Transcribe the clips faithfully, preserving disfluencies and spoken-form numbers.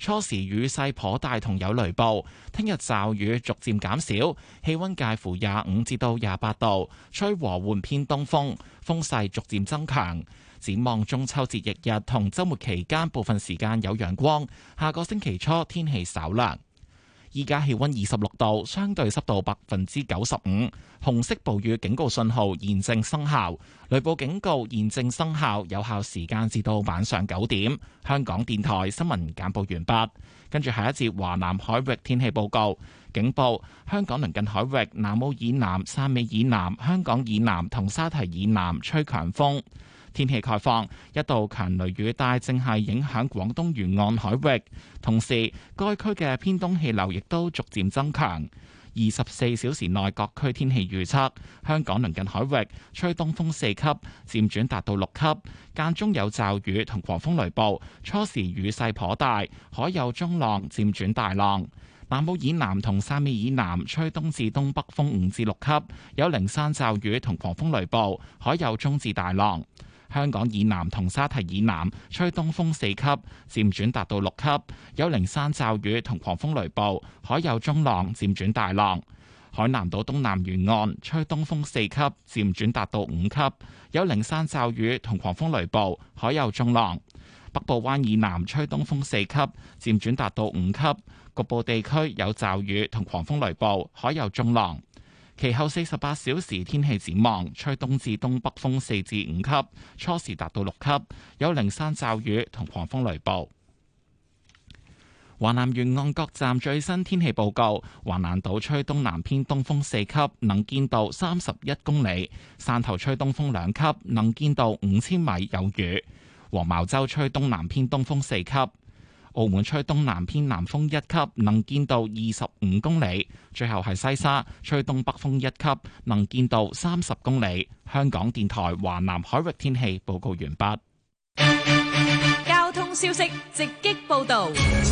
初時雨勢頗大同有雷暴。聽日驟雨逐漸減少，氣溫介乎廿五至到廿八度，吹和緩偏東風，風勢逐漸增強。展望中秋節翌日同週末期間部分時間有陽光，下個星期初天氣稍涼。依家氣溫二十六度，相對濕度百分之九十五，紅色暴雨警告信號現正生效，雷暴警告現正生效，有效時間至到晚上九點。香港電台新聞簡報完畢，跟住下一節華南海域天氣報告，警報香港鄰近海域南澳以南、汕尾以南、香港以南同沙堤以南吹強風。天氣概況，一道強雷雨帶正係影響廣東沿岸海域，同時該區嘅偏東氣流亦都逐漸增強。二十四小時內各區天氣預測，香港鄰近海域吹東風四級，漸轉達到六級，間中有驟雨同狂風雷暴，初時雨勢頗大，海有中浪漸轉大浪。南澳以南同汕尾以南吹東至東北風五至六級，有零散驟雨同狂風雷暴，海有中至大浪。香港以南同沙堤以南吹東風四級，漸轉達到六級，有零散驟雨同狂風雷暴，海有中浪漸轉大浪。海南島東南沿岸吹東風四級，漸轉達到五級，有零散驟雨同狂風雷暴，海有中浪。北部灣以南吹東風四級，漸轉達到五級，局部地區有驟雨同狂風雷暴，海有中浪。其後四十八小時天氣展望，吹東至東北風四至五級，初時達到六級，有零散驟雨同狂風雷暴。華南沿岸各站最新天氣報告：華南島吹東南偏東風四級，能見度三十一公里；汕頭吹東風兩級，能見度五千米，有雨；黃茅洲吹東南偏東風四級。澳門吹東南偏南風一級，能見度二十五公里。最後係西沙吹東北風一級，能見度三十公里。香港電台華南海域天氣報告完畢。 交通消息直擊報道。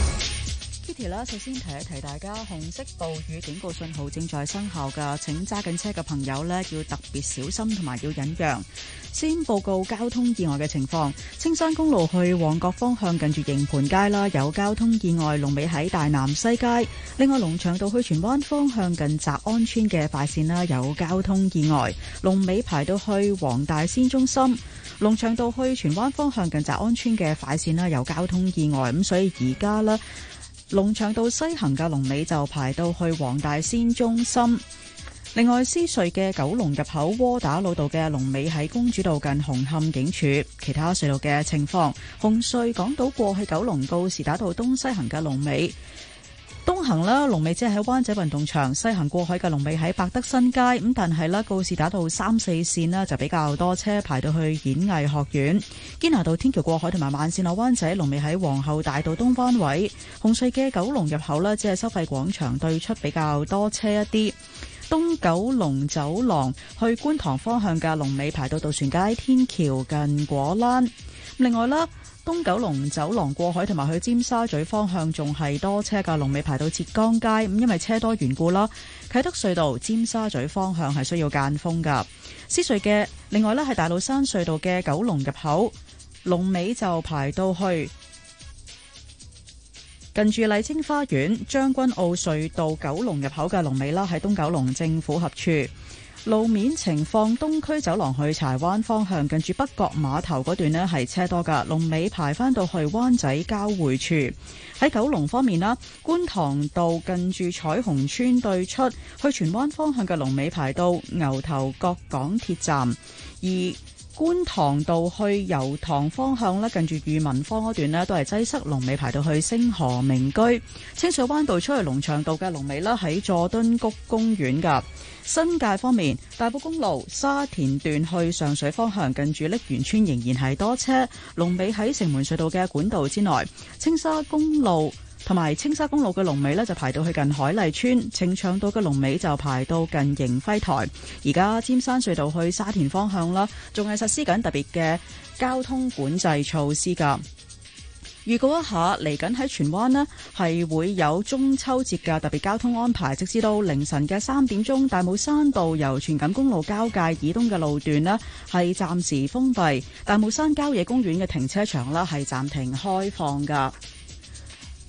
Kitty 啦，首先提一提大家，紅色暴雨警告信號正在生效㗎，請揸緊車嘅朋友呢要特別小心同埋要忍讓。先報告交通意外嘅情況，青山公路去旺角方向近住營盤街啦，有交通意外，龍尾喺大南西街。另外，龍翔道去荃灣方向近澤安村嘅快線啦，有交通意外，龍尾排到去黃大仙中心。龍翔道去荃灣方向近澤安村嘅快線啦，有交通意外，咁所以而家呢，龍翔道西行嘅龍尾就排到去黃大仙中心。另外，獅隧嘅九龍入口窩打老道嘅龍尾喺公主道近紅磡警署。其他隧道嘅情況，紅隧港島過去九龍告士打道東西行嘅龍尾，東行啦，龍尾即係喺灣仔運動場；西行過海嘅龍尾喺百德新街。咁但係啦，告士打道三四線呢就比較多車排到去演藝學院。堅拿道天橋過海同埋慢線落灣仔龍尾喺皇后大道東灣位。紅隧嘅九龍入口呢，即係收費廣場對出比較多車一啲。東九龍走廊去觀塘方向嘅龍尾排到渡船街天橋近果欄。另外啦，東九龍走廊過海同埋去尖沙咀方向仲係多車嘅龍尾排到浙江街。咁因為車多緣故啦，啟德隧道尖沙咀方向係需要間封噶。獅隧嘅另外呢係大老山隧道嘅九龍入口龍尾就排到去近住麗晶花園。將軍澳隧道九龍入口嘅龍尾啦，喺東九龍政府合署。路面情況，東區走廊去柴灣方向近住北角碼頭嗰段呢係車多噶，龍尾排返到去灣仔交匯處。喺九龍方面啦，觀塘道近住彩虹村對出去荃灣方向嘅龍尾排到牛頭角港鐵站，而觀塘道去油塘方向咧，近住裕民坊嗰段咧都係擠塞，龍尾排到去星河名居。清水灣道出去龍翔道嘅龍尾咧喺佐敦谷公園噶。新界方面，大埔公路沙田段去上水方向近住瀝源村仍然係多車，龍尾喺城門隧道嘅管道之內。青沙公路同埋青沙公路嘅龍尾呢就排到去近海麗村，呈祥道嘅龍尾就排到近迎輝台。而家尖山隧道去沙田方向啦，仲係實施緊特別嘅交通管制措施噶。預告一下，嚟緊喺荃灣呢係會有中秋節嘅特別交通安排，直至到凌晨嘅三點鐘，大帽山道由荃錦公路交界以東嘅路段呢係暫時封閉，大帽山郊野公園嘅停車場啦係暫停開放噶。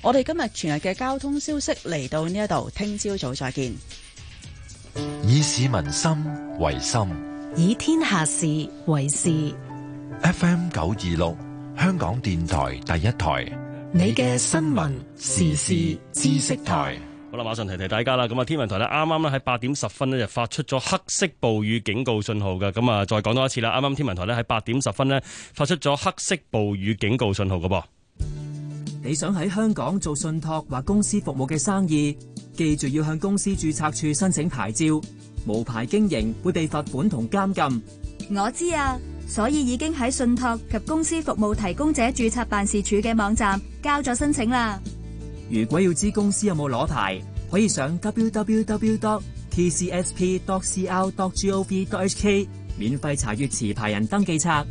我哋今日全日嘅交通消息嚟到呢一度，聽朝早再見。 以市民心為心， 以天下事為事。 F M 九二六，香港電台第一台， 你嘅新聞時事知識台。 好啦，馬上提提大家啦。咁啊，天文台咧啱啱咧喺八點十分咧就發出咗黑色暴雨警告信號嘅。咁啊，再講多一次啦。啱啱天文台咧喺八點十分咧發出咗黑色暴雨警告信號嘅噃。 你想喺香港做信託或公司服務嘅生意，記住要向公司註冊處申請牌照。無牌經營會被罰款同監禁。 我知啊，所以已經喺信託及公司服務提供者註冊辦事處嘅網站交咗申請啦。 如果要知公司有冇攞牌，可以上 w w w dot t c s p dot c r dot gov dot h k 免費查閱持牌人登記冊。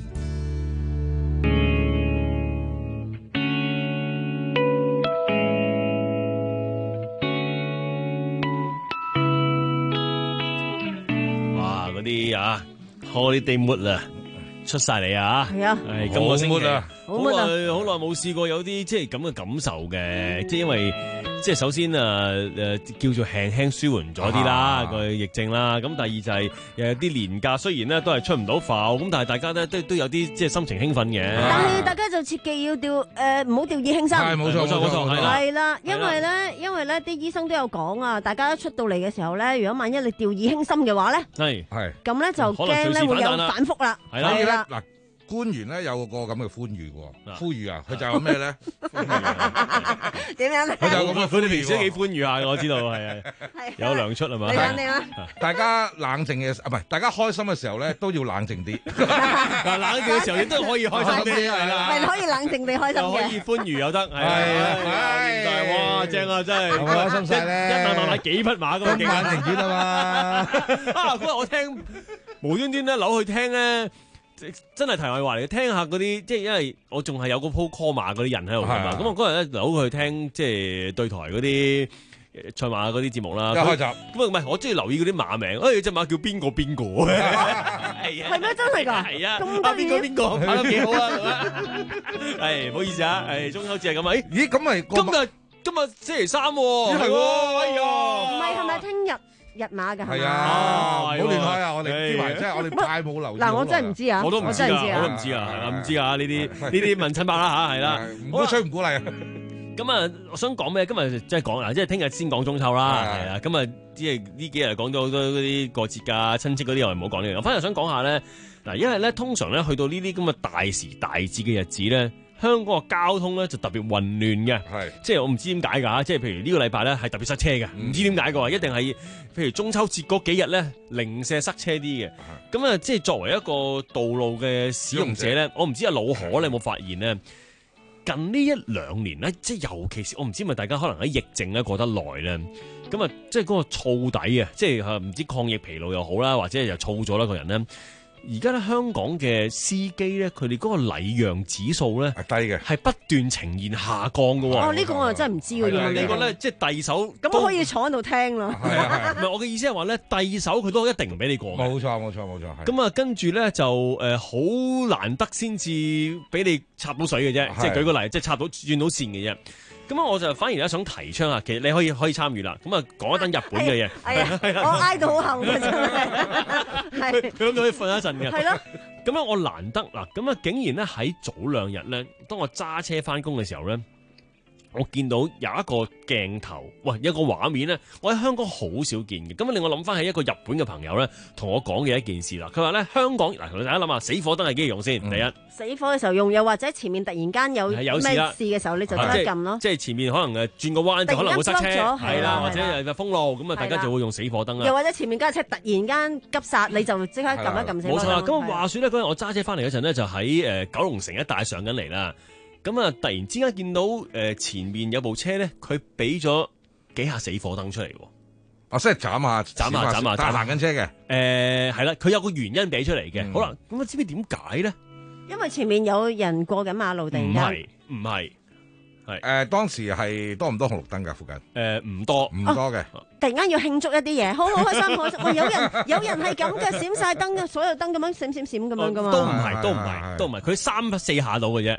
哇！嗰啲啊 holiday mood 啊，出晒嚟啊！ 係啊， 係今個星期好好耐好耐冇試過有啲即係咁嘅感受嘅，即係因為即係首先啊誒叫做輕輕舒緩咗啲啦個疫症啦，咁第二就係又有啲年假，雖然咧都係出唔到埠，咁但係大家咧都都有啲即係心情興奮嘅。 但係大家就切記要掉誒唔好掉以輕心。 係冇錯冇錯係啦。 係啦，因為咧因為咧啲醫生都有講啊，大家一出到嚟嘅時候咧，如果萬一你掉以輕心嘅話咧， 係係咁咧就驚咧會有反覆啦。 係啦，嗱。官員咧有個咁嘅呼籲喎，呼籲啊，佢就有咩咧？ 點樣咧？ 佢就咁嘅呼籲， 佢哋平時都幾歡愉下，我知道係係有糧出係嘛？ 你講你啦， 大家冷靜嘅啊，唔係大家開心嘅時候咧，都要冷靜啲。 嗱，冷靜嘅時候亦都可以開心啲，係啦， 係可以冷靜地開心嘅， 又可以歡愉又得，係啊， 係哇，正啊，真係開心晒咧， 一萬萬買幾匹馬咁勁冷靜啲啊嘛！ 啊，嗰日我聽無端端咧扭去聽咧。真係題外話嚟，聽下嗰啲即係因為我仲係有個鋪 call 馬嗰啲人喺度㗎嘛，咁我嗰日咧扭佢去聽即係對台嗰啲賽馬嗰啲節目啦。 一開集咁啊唔係，我中意留意嗰啲馬名，誒隻馬叫邊個邊個係啊？ 係咩真係㗎？ 係啊， 咁得意邊個邊個跑得幾好啊？係唔好意思啊，係中秋節係咁啊？ 咦咁咪今日今日星期三喎， 係喎，哎呀， 唔係係咪聽日？日馬嘅係啊，唔好亂開啊！我哋知埋，即係我哋太冇留意。 嗱，我真係唔知啊， 我都唔知啊，我都唔知啊，唔知啊，呢啲呢啲問親伯啦嚇，係啦， 唔鼓吹唔鼓勵啊。 咁啊，我想講咩？今日即係講嗱，即係聽日先講中秋啦，係啊。咁啊，即係呢幾日講咗好多嗰啲過節㗎、親戚嗰啲，我唔好講呢樣。我反而想講下咧，嗱，因為咧通常咧去到呢啲咁嘅大時大節嘅日子咧，香港嘅交通咧就特別混亂嘅， 係即係我唔知點解㗎，即係譬如呢個禮拜咧係特別塞車嘅，唔知點解嘅，一定係譬如中秋節嗰幾日咧零舍塞車啲嘅。咁啊，即係作為一個道路嘅使用者咧，我唔知阿老何你有冇發現咧？近呢一兩年咧，即係尤其是我唔知咪大家可能喺疫症咧過得耐咧，咁啊，即係嗰個燥底啊，即係唔知抗疫疲勞又好啦，或者又燥咗啦個人咧。而家咧香港嘅司機咧，佢哋嗰個禮讓指數咧係低嘅， 係不斷呈現下降嘅喎。 哦，呢個我又真係唔知喎。 呢個咧即係遞手， 咁可以坐喺度聽咯。 係啊係。 唔係我嘅意思係話咧，遞手佢都一定唔俾你過。 冇錯冇錯冇錯。 咁啊，跟住咧就誒好難得先至俾你插到水嘅啫，即係舉個例，即係插到轉到線嘅啫。咁啊，我就反而咧想提倡啊，其實你可以可以參與啦。咁啊，講一單日本嘅嘢。 係啊，我挨到好後嘅真係。係。 佢諗到可以瞓一陣嘅。 係咯。 咁樣我難得嗱，咁啊竟然咧喺早兩日咧，當我揸車翻工嘅時候咧，我見到有一個鏡頭，喂，有一個畫面咧，我喺香港好少見嘅。咁啊令我諗翻起一個日本嘅朋友咧，同我講嘅一件事啦。佢話咧香港嗱，大家諗下死火燈係幾時用先？嗯、第一， 死火嘅時候用，又或者前面突然間有咩事嘅時候，你就得一撳咯。 即係前面可能誒轉個彎就可能會塞車，係啦，或者誒封路，咁啊大家就會用死火燈啦。 又或者前面架車突然間急剎，你就即刻撳一撳死火燈。 冇錯啦。咁話説咧，嗰日我揸車翻嚟嗰陣咧，就喺誒九龍城一帶上緊嚟啦。咁啊！突然之間見到誒前面有部車咧，佢俾咗幾下死火燈出嚟喎。 哦，即係斬下斬下斬下， 但係行緊車嘅。 誒係啦，佢有個原因俾出嚟嘅。嗯、好啦，咁我知唔知點解咧？ 因為前面有人過緊馬路，突然間。唔係， 唔係，係誒當時係多唔多紅綠燈㗎附近？ 誒唔多， 唔多嘅。 突然間要慶祝一啲嘢，好好開心，開心！喂，有人有人係咁嘅，閃晒燈嘅，所有燈咁樣閃閃閃咁樣噶嘛？ 都唔係，都唔係，都唔係，佢三四下到嘅啫。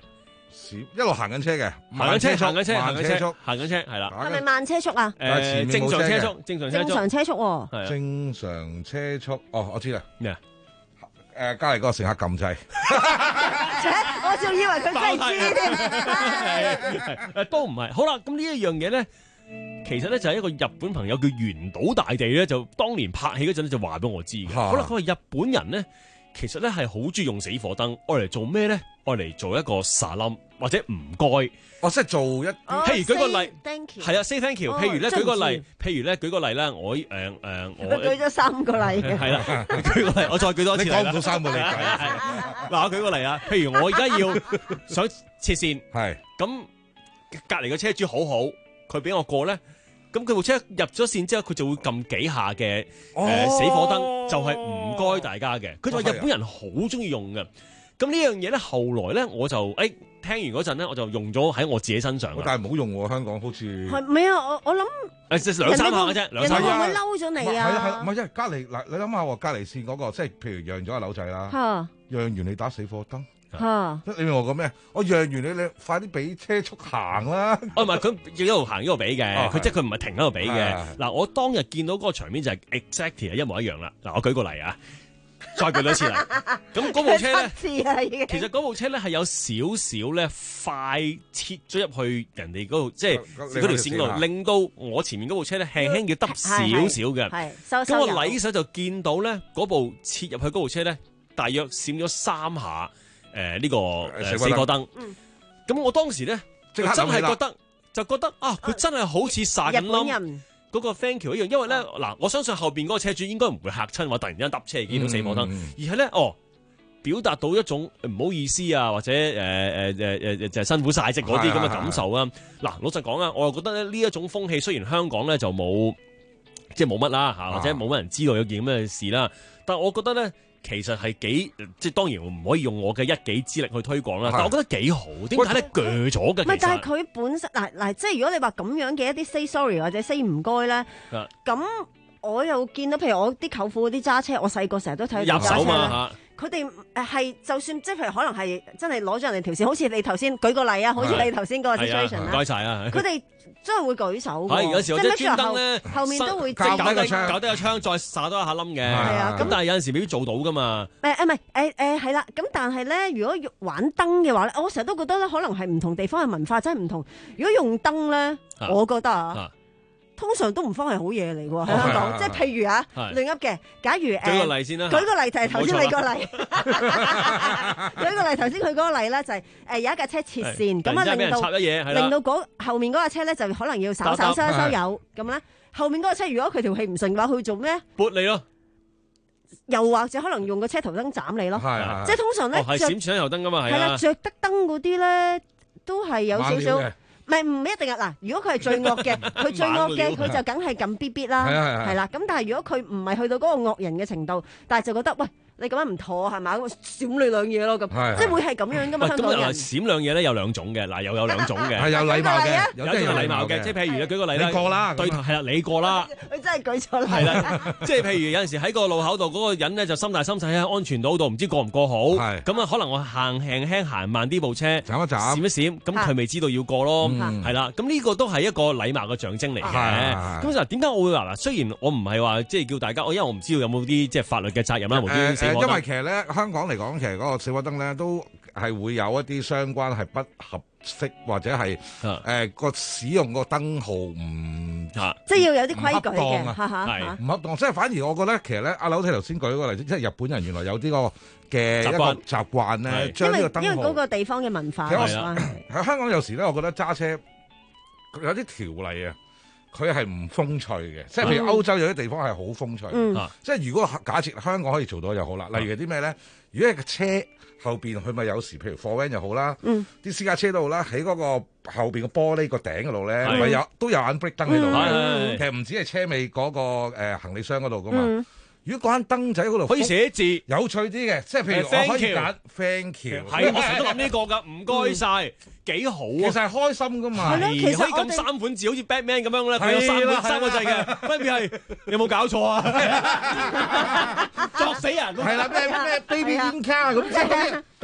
一路行緊車嘅， 行緊車，行緊車，行緊車， 慢車速， 行緊車，係啦。 係咪慢車速啊？ 誒，正常車速，正常車速， 正常車速喎。 係啊正常車速，哦，我知啦。 咩啊？ 誒，隔離嗰個乘客撳掣。 我仲以為佢真係知添。 誒，都唔係。好啦，咁呢一樣嘢咧，其實咧就係一個日本朋友叫原島大地咧，就當年拍戲嗰陣咧就話俾我知嘅。好啦，佢話日本人咧，其實咧係好中意用死火燈，愛嚟做咩咧？愛嚟做一個沙冧或者唔該。 哦，即係做一， 譬如舉個例，係啊 ，say thank you。譬如咧舉個例，譬如咧舉個例咧，我誒誒我佢舉咗三個例。 係啦，舉個例，我再舉多次。 你講唔到三個例計。 嗱，我舉個例啊，譬如我而家要想切線， 係咁隔離嘅車主好好，佢俾我過咧，咁佢部車入咗線之後，佢就會撳幾下嘅誒死火燈，就係唔該大家嘅。佢就話日本人好中意用嘅。咁呢樣嘢咧，後來咧我就誒聽完嗰陣咧，我就用咗喺我自己身上。 但係唔好用喎，香港好似係唔係啊？我我諗誒兩三下嘅啫，兩三下。 人哋會唔會嬲咗你啊？ 係啊係，唔係因為隔離嗱，你諗下喎，隔離線嗰個即係譬如讓咗阿柳仔啦，讓完你打死火燈。 嚇！ 你明我講咩？我讓完你，你快啲俾車速行啦！ 哦，唔係佢一路行一路俾嘅，佢即係佢唔係停喺度俾嘅。嗱，我當日見到嗰個場面就係 exactly 係一模一樣啦。嗱，我舉個例啊，再舉多次啦。咁嗰部車咧，其實嗰部車咧係有少少咧快切咗入去人哋嗰度，即係嗰條線度，令到我前面嗰部車咧輕輕要耷少少嘅。係，咁我禮手就見到咧嗰部切入去嗰部車咧，大約閃咗三下。誒呢、呃這個誒死火燈，咁、嗯、我當時咧就真係覺得，就覺得啊，佢真係好似撒緊冧嗰個 thank you 一樣，因為咧嗱、啊，我相信後邊嗰個車主應該唔會嚇親話突然間揼車見到死火燈，嗯、而係咧哦表達到一種唔好意思啊，或者誒誒誒誒就係辛苦晒即嗰啲咁嘅感受啊。嗱、啊，老實講啊，我又覺得咧呢一種風氣雖然香港咧就冇即係冇乜啦嚇，或者冇乜人知道有件咁嘅事啦，但係我覺得咧。其實係幾即係當然唔可以用我嘅一己之力去推廣啦，但我覺得幾好。點解咧鋸咗嘅？唔係， 但係佢本身嗱嗱，即係如果你話咁樣嘅一啲 say sorry 或者 say 唔該咧，咁我又見到譬如我啲舅父嗰啲揸車，我細個成日都睇佢哋揸車啦。佢哋誒係就算即係譬如可能係真係攞咗人哋條線，好似你頭先舉個例啊，好似你頭先嗰個 situation 啦。 唔該曬啊！ 佢哋真係會舉手㗎。 係有時候即係專登咧， 後面都會搞低個槍，搞低個槍，再灑多一下冧嘅。係啊，咁但係有陣時未必做到㗎嘛。誒誒唔係誒誒係啦，咁但係咧，如果玩燈嘅話咧，我成日都覺得咧，可能係唔同地方嘅文化真係唔同。如果用燈咧，我覺得啊。通常都唔方係好嘢嚟喎，喺香港，即係譬如啊，亂噏嘅。假如誒，舉個例先啦，舉個例就係頭先你個例，舉個例頭先佢嗰個例咧就係誒有一架車切線，咁啊令到令到嗰後面嗰架車咧就可能要稍稍收一收油咁咧，後面嗰架車如果佢條氣唔順嘅話，佢會做咩？撥你咯，又或者可能用個車頭燈斬你咯，即係通常咧係閃搶油燈噶嘛，係啦，着得燈嗰啲咧都係有少少。唔係唔一定啊！嗱，如果佢係最惡嘅，佢最惡嘅佢就梗係撳 B B 啦，係啦。咁但係如果佢唔係去到嗰個惡人嘅程度，但係就覺得喂，你咁樣唔妥係嘛？閃你兩嘢咯咁，即係會係咁樣噶嘛？香港人閃兩嘢咧有兩種嘅，嗱又有兩種嘅，係有禮貌嘅，有啲係禮貌嘅，即係譬如你舉個例啦，你過啦，對係啦，你過啦，佢真係舉錯啦，係啦，即係譬如有陣時喺個路口度嗰個人咧就心大心細喺安全島度唔知過唔過好，咁啊可能我行輕輕行慢啲部車，閃一閃，閃一閃，咁佢未知道要過咯。係啦，咁呢個都係一個禮貌嘅象徵嚟嘅。咁就點解我會話嗱？雖然我唔係話即係叫大家，我因為我唔知道有冇啲即係法律嘅責任啦。無端端死火燈，因為其實咧香港嚟講，其實嗰個死火燈咧都係會有一啲相關係不合適或者係誒個使用個燈號唔即係要有啲規矩嘅，係唔恰當。即係反而我覺得其實咧，阿柳睇頭先舉嗰個例子，即係日本人原來有啲個嘅一個習慣咧，將呢個燈號因為嗰個地方嘅文化有關係。喺香港有時咧，我覺得揸車。有啲條例啊，佢係唔風趣嘅，即係譬如歐洲有啲地方係好風趣，嗯、即係如果假設香港可以做到就好啦。例如啲咩咧？如果係個車後邊佢咪有時譬如貨 van 又好啦，啲、嗯、私家車都好啦，喺嗰個後邊個玻璃個頂嗰度咧，咪的有都有眼 brake 燈喺度嘅。嗯、其實唔止係車尾嗰、嗰個、呃、行李箱嗰度噶嘛。嗯如果嗰間燈仔嗰度可以寫字，有趣啲嘅，即係譬如我可以揀 thank you，係我成日都諗呢個㗎，唔該晒，幾好啊！其實係開心㗎嘛，係其實可以撳三款字，好似 Batman 咁樣咧，佢有三款三個掣嘅，分別係有冇搞錯啊？作死人係啦，咩咩 baby in car 咁，即係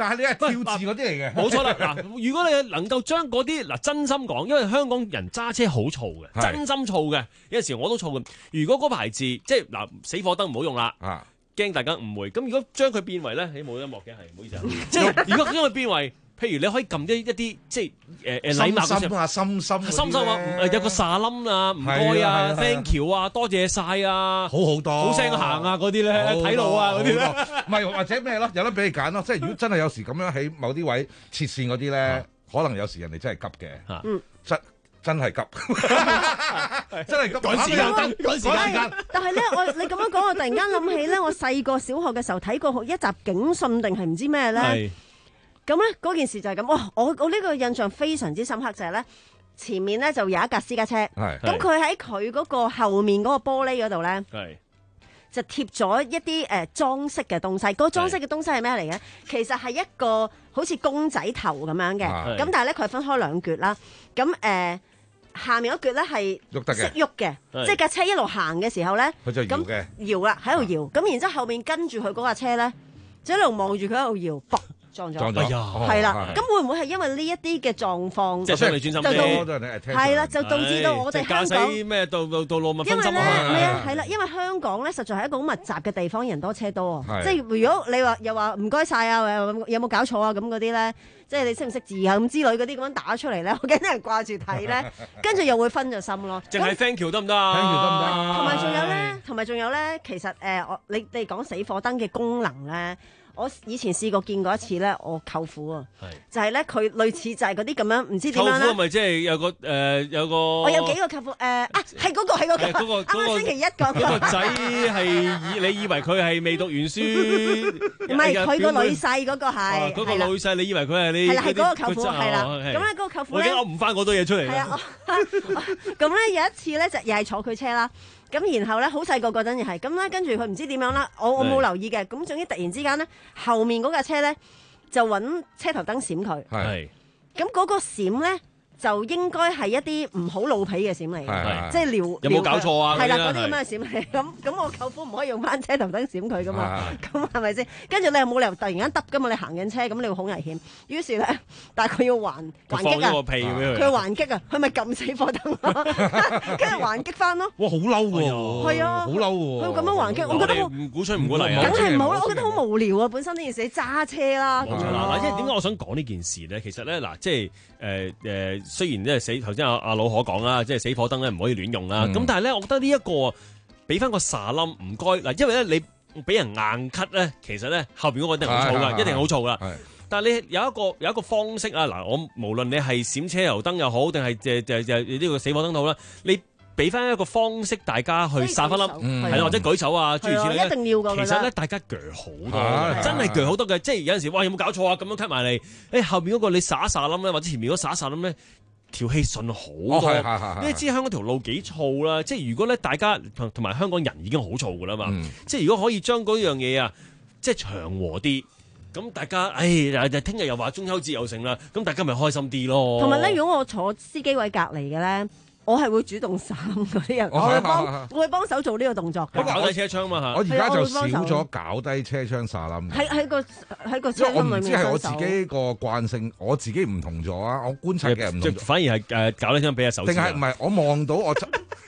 但係你係跳字嗰啲嚟嘅， 冇錯啦。嗱，如果你能夠將嗰啲嗱真心講，因為香港人揸車好嘈嘅，真心嘈嘅，有陣時我都嘈嘅。如果嗰排字即係嗱死火燈唔好用啦，驚大家誤會。咁如果將佢變為咧，你冇音樂嘅係唔好意思啊。即係如果將佢變為。譬如你可以撳一一啲即係誒誒禮貌心心啊，心心心心啊，有個沙冧啊，唔該啊 ，thank you 啊，多謝晒啊， 好好多， 好聲行啊嗰啲咧，睇路啊嗰啲咧， 唔係或者咩咯，有得俾你揀咯。即係如果真係有時咁樣喺某啲位切線嗰啲咧，可能有時人哋真係急嘅，嗯，真真係急，真係急，趕時間，趕時間。 但係咧，我你咁樣講，我突然間諗起咧，我細個小學嘅時候睇過一集警訊定係唔知咩咧。咁咧嗰件事就係咁，哇！我我呢個印象非常之深刻，就係、是、咧前面咧就有一架私家車，咁佢喺佢嗰個後面嗰個玻璃嗰度咧，就貼咗一啲誒、呃、裝飾嘅東西。嗰、那個裝飾嘅東西係咩嚟嘅？其實係一個好似公仔頭咁樣嘅，咁但係咧佢係分開兩橛啦。咁誒、呃、下面嗰橛咧係喐得嘅， 識喐嘅，即係架車一路行嘅時候咧， 佢就搖嘅， 搖啦喺度搖。咁然之後後面跟住佢嗰架車咧，就一路望住佢喺度搖，啵撞咗，係啦。咁會唔會係因為呢一啲嘅狀況， 即係相對專心啲， 係啦，就導致到我哋香港咩道道道路密分心啊？係啊，係啦，因為香港咧實在係一個好密集嘅地方，人多車多啊。即係如果你話又話唔該晒啊，有冇搞錯啊咁嗰啲咧，即係你識唔識字啊咁之類嗰啲咁樣打出嚟咧，我驚啲人掛住睇咧，跟住又會分咗心咯。 淨係 thank you 得唔得啊 ？thank you 得唔得？ 同埋仲有咧，同埋仲有咧，其實誒，我你哋講死火燈嘅功能咧。我以前試過見過一次咧，我舅父啊，就係咧佢類似就係嗰啲咁樣，唔知點樣咧。 舅父咪即係有個誒有個。 我有幾個舅父誒啊，係嗰個係嗰個。嗰個啱啱星期一講。 嗰個仔係以你以為佢係未讀完書？ 唔係佢個女婿嗰個係。 嗰個女婿你以為佢係你？ 係啦，係嗰個舅父係啦。咁咧嗰個舅父咧。 我已經噏唔翻好多嘢出嚟。 係啊，咁咧有一次咧就又係坐佢車啦。咁然後咧，好細個嗰陣又係咁咧，跟住佢唔知點樣啦，我我冇留意嘅。咁總之突然之間咧，後面嗰架車咧就揾車頭燈閃佢。係。咁嗰個閃咧就應該係一啲唔好老皮嘅閃嚟嘅，即係撩。 有冇搞錯啊？ 係啦，嗰啲咁嘅閃嚟。咁咁我舅父唔可以用翻車頭燈閃佢噶嘛？咁係咪先？跟住你又冇理由突然間揼噶嘛？你行緊車咁，你會好危險。於是咧，但係佢要還還擊啊！佢要還擊啊！佢咪撳死火燈咯，跟住還擊翻咯。 哇！好嬲喎！ 係啊， 好嬲喎！ 佢咁樣還擊，我覺得唔鼓吹唔鼓勵啊！ 梗係唔好啦，我覺得好無聊啊！本身呢件事揸車啦。 冇錯啦，嗱，因為點解我想講呢件事咧？其實咧，嗱，即係誒誒，雖然即係死頭先阿阿老可講啦，即係死火燈咧唔可以亂用啦。咁、嗯、但係咧，我覺得呢一個俾翻個沙冧唔該嗱，因為咧你俾人硬咳咧，其實咧後邊嗰個一定好嘈噶，一定好嘈噶。但係你有一個有一個方式啊，嗱，我無論你係閃車油燈又好，定係誒誒誒呢個死火燈都好啦，你俾翻一個方式，大家去撒翻粒，係啦，或者舉手啊，諸如此類。 一定要㗎。 其實咧，大家鋸好多，真係鋸好多嘅。即係有陣時，哇，有冇搞錯啊？咁樣咳埋嚟，誒後邊嗰個你撒一撒冧咧，或者前面嗰撒一撒冧咧。條氣順好多，哦、你知香港條路幾燥啦，即係如果咧大家同同埋香港人已經好燥噶啦嘛，嗯、即係如果可以將嗰樣嘢啊，即係祥和啲，咁大家，唉、哎，聽日又話中秋節又成啦，咁大家咪開心啲咯。 同埋咧，如果我坐司機位隔離嘅咧。我係會主動閃嗰啲人，我會幫，我會幫手做呢個動作。 我搞低車窗嘛嚇， 我而家就少咗搞低車窗沙冧。 喺喺個喺個車窗裏面。我唔知係我自己個慣性，我自己唔同咗啊！我觀察嘅唔同咗， 反而係誒搞低窗俾下手指。定係唔係？我望到我。唔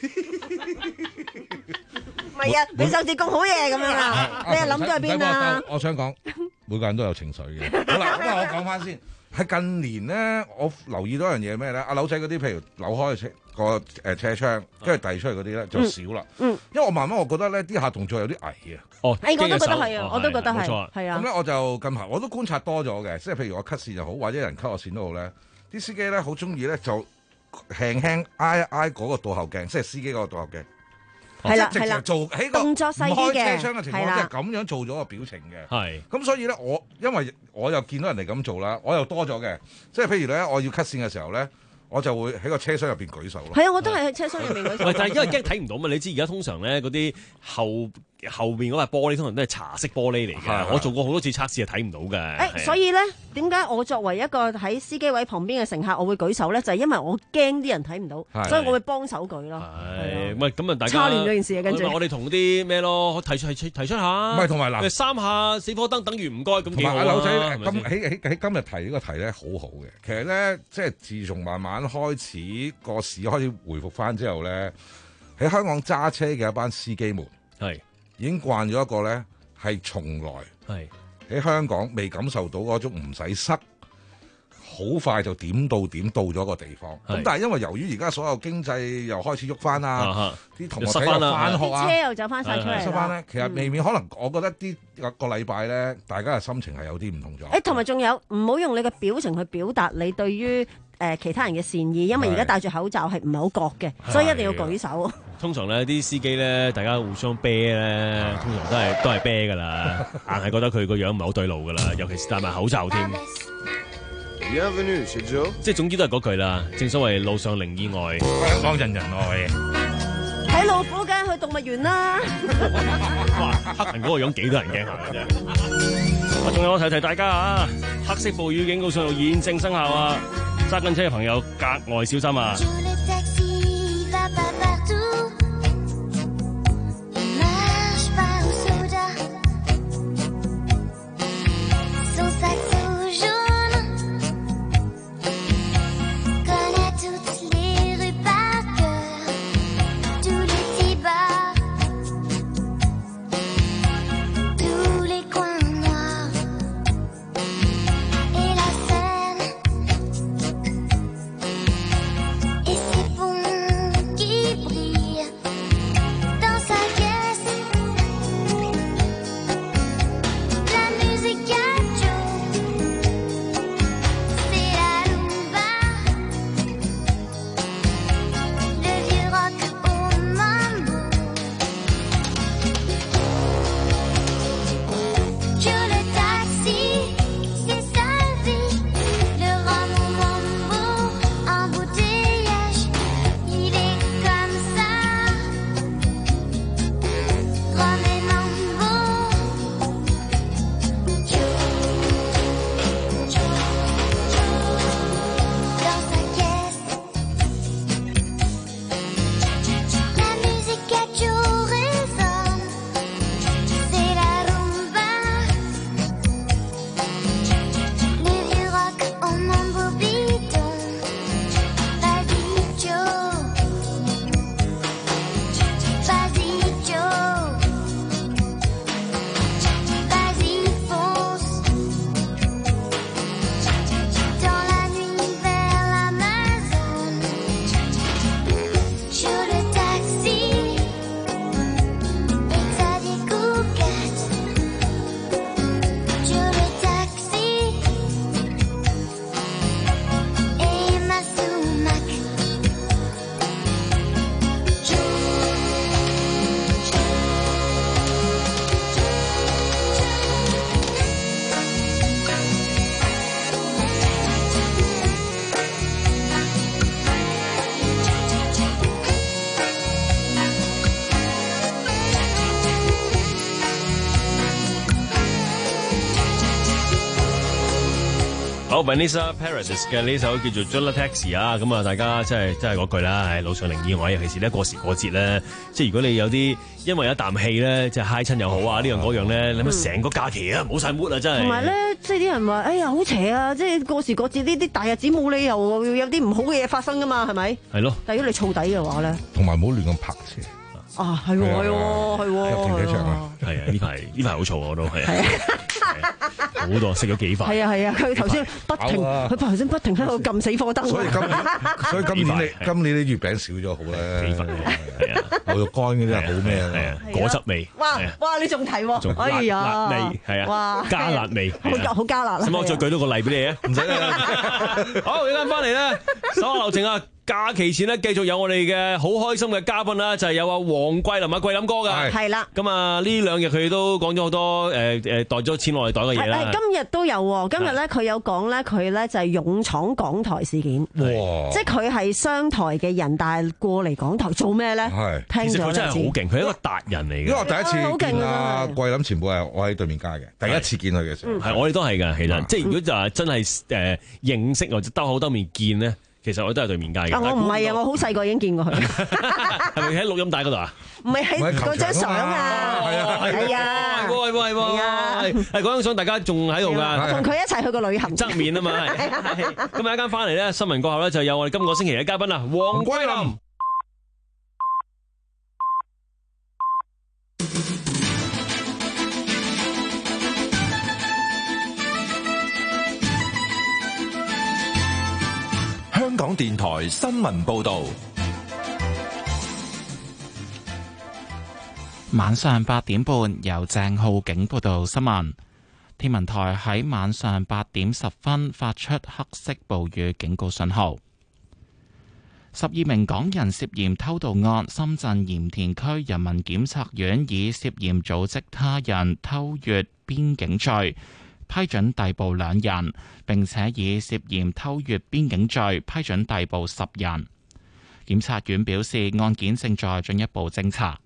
係啊！你手指咁好嘢咁樣啊？你係諗咗喺邊啊？ 我想講，每個人都有情緒嘅。好啦，咁啊，我講翻先。喺近年咧，我留意到一樣嘢咩咧？阿柳仔嗰啲，譬如扭開車個誒車窗，跟住遞出去嗰啲咧，就少啦。嗯，因為我慢慢我覺得咧，啲下動作有啲危啊。 哦， 我都覺得係啊，我都覺得係，係啊。 咁咧，我就近排我都觀察多咗嘅，即係譬如我 cut 線又好，或者有人 cut 我線都好咧，啲司機咧好中意咧就輕輕挨一挨嗰個倒後鏡，即係司機嗰個倒後鏡。 係啦， 即係直接做喺個動作細啲嘅開車窗嘅情況，即係咁樣做咗個表情嘅。係。咁所以咧，我因為我又見到人哋咁做啦，我又多咗嘅。即係譬如咧，我要 cut 線嘅時候咧，我就會喺個車廂入邊舉手咯。 係啊，我都係喺車廂入邊舉手。 唔係，但係因為驚睇唔到嘛。你知而家通常咧嗰啲後後邊嗰塊玻璃通常都係茶色玻璃嚟嘅。我做過好多次測試係睇唔到嘅。 誒，所以咧點解我作為一個喺司機位旁邊嘅乘客，我會舉手咧？就係因為我驚啲人睇唔到，所以我會幫手舉咯。 係，喂，咁啊，大家差亂咗件事啊，跟住我哋同啲咩咯，提出提出提出下。 唔係同埋嗱， 三下死火燈等於唔該咁。 同埋阿柳仔今喺喺喺今日提呢個題咧，好好嘅。其實咧，即係自從慢慢開始個市開始回復翻之後咧，喺香港揸車嘅一班司機們係已經慣咗一個咧，係從來係喺香港未感受到嗰種唔使塞。好快就點到點到咗個地方，咁但係因為由於而家所有經濟又開始喐翻啦，啲同學仔又翻學啊， 車又走翻晒出嚟， 塞翻咧，其實未免可能，我覺得啲一個禮拜咧，大家嘅心情係有啲唔同咗。 誒，同埋仲有唔好用你嘅表情去表達你對於誒其他人嘅善意，因為而家戴住口罩係唔係好覺嘅，所以一定要舉手。 通常咧啲司機咧，大家互相啤咧，通常都係都係啤噶啦，硬係覺得佢個樣唔係好對路噶啦，尤其是戴埋口罩添。即係總之都係嗰句啦，正所謂路上零意外，香港人人愛。 睇老虎梗係去動物園啦。 哇，黑人嗰個樣幾多人驚下嘅啫。仲有我提提大家啊，黑色暴雨警告信號現正生效啊，揸緊車嘅朋友格外小心啊。好 Vanessa Paradis 嘅呢首叫做 Jola Taxi 啊，咁啊大家真係真係嗰句啦，係路上零意外，尤其是咧過時過節咧，即係如果你有啲因為一啖氣咧，即係嗨親又好啊，呢樣嗰樣咧，你咪成個假期啊冇晒 mood 啊，真係。 同埋咧，即係啲人話，哎呀好邪啊！即係過時過節呢啲大日子冇理由有啲唔好嘅嘢發生噶嘛，係咪？ 係咯。 但係如果你燥底嘅話咧， 同埋唔好亂咁泊車。 啊，係喎，係喎，係喎， 入停車場啊！ 係啊，呢排呢排好嘈我都係啊，好多食咗幾塊。係啊係啊，佢頭先不停，佢頭先不停喺度撳死火燈。 所以今所以今年你今年啲月餅少咗好啦。 幾塊係啊， 牛肉乾嗰啲係好咩啊？ 果汁味。 哇哇！你仲提喎？哎呀， 辣味係啊，哇，加辣味， 好好加辣啦。 咁我再舉多個例俾你啊，唔使啦。好，一陣翻嚟咧，手下留情啊！ 假期前呢，繼續有我哋嘅好開心嘅嘉賓啦，就係、是、有阿黃桂林啊，桂林哥噶， 係啦。 咁啊呢兩日佢都講咗好多誒誒袋咗錢落嚟袋嘅嘢啦。 今日都有，今日咧佢有講咧，佢咧就係勇闖港台事件。哇！即係佢係商台嘅人，但係過嚟港台做咩咧？係聽咗其實佢真係好勁，佢係一個達人嚟嘅。 因為我第一次見阿桂林前輩係我喺對面街嘅，第一次見佢嘅時候， 係我哋都係㗎。其實即係如果就係真係誒認識或者兜口兜面見咧。其實我都係對面街嘅。 我唔係啊，我好細個已經見過佢。 係咪喺錄音帶嗰度啊？ 唔係喺嗰張相啊。係啊係啊。 係喎係喎。係嗰張相大家仲喺度㗎。 同佢一齊去過旅行。 側面啊嘛。咁一間翻嚟咧，新聞過後咧就有我哋今個星期嘅嘉賓啦，黃桂林。 香港電台新聞報道， 晚上八點半由鄭浩景報道新聞。天文台喺晚上八點十分發出黑色暴雨警告信號。十二名港人涉嫌偷渡案，深圳鹽田區人民檢察院以涉嫌組織他人偷越邊境罪批准逮捕兩人，並且以涉嫌偷越邊境罪批准逮捕十人。檢察院表示，案件正在進一步偵查。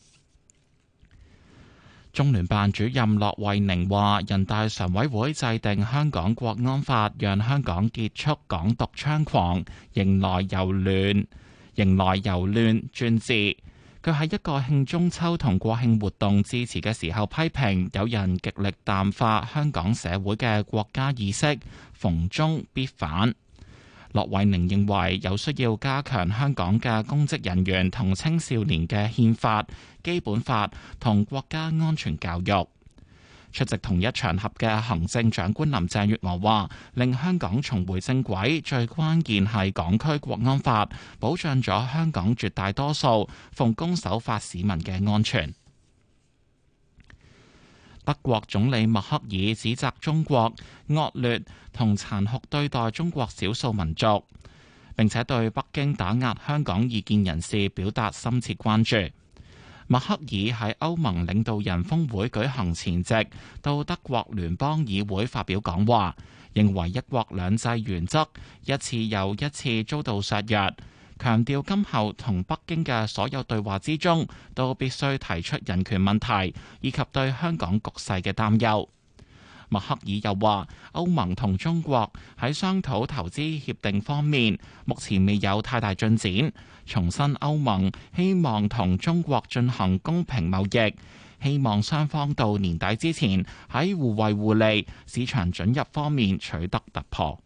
中聯辦主任駱惠寧話，人大常委會制定香港國安法，讓香港結束港獨猖狂，迎來由亂迎來由亂轉治。佢喺一個慶中秋同國慶活動致辭嘅時候，批評有人極力淡化香港社會嘅國家意識，逢中必反。駱惠寧認為有需要加強香港嘅公職人員同青少年嘅憲法、基本法同國家安全教育。出席同一場合嘅行政長官林鄭月娥話，令香港重回正軌，最關鍵係港區國安法保障咗香港絕大多數奉公守法市民嘅安全。德國總理默克爾指責中國惡劣同殘酷對待中國少數民族，並且對北京打壓香港異見人士表達深切關注。默克爾喺歐盟領導人峰會舉行前夕，到德國聯邦議會發表講話，認為一國兩制原則一次又一次遭到削弱，強調今後同北京嘅所有對話之中，都必須提出人權問題以及對香港局勢嘅擔憂。默克爾又話，歐盟同中國喺商討投資協定方面，目前未有太大進展。重申歐盟希望同中國進行公平貿易，希望雙方到年底之前喺互惠互利、市場准入方面取得突破。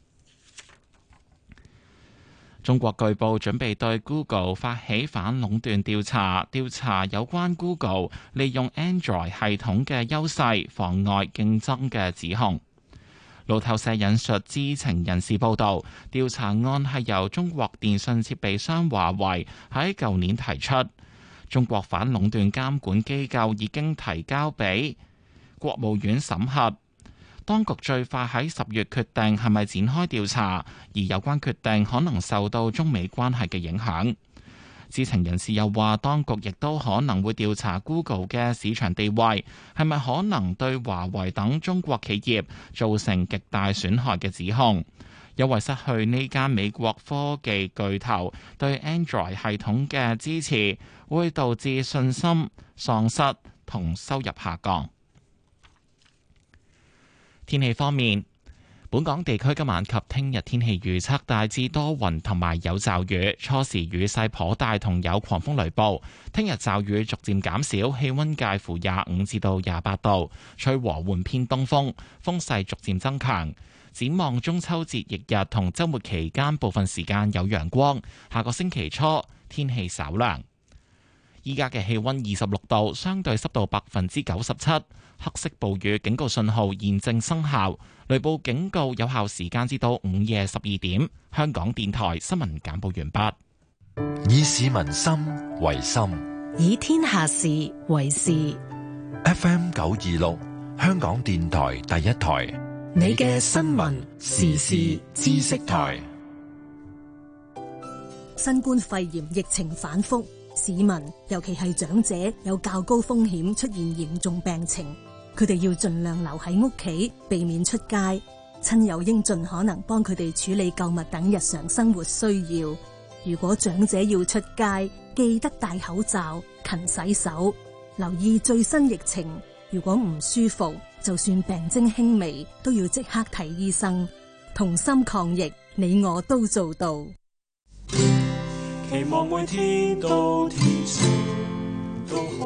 中國據報準備對 Google 發起反壟斷調查，調查有關 Google 利用 Android 系統嘅優勢妨礙競爭嘅指控。路透社引述知情人士報道，調查案係由中國電信設備商華為喺舊年提出，中國反壟斷監管機構已經提交俾國務院審核。當局最快喺十月決定係咪展開調查，而有關決定可能受到中美關係嘅影響。知情人士又話，當局亦都可能會調查 Google 嘅市場地位係咪可能對華為等中國企業造成極大損害嘅指控，因為失去呢間美國科技巨頭對 Android 系統嘅支持，會導致信心喪失同收入下降。天氣方面，本港地區今晚及聽日天氣預測大致多雲同埋有驟雨，初時雨勢頗大同有狂風雷暴。聽日驟雨逐漸減少，氣溫介乎廿五至到廿八度，吹和緩偏東風，風勢逐漸增強。展望中秋節翌日同週末期間部分時間有陽光，下個星期初天氣稍涼。依家嘅氣溫二十六度，相對濕度百分之九十七。黑色暴雨警告信號現正生效，雷暴警告有效時間至到午夜十二點。香港電台新聞簡報完畢。 以市民心為心， 以天下事為事。 F M 九二六，香港電台第一台， 你嘅新聞時事知識台。 新冠肺炎疫情反覆，市民尤其係長者有較高風險出現嚴重病情，佢哋要盡量留喺屋企，避免出街。親友應盡可能幫佢哋處理購物等日常生活需要。如果長者要出街，記得戴口罩、勤洗手，留意最新疫情。如果唔舒服，就算病徵輕微，都要即刻睇醫生。同心抗疫，你我都做到。 期望每天都天晴都好，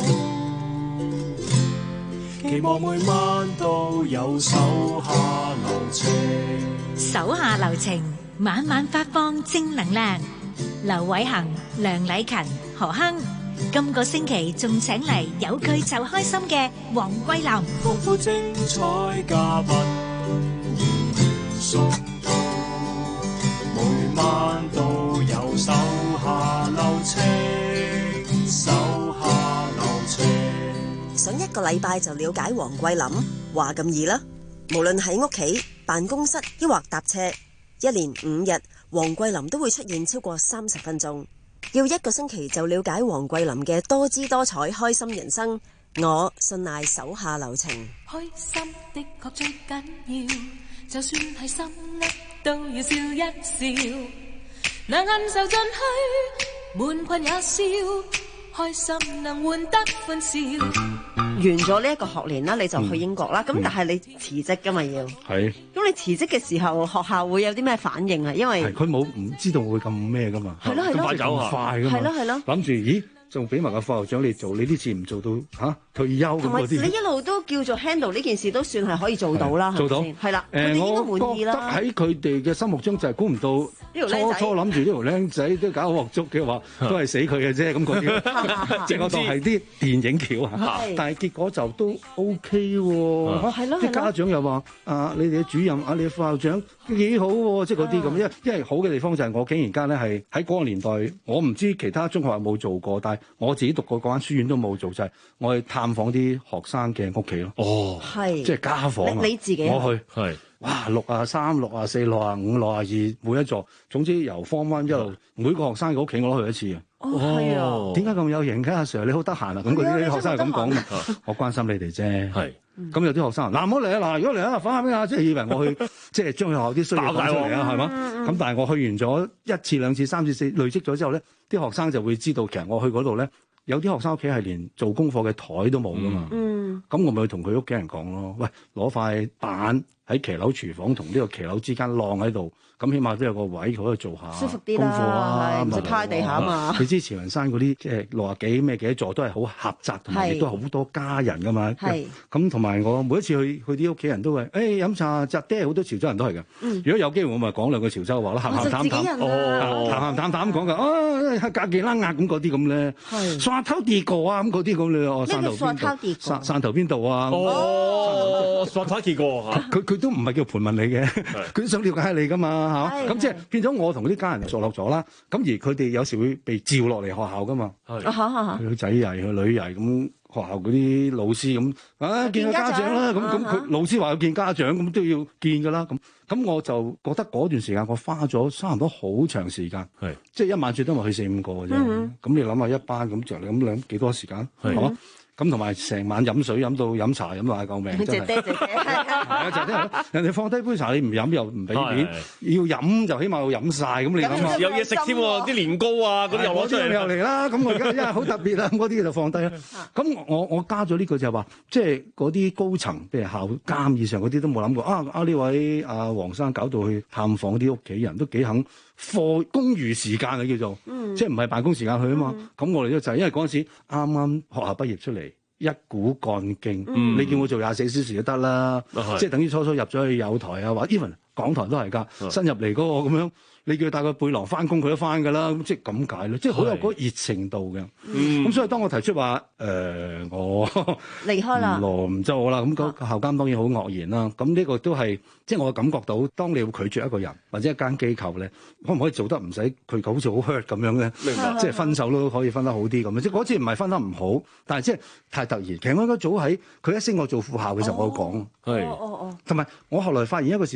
期望每晚都有手下留情。 手下留情，晚晚發放正能量。劉偉恒、梁禮勤、何亨，今個星期仲請嚟有佢就開心嘅黃桂林。 豐富精彩嘉賓送到，每晚都有手下留情，手下留情。 想一個禮拜就了解黃桂林，話咁易啦。無論喺屋企、辦公室，抑或搭車，一連五日，黃桂林都會出現超過三十分鐘。要一個星期就了解黃桂林嘅多姿多彩開心人生，我信賴手下留情。 開心的確最緊要，就算係心噏都要笑一笑，能忍受進去，悶困也笑，開心能換得歡笑。 完咗呢一個學年啦，你就去英國啦。咁、嗯、但係你辭職噶嘛要？係。咁你辭職嘅時候，學校會有啲咩反應啊？因為佢冇唔知道會咁咩噶嘛。 係咯係咯， 咁快噶嘛。係咯係咯。諗住咦，仲俾埋個副校長你做，你呢次唔做到嚇、啊、退休咁嗰啲。 你一路都叫做 handle 呢件事，都算係可以做到啦。 做到係啦。誒、呃，我覺得喺佢哋嘅心目中就係估唔到。初初諗住呢條僆仔都搞鑊粥嘅話，都係死佢嘅啫。咁嗰啲，即係我當係啲電影橋啊。但係結果就都 OK 喎。係咯，啲家長又話：啊，你哋嘅主任啊，你嘅副校長幾好喎。即係嗰啲咁，因為因為好嘅地方就係我竟然間咧係喺嗰個年代，我唔知其他中學有冇做過，但係我自己讀過嗰間書院都冇做，就係我去探訪啲學生嘅屋企咯。哦，係，即係家訪啊！ 你自己我去係。哇！六啊三、六啊四、六啊五、六啊二，每一座，總之由 Form One 一路每個學生嘅屋企我都去一次啊！ 哦，係啊！ 點解咁有型嘅阿 Sir？你好得閒啊！咁嗰啲學生係咁講嘛？我關心你哋啫。係。咁有啲學生嗱唔好嚟啊！嗱，如果嚟啊，反下邊啊，即係以為我去即係將佢學校啲需要講出嚟啊，係嘛？咁但係我去完咗一次、兩次、三次、四累積咗之後咧，啲學生就會知道其實我去嗰度咧，有啲學生屋企係連做功課嘅台都冇噶嘛。嗯。咁我咪去同佢屋企人講咯，喂，攞塊板喺騎樓廚房同呢個騎樓之間晾喺度，咁起碼都有個位可以做下舒服啲啦，唔使趴喺地下啊嘛。 你知慈雲山嗰啲即係六啊幾咩幾多座都係好狹窄，同埋亦都好多家人噶嘛。係。咁同埋我每一次去去啲屋企人都係，誒飲茶扎爹，好多潮州人都係嘅。嗯。如果有機會我咪講兩句潮州話咯，鹹鹹淡淡。哦。鹹鹹淡淡講㗎，啊隔幾冷壓咁嗰啲咁咧。係。刷頭地過啊咁嗰啲咁你哦汕頭邊度？汕汕頭邊度啊？ 哦。刷頭地過嚇。 佢佢都唔係叫盤問你嘅，佢都想了解下你㗎嘛嚇。咁即係變咗我同啲家人熟落咗啦。咁而佢哋有時會被召落嚟學校㗎嘛。係。佢仔曳，佢女曳咁，學校嗰啲老師咁啊見個家長啦。咁咁佢老師話要見家長，咁都要見㗎啦。咁咁我就覺得嗰段時間我花咗差唔多好長時間。係。即係一晚最多咪去四五個嘅啫。咁你諗下一班咁就你咁兩幾多時間係嘛？咁同埋成晚飲水飲到飲茶飲到嗌救命，真係。人哋放低杯茶你唔飲又唔俾面，要飲就起碼要飲晒。咁你諗下。 有嘢食添喎，啲年糕啊嗰啲又攞出嚟。 又嚟啦！咁我而家因為好特別啦，嗰啲就放低啦。咁我我加咗呢個就係話，即係嗰啲高層，譬如校監以上嗰啲都冇諗過啊！啊呢位阿黃生搞到去探訪啲屋企人都幾肯課公餘時間啊叫做，即係唔係辦公時間去啊嘛。咁我哋都就係因為嗰陣時啱啱學校畢業出嚟。一股幹勁，嗯、你叫我做廿四小時就得啦，即係等於初初入咗去有台啊，或 even 港台都係㗎，新入嚟嗰個咁樣。你叫佢帶個背囊翻工，佢都翻㗎啦，咁即係咁解咯，即係好有嗰個熱程度嘅。咁、嗯、所以當我提出話誒、呃，我離開啦， 羅唔做啦，咁、那個校監當然好愕然啦。咁呢個都係即係我感覺到，當你要拒絕一個人或者一間機構咧，可唔可以做得唔使佢好似好 hurt 咁樣咧？明白，即係分手都可以分得好啲咁樣。即係嗰次唔係分得唔好，但係即係太突然。其實我應該早喺佢一升我做副校嘅時候，我講係。哦哦哦。同埋我後來發現一個事實，有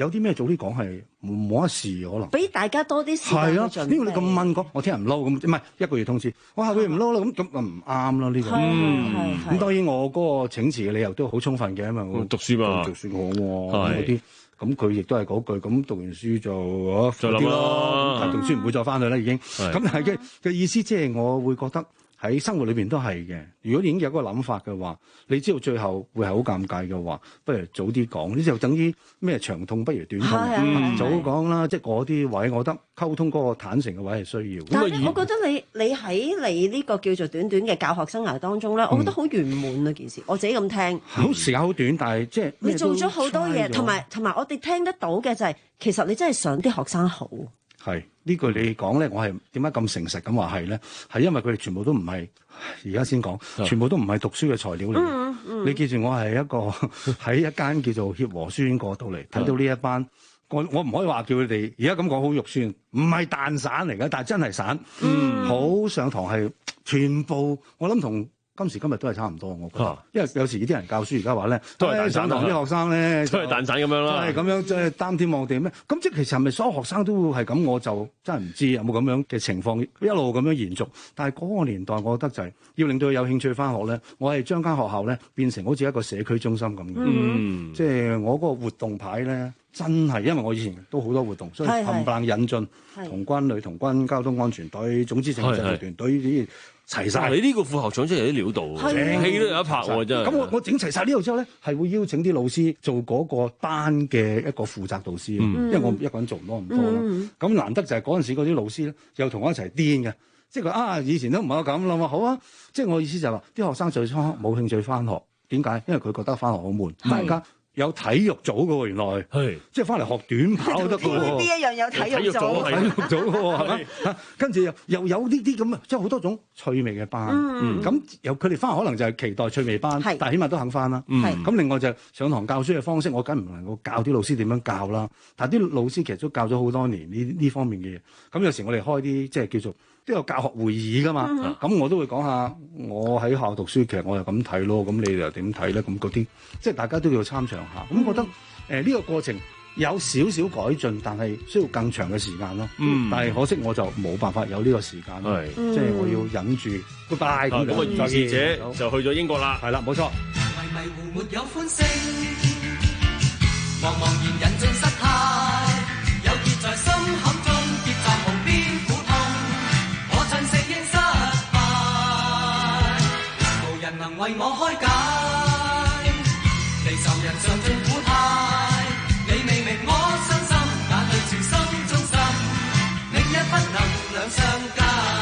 有啲咩早啲講係冇得事可能。 俾大家多啲時間係啊， 去準備。 呢個你咁問講，我聽日唔撈咁，唔係一個月通知，我下個月唔撈啦，咁咁唔啱咯呢個。 嗯， 咁當然我嗰個請辭嘅理由都好充分嘅，因為我讀書嘛， 讀書好嗰啲。咁佢亦都係嗰句，咁讀完書就再諗咯。但係讀書唔會再翻去啦，已經。咁但係嘅嘅意思，即係我會覺得喺生活裏邊都係嘅。如果已經有個諗法嘅話，你知道最後會係好尷尬嘅話，不如早啲講。呢就等於咩長痛不如短痛，嗯、早講啦。即係嗰啲位，我覺得溝通嗰個坦誠嘅位係需要。 但係我覺得你你喺你呢個叫做短短嘅教學生涯當中咧，嗯、我覺得好圓滿啊件事。我自己咁聽， 好時間好短，但係即係你做咗好多嘢，同埋同埋我哋聽得到嘅就係、是，其實你真係想啲學生好。 係呢句你講咧，我係點解咁誠實咁話係咧？係因為佢哋全部都唔係而家先講，全部都唔係讀書嘅材料嚟嘅。嗯嗯、你記住，我係一個喺一間叫做協和書院嗰度嚟睇到呢一班，我我唔可以話叫佢哋而家咁講好肉酸，唔係蛋散嚟嘅，但係真係散，嗯、好上堂係全部，我諗同今時今日都係差唔多，我覺得，啊、因為有時啲人教書而家話咧，都係上堂啲學生咧， 都係蛋散咁樣啦， 係咁樣即係擔天望地咩？咁即係其實係咪所有學生都會係咁？我就真係唔知有冇咁樣嘅情況一路咁樣延續。但係嗰個年代，我覺得就係要令到佢有興趣翻學咧，我係將間學校咧變成好似一個社區中心咁嘅。嗯，即係我嗰個活動牌咧，真係因為我以前都好多活動，所以冚唪唥引進童軍、女童軍、交通安全隊，總之成個團隊啲。齊晒， 你呢個副校長真係有啲料到，正氣都有一拍喎，真係。 咁我我整齊晒呢度之後咧，係會邀請啲老師做嗰個班嘅一個負責導師，嗯、因為我一個人做唔多咁多啦。咁、嗯、難得就係嗰陣時嗰啲老師咧，又同我一齊癲嘅，即係佢啊以前都唔係咁啦嘛，好啊，即係我意思就係話啲學生就冇興趣翻學，點解？因為佢覺得翻學好悶，大家。有體育組嘅喎，原來係即係翻嚟學短跑得嘅喎。 呢一樣有體育組， 體育組嘅喎，係咪？嚇，跟住又又有呢啲咁啊，即係好多種趣味嘅班。咁由佢哋翻學可能就係期待趣味班，但係起碼都肯翻啦。咁另外就上堂教書嘅方式，我梗唔能夠教啲老師點樣教啦。但係啲老師其實都教咗好多年呢呢方面嘅嘢。咁有時我哋開啲即係叫做都有教學會議㗎嘛。咁我都會講下我喺學校讀書，其實我又咁睇咯。咁你哋又點睇咧？咁嗰啲即係大家都要參詳下。咁、嗯、覺得誒呢、呃這個過程有少少改進，但係需要更長嘅時間咯。嗯，但係可惜我就冇辦法有呢個時間，係、嗯、即係我要忍住。Goodbye 咁個預示者就去咗英國啦。 係啦，冇錯。 迷迷糊沒有歡聲，茫茫然人盡失態，有結在心坎中，結集無邊苦痛，我盡承認失敗，無人能為我開解。地受人嘗盡苦態，你未明我傷心，眼淚潮心中心，明日不能兩相間。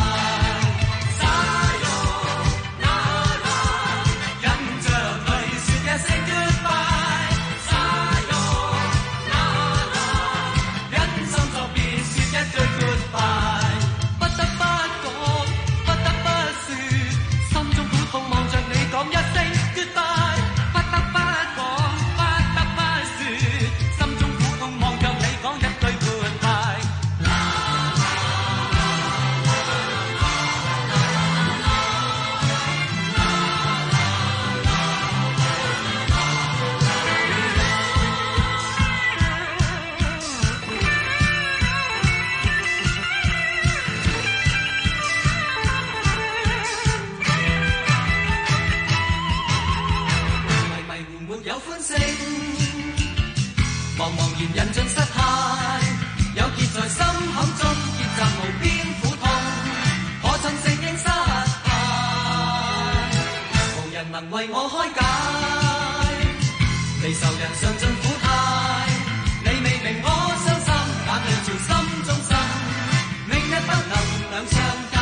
為我開解，離愁人嘗盡苦態，你未明我傷心，眼淚潮心中心，明日不能兩相間。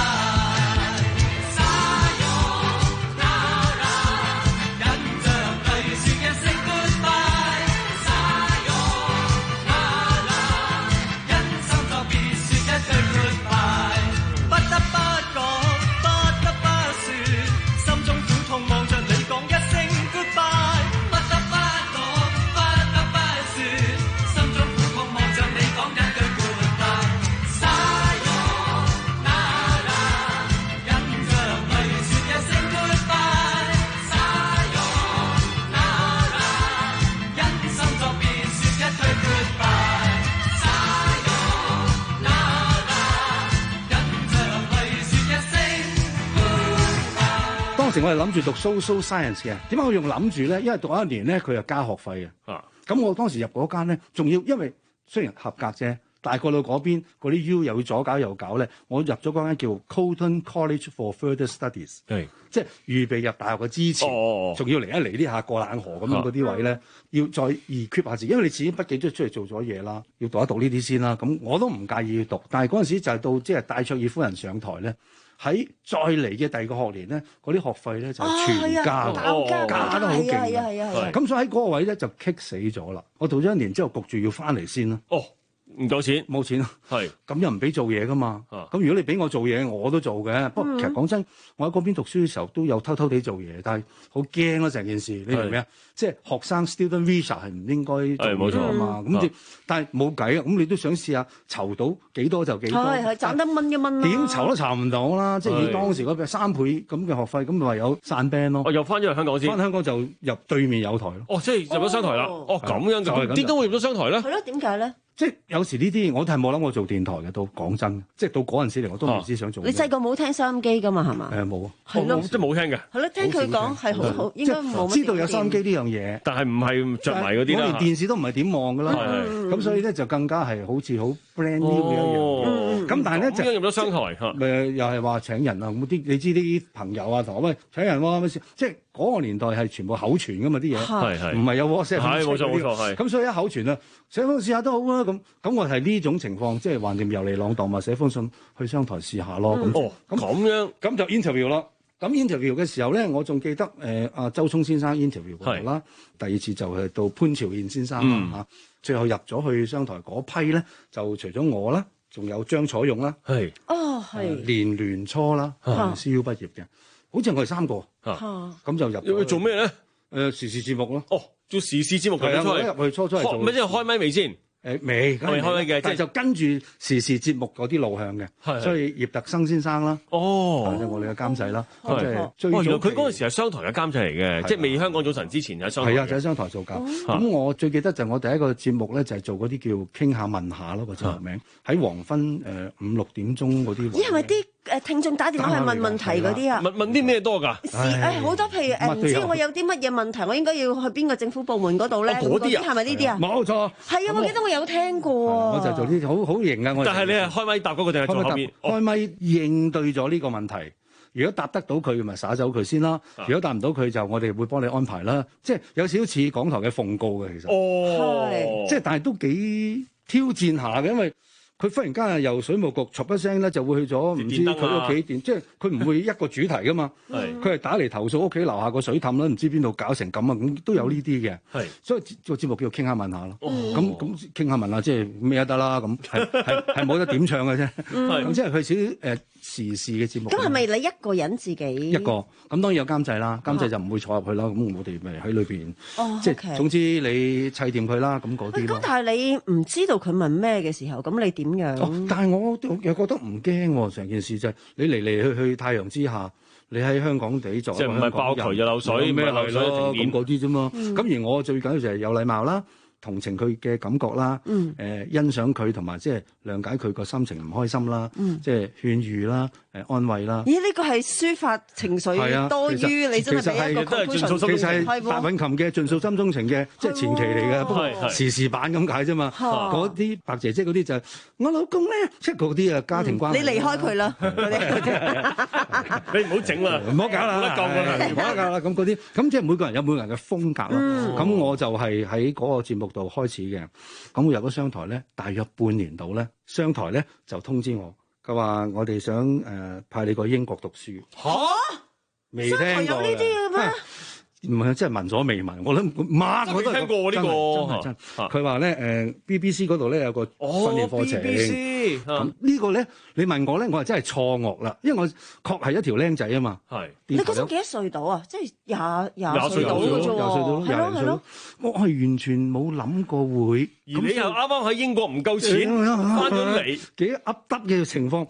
時我係諗住讀 social science 嘅，點解我用諗住咧？因為讀一年咧，佢又加學費嘅。啊，咁我當時入嗰間咧，仲要因為雖然合格啫，但係過到嗰邊嗰啲 U 又要左搞右搞咧，我入咗嗰間叫 Colton College for Further Studies，係即係預備入大學嘅之前，仲、哦、要嚟一嚟呢下過冷河咁樣嗰啲位咧，要再 equip 下自己，因為你自己畢竟都出嚟做咗嘢啦，要讀一讀呢啲先啦。咁我都唔介意要讀，但係嗰陣時就係到即係戴卓爾夫人上台咧。喺再嚟嘅第二個學年咧，嗰啲學費咧就全加嘅，哦、加得好勁嘅。咁所以喺嗰個位咧就棘死咗啦。我讀咗一年之後，焗住要翻嚟先啦。哦，唔夠錢，冇錢。係咁又唔俾做嘢噶嘛。咁、啊、如果你俾我做嘢，我都做嘅。不過其實講真，我喺嗰邊讀書嘅時候都有偷偷地做嘢，但係好驚咯成件事。你明唔明啊？即係學生 student visa 係唔應該做嘢啊嘛。咁、嗯、但係冇計啊。咁你都想試下籌到幾多就幾多。係係賺得蚊一蚊啦。點籌都籌唔到啦。即係以當時嗰個三倍咁嘅學費，咁咪唯有散 band 咯。我又翻咗去香港先。翻香港就入對面有台咯。哦，即係入咗商台啦。哦，咁樣就點解會入咗商台咧？係咯，點解咧？即係有時呢啲我都係冇諗過做電台嘅，到講真，即係到嗰陣時嚟我都唔知想做。你細個冇聽收音機㗎嘛？係嘛？誒冇啊，係咯，即係冇聽嘅。係咯，聽佢講係好好，應該冇乜。知道有收音機呢樣嘢，但係唔係着迷嗰啲啦。我連電視都唔係點望㗎啦。咁所以咧就更加係好似好 brand new 嘅一樣。咁但係咧就入咗商台誒，又係話請人啊咁啲，你知啲朋友啊同我喂請人喎，乜即係嗰個年代係全部口傳㗎嘛啲嘢，係係唔係有 WhatsApp？係冇錯冇錯係。咁所以一口傳啊，寫封試下都好啊咁。咁我係呢種情況，即係橫掂遊嚟浪蕩嘛，寫封信去商台試下咯。咁、嗯、哦，咁咁樣咁就 interview 咯。咁 interview 嘅時候咧，我仲記得誒阿、呃、周聰先生 interview 嗰度啦。第二次就係到潘朝燕先生啦嚇、嗯啊。最後入咗去商台嗰批咧，就除咗我啦，仲有張楚勇啦。係哦，係、呃、連聯初啦，係 C U 畢業嘅，好似我哋三個嚇。咁就入咗去做咩咧？誒、呃、時事節目咯。哦，做時事節目嘅。係啊，我一入去初初係做。咩即係開咪未先？誒未，係咪開咪嘅？但係就跟住時事節目嗰啲路向嘅，所以葉特生先生啦，哦，即係我哋嘅監製啦，即係最早。佢嗰陣時係商台嘅監製嚟嘅，即係未香港早晨之前喺商台。係啊，就喺商台做監。咁我最記得就係我第一個節目咧，就係做嗰啲叫傾下問下咯，個節目名喺黃昏誒五六點鐘嗰啲。咦？係咪啲誒聽眾打電話去問問題嗰啲啊？問問啲咩多㗎？誒好多，譬如誒唔知我有啲乜嘢問題，我應該要去邊個政府部門嗰度咧？嗰啲係咪呢啲啊？冇錯。係啊，我記得我有聽過。我就做呢啲好好型啊！我但係你係開咪答嗰個定係做後面？開咪應對咗呢個問題。如果答得到佢，咪灑走佢先啦。如果答唔到佢，就我哋會幫你安排啦。即係有少少似港台嘅奉告嘅，其實。哦。係。即係但係都幾挑戰下嘅，因為佢忽然間係由水務局唰一聲咧，就會去咗唔知佢屋企電，即係佢唔會一個主題噶嘛。係。佢係打嚟投訴屋企樓下個水氹啦，唔知邊度搞成咁啊！咁都有呢啲嘅。係。所以個節目叫做傾下問下咯。咁咁傾下問下，即係咩都得啦。咁係係係冇得點唱嘅啫。咁即係佢少誒。呃時事嘅節目，咁係咪你一個人自己一個？咁當然有監製啦，監製就唔會坐入去啦。咁我哋咪喺裏邊，即係總之你砌掂佢啦。咁嗰啲咯。咁但係你唔知道佢問咩嘅時候，咁你點樣？但係我又覺得唔驚喎，成件事就係你嚟嚟去去太陽之下，你喺香港地作，即係唔係爆渠就漏水咩漏水咁嗰啲啫嘛。咁而我最緊要就係有禮貌啦。同情佢嘅感覺啦，誒、嗯呃、欣賞佢同埋即係諒解佢個心情唔開心啦，嗯、即係勸喻啦，誒、呃、安慰啦。咦？呢、這個係抒發情緒多於你真係俾一個 conclusion。其實係白韻琴嘅盡訴心中情嘅，即係前期嚟嘅，不過時事版咁解啫嘛。嗰啲白姐姐嗰啲就係、我老公咧，即係嗰啲啊家庭關係、嗯。你離開佢啦，你唔好整啦，唔好搞啦，唔好搞啦，咁嗰啲，咁即係每個人有每個人嘅風格咯。咁、嗯、我就係喺嗰個節目度開始嘅，咁我入咗商台咧，大約半年度咧，商台咧就通知我，佢話我哋想誒、呃、派你過英國讀書。吓？未聽過？商台有呢啲嘅咩？唔係，即係聞咗未聞？我諗，媽，我都聽過呢個。真係真。佢話咧，誒 B B C 嗰度咧有個訓練課程。哦 B B C 咁呢個咧，你問我咧，我係真係錯愕啦，因為我確係一條僆仔啊嘛。係。你嗰陣幾多歲到啊？即係廿廿歲到嘅啫喎。廿歲到，廿零歲。我係完全冇諗過會。而你又啱啱喺英國唔夠錢，翻咗嚟幾噏得嘅情況。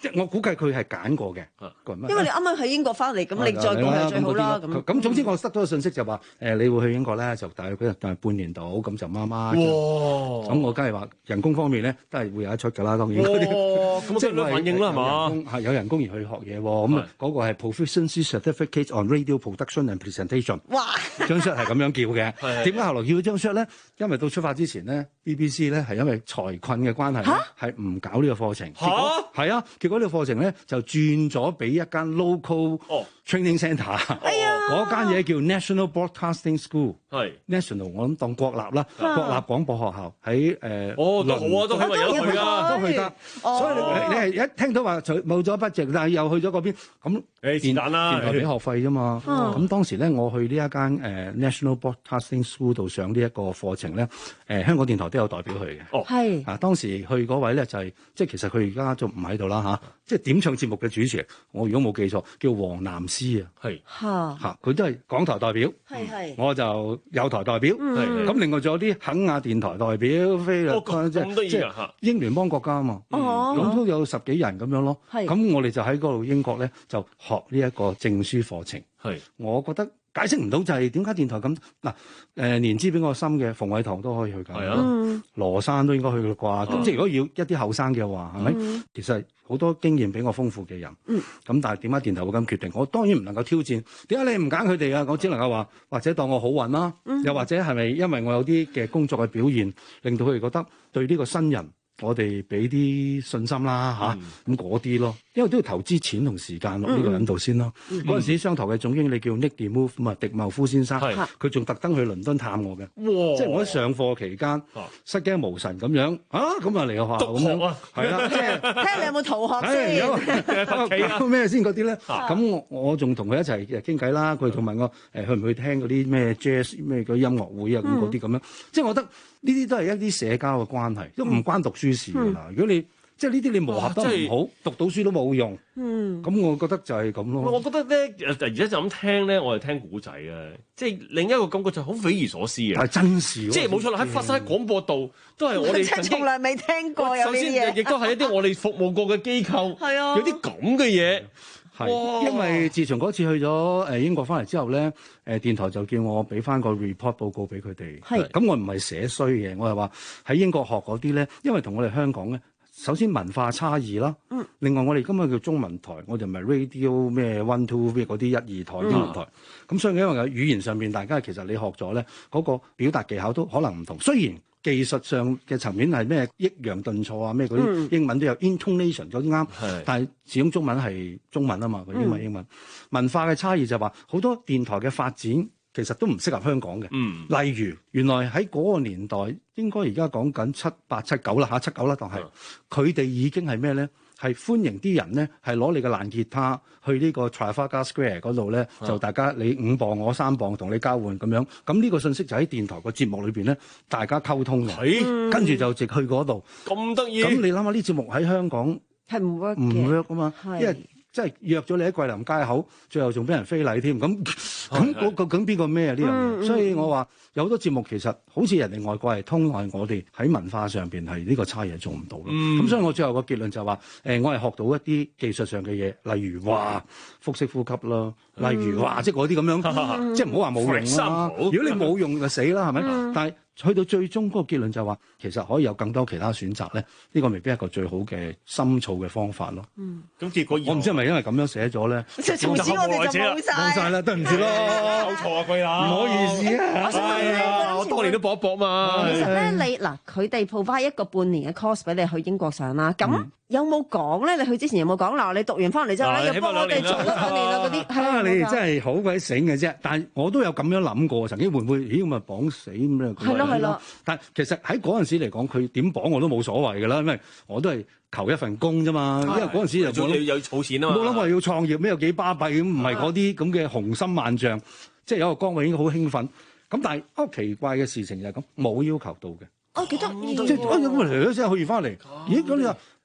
即係我估計佢係揀過嘅。 因為你啱啱喺英國翻嚟，咁你再講就最好啦。咁咁總之我得到個信息就話誒，你會去英國咧，就大約嗰日大概半年到，咁就媽媽。咁我梗係話人工方面咧，都係會有得出㗎啦。當然嗰啲咁即係兩反應啦，係嘛？ 係有人工而去學嘢喎。咁嗰個係 Proficiency Certificate on Radio Production and Presentation。 哇！ 張 shot 係咁樣叫嘅。點解後來叫張 shot 咧？因為到出發之前咧 ，B B C 咧係因為財困嘅關係，係唔搞呢個課程。嚇！係啊，結果呢個課程咧就轉咗俾一間 local training centre。 哎呀！ 嗰間嘢叫 National Broadcasting School。係 National， 我諗當國立啦，國立廣播學校喺誒。 哦，都好啊，都起碼有去啊， 都去得。所以你你係一聽到話冇咗 budget，但係又去咗嗰邊，咁誒是但啦， 電台俾學費啫嘛。咁當時咧，我去呢一間誒 National Broadcasting School 度上呢一個課程咧，誒香港電台都有代表去嘅。 哦， 係啊，當時去嗰位咧就係即係其實佢而家就唔喺度啦嚇，即係點唱節目嘅主持，我如果冇記錯叫黃南詩啊。係嚇嚇，佢都係港台代表。 係係， 我就有台代表。係咁，另外仲有啲肯亞電台代表，菲律賓即係即係英聯邦國家啊嘛。哦，咁都有十幾人咁樣咯。係咁，我哋就喺嗰度英國咧就學呢一個證書課程。係，我覺得解釋唔到就係點解電台咁嗱誒年資比我深嘅馮偉堂都可以去㗎。係啊，羅山都應該去㗎啩。咁即係如果要一啲後生嘅話，係咪？其實好多經驗比我豐富嘅人。嗯。咁但係點解電台會咁決定？我當然唔能夠挑戰。點解你唔揀佢哋啊？我只能夠話，或者當我好運啦。嗯。又或者係咪因為我有啲嘅工作嘅表現，令到佢哋覺得對呢個新人，我哋俾啲信心啦嚇，咁嗰啲咯，因為都要投資錢同時間落呢個引導先咯。嗰陣、嗯、時商台嘅總經理叫 Nick DeMove 啊，狄茂夫先生，佢仲特登去倫敦探我嘅，哇即係我喺上課期間、啊、失驚無神咁樣啊，咁啊嚟個學校咁樣，係啦，即係睇下你有冇逃學先， 搞咩先嗰啲咧？咁我我仲同佢一齊傾偈啦，佢仲問我誒去唔去聽嗰啲咩 jazz 咩嗰音樂會啊咁嗰啲咁樣，即係我覺得呢啲都係一啲社交嘅關係，都唔關讀書事㗎啦。如果你即係呢啲你磨合得唔好，讀到書都冇用。嗯，咁我覺得就係咁咯。 我覺得咧，而家就咁聽咧，我係聽古仔嘅，即係另一個感覺就好匪夷所思嘅。 係真事， 即係冇錯啦，喺發生喺廣播道都係我哋真係從來未聽過有呢啲嘢。 首先亦都係一啲我哋服務過嘅機構，係啊，有啲咁嘅嘢。 係，因為自從嗰次去咗誒英國翻嚟之後咧，誒電台就叫我俾翻個 report 報告俾佢哋。係，咁我唔係寫衰嘅，我係話喺英國學嗰啲咧，因為同我哋香港咧，首先文化差異啦。嗯。另外我哋今日叫中文台，我哋唔係 radio 咩 one two 咩嗰啲一二台英文台。咁、嗯、所以因為喺語言上面，大家其實你學咗咧，嗰、嗰個表達技巧都可能唔同。雖然技術上嘅層面係咩抑揚頓挫啊，咩嗰啲英文都有 intonation 嗰啲啱，嗯、但係始終中文係中文啊嘛，佢英文英文、嗯、文化嘅差異就係話好多電台嘅發展其實都唔適合香港嘅。嗯，例如原來喺嗰個年代，應該而家講緊七八七九啦嚇，七九啦，當係佢哋已經係咩咧？係歡迎啲人咧，係攞你嘅爛吉他去呢個 Trafalgar Square 嗰度咧，就大家你五磅我三磅同你交換咁樣。咁呢個信息就喺電台個節目裏邊咧，大家溝通嘅。嗯、跟住就直去嗰度。咁得意。咁你諗下呢節目喺香港係唔 work 唔 work 啊嘛？因為即係約咗你喺桂林街口，最後仲俾人非禮添。咁咁嗰個咁邊個咩啊？呢樣嘢。所以我話有好多節目其實好似人哋外國係通，係我哋喺文化上邊係呢個差異做唔到咯。咁、嗯、所以我最後個結論就係話，誒、呃、我係學到一啲技術上嘅嘢，例如話腹式呼吸啦，例如話即係嗰啲咁樣，嗯、即係唔好話冇用啦。如果你冇用就死啦，係咪？嗯、但係去到最終嗰個結論就係話，其實可以有更多其他選擇咧。呢、呢個未必係一個最好嘅深造嘅方法咯。嗯，咁結果我唔知係咪因為咁樣寫咗咧， 從此我哋就冇晒， 冇晒啦，對唔住咯， 搞錯啊，佢啊， 唔好意思啊。 係啊，我多年都搏一搏嘛。 其實咧，你嗱佢哋 provide 一個半年嘅 course 俾你去英國上啦。咁有冇講咧？你去之前有冇講嗱？你讀完翻嚟之後咧，又幫我哋做咗兩年啦嗰啲。係啊， 你哋真係好鬼醒嘅啫。但係我都有咁樣諗過，曾經會唔會咦咁咪綁死咁樣？ 係咯係咯。 但係其實喺嗰陣時嚟講，佢點綁我都冇所謂㗎啦，因為我都係求一份工啫嘛。因為嗰陣時就冇有儲錢啊嘛。 冇諗話要創業咩？有幾巴閉咁？唔係嗰啲咁嘅雄心萬丈，即係有個崗位已經好興奮。咁但係一個奇怪嘅事情就係咁，冇要求到嘅。 哦，幾得意！ 即係哎呀咁嚟咗之後去完翻嚟，咦咁你話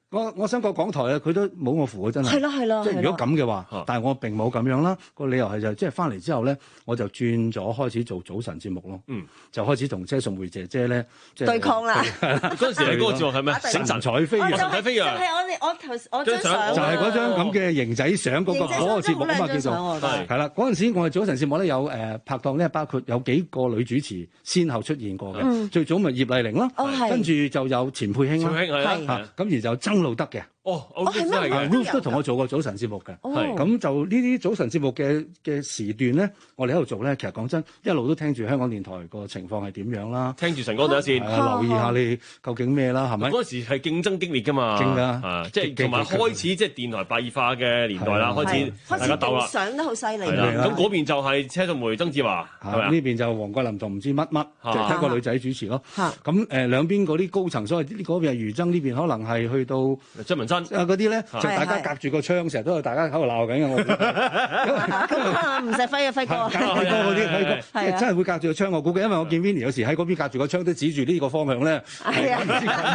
我我想講港台啊，佢都冇我符啊，真係。 係咯係咯。 即係如果咁嘅話，但係我並冇咁樣啦。個理由係就即係翻嚟之後咧，我就轉咗開始做早晨節目咯。嗯，就開始同車淑梅姐姐咧即係對抗啦。 嗰陣時你嗰個節目係咩？ 神采飛揚， 神采飛揚。 係我哋我頭我張相就係嗰張咁嘅型仔相嗰個嗰個節目啊嘛，叫做係啦。嗰陣時我哋早晨節目咧有誒拍檔咧，包括有幾個女主持先後出現過嘅。最早咪葉麗玲咯，跟住就有錢佩卿啦，咁而就曾路德嘅。 哦，我係咩？Ruth 都同我做過早晨節目嘅，咁就呢啲早晨節目嘅嘅時段咧，我哋喺度做咧，其實講真，一路都聽住香港電台個情況係點樣啦， 聽住晨光第一線， 留意下你究竟咩啦，係咪？ 嗰時係競爭激烈㗎嘛， 勁㗎， 即係同埋開始即係電台白熱化嘅年代啦，開始大家鬥啦， 上得好犀利。 咁嗰邊就係車淑梅、曾志華，係咪啊？ 呢邊就黃桂林同唔知乜乜，就係得個女仔主持咯。咁誒兩邊嗰啲高層，所謂嗰邊係余爭，呢邊可能係去到張文新啊嗰啲咧。就大家隔住個窗，成日都有大家喺度鬧緊嘅。我咁唔使輝啊，輝哥， 輝哥嗰啲，輝哥真係會隔住個窗。我估計，因為我見 Vinny 有時喺嗰邊隔住個窗都指住呢個方向咧。係啊，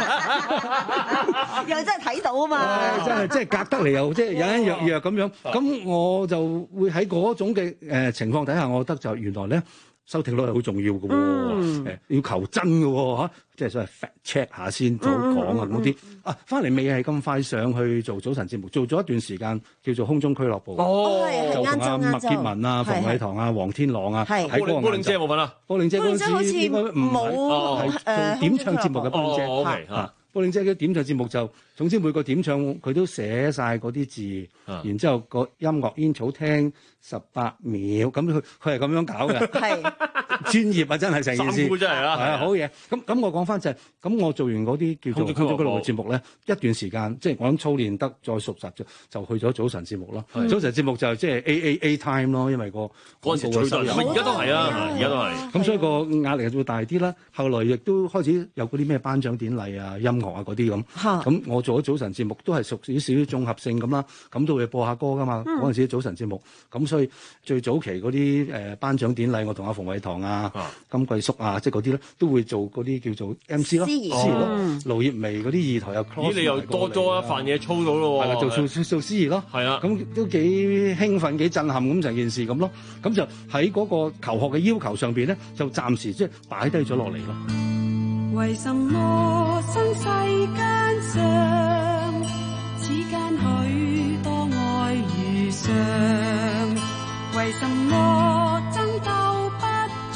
又真係睇到啊嘛！ 真係即係隔得嚟又即係隱隱約約咁樣。咁我就會喺嗰種嘅誒情況底下，我覺得就原來咧收聽率係好重要嘅喎。誒要求真嘅喎嚇。即係所謂 fact check 下先早講啊嗰啲啊，翻嚟未係咁快上去做早晨節目，做咗一段時間叫做空中俱樂部， 哦， 就同阿麥潔文啊、馮偉堂啊、黃天朗啊，喺嗰個波令姐冇份啦， 波令姐嗰陣時應該唔冇係做點唱節目嘅波令姐，嚇波令姐嘅點唱節目就總之每個點唱佢都寫晒嗰啲字，然之後個音樂煙草聽十八秒，咁佢佢係咁樣搞嘅，係專業啊，真係成件事， 真係啦， 係啊好嘢。咁咁我講翻就係，咁我做完嗰啲叫做空中俱樂部節目咧，一段時間即係我諗操練得再熟習就就去咗早晨節目咯。早晨節目就即係 A A A time 咯，因為個嗰陣時最多，而家都係啊，而家都係。 咁所以個壓力就會大啲啦。後來亦都開始有嗰啲咩頒獎典禮啊、音樂啊嗰啲咁。咁我做咗早晨節目都係屬於少少綜合性咁啦，咁都會播下歌噶嘛。嗰陣時早晨節目，咁所以最早期嗰啲誒頒獎典禮，我同阿馮偉堂啊、金貴叔啊，即係嗰啲咧，都會做嗰啲叫做 M C 咯，司儀咯，盧葉薇嗰啲二台又 cross。咦， 你又多多一份嘢操到咯喎！ 係啦，做做做司儀咯。係啊，咁都幾興奮、幾震撼咁成件事咁咯。咁就喺嗰個求學嘅要求上邊咧，就暫時即係擺低咗落嚟咯。 為什麼生世間上，此間許多愛遇上？為什麼爭鬥不絕，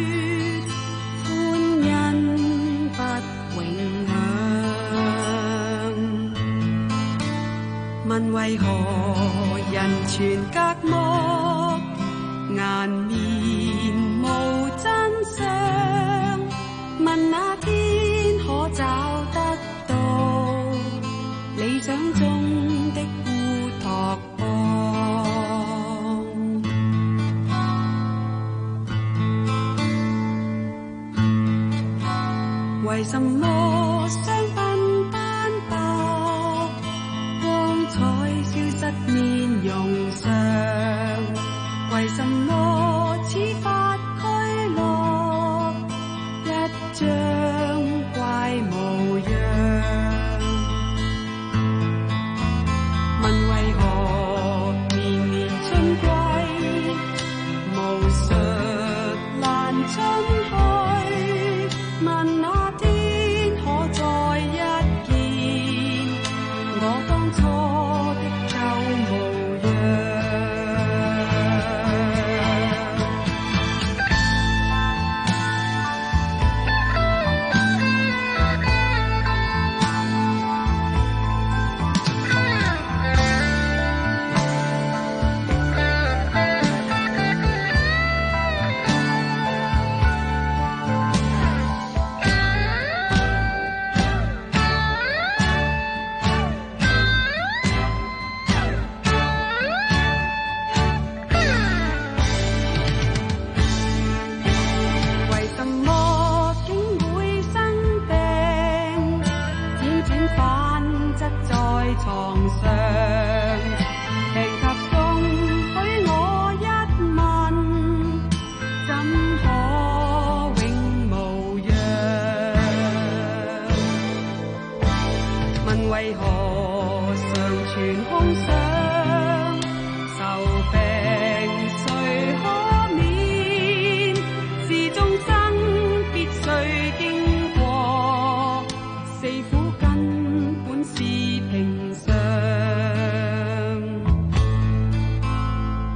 歡欣不永響？問為何人全隔膜，顏面無真相？問那天可找得到理想中的烏托邦？為什麼雙鬢斑白，光彩消失面容上？為什麼似發俱樂一張怪模樣？問為何年年春季，無術難春去？問那天可再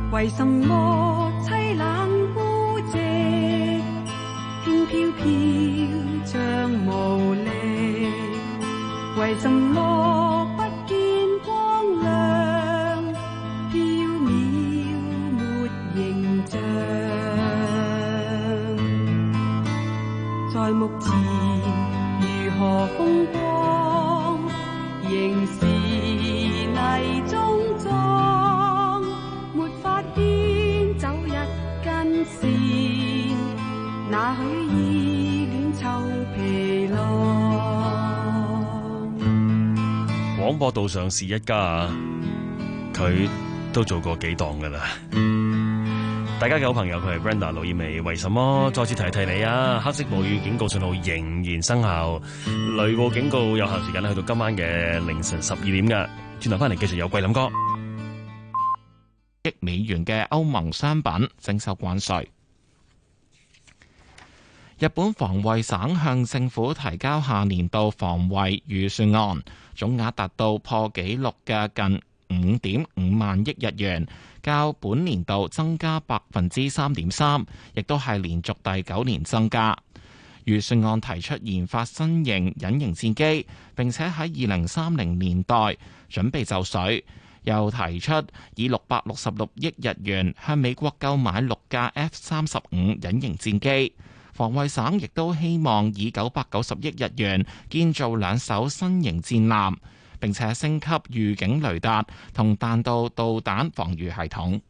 為什麼凄冷孤寂，輕飄飄像無力？為什麼不見光亮，飄渺沒形象？在目前如何風光，仍是泥中裝，沒法牽走一根線，那許依戀臭皮囊。 廣播道上是一家啊，佢都做過幾檔噶啦。大家嘅好朋友佢係 Brenda 盧燕薇，為什麼再次提提你啊？黑色暴雨警告信號仍然生效，雷暴警告有效時間去到今晚嘅凌晨十二點噶。轉頭翻嚟繼續有桂林哥。 億美元嘅歐盟商品徵收關稅。日本防衛省向政府提交下年度防衛預算案，總額達到破紀錄嘅近五點五萬億日元，較本年度增加百分之三點三，亦都係連續第九年增加。預算案提出研發新型隱形戰機，並且喺二零三零年代準備就緒，又提出以六百六十六億日元向美國購買六架 F 三十五隱形戰機。防衛省亦都希望以九百九十億日元建造兩艘新型戰艦，並且升級預警雷達同彈道導彈防禦系統。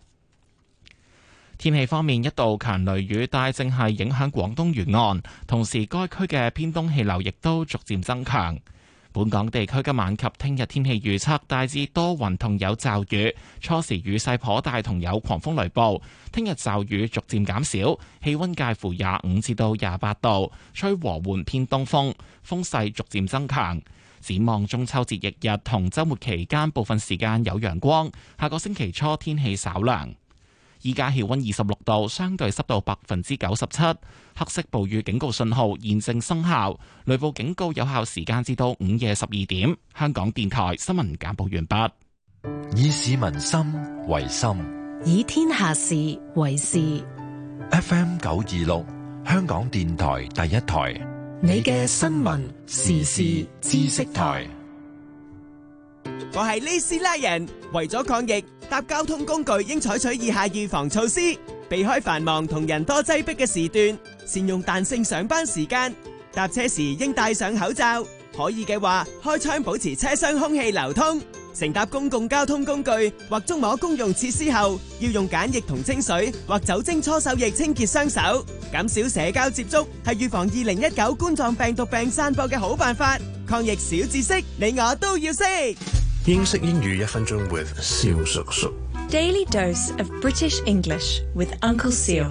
天氣方面，一道強雷雨帶正係影響廣東沿岸，同時該區嘅偏東氣流亦都逐漸增強。本港地區今晚及聽日天氣預測大致多雲同有驟雨，初時雨勢頗大同有狂風雷暴。聽日驟雨逐漸減少，氣溫介乎廿五至到廿八度，吹和緩偏東風，風勢逐漸增強。展望中秋節翌日同週末期間部分時間有陽光，下個星期初天氣稍涼。依家氣溫二十六度，相對濕度百分之九十七，黑色暴雨警告信號現正生效，雷暴警告有效時間至到午夜十二點。香港電台新聞簡報完畢。 以市民心為心， 以天下事為事。 F M 九二六，香港電台第一台， 你嘅新聞時事知識台。 我係呢斯拉人，為咗抗疫，搭交通工具應採取以下預防措施：避開繁忙同人多擠迫嘅時段，善用彈性上班時間，搭車時應戴上口罩，可以嘅話開窗保持車廂空氣流通。乘搭公共交通工具或觸摸公用設施後，要用梘液同清水或酒精搓手液清潔雙手。減少社交接觸係預防二零一九冠狀病毒病散播嘅好辦法。抗疫小知識，你我都要識。 英式英語一分鐘 with 蕭叔叔。 Daily dose of British English with Uncle Seal.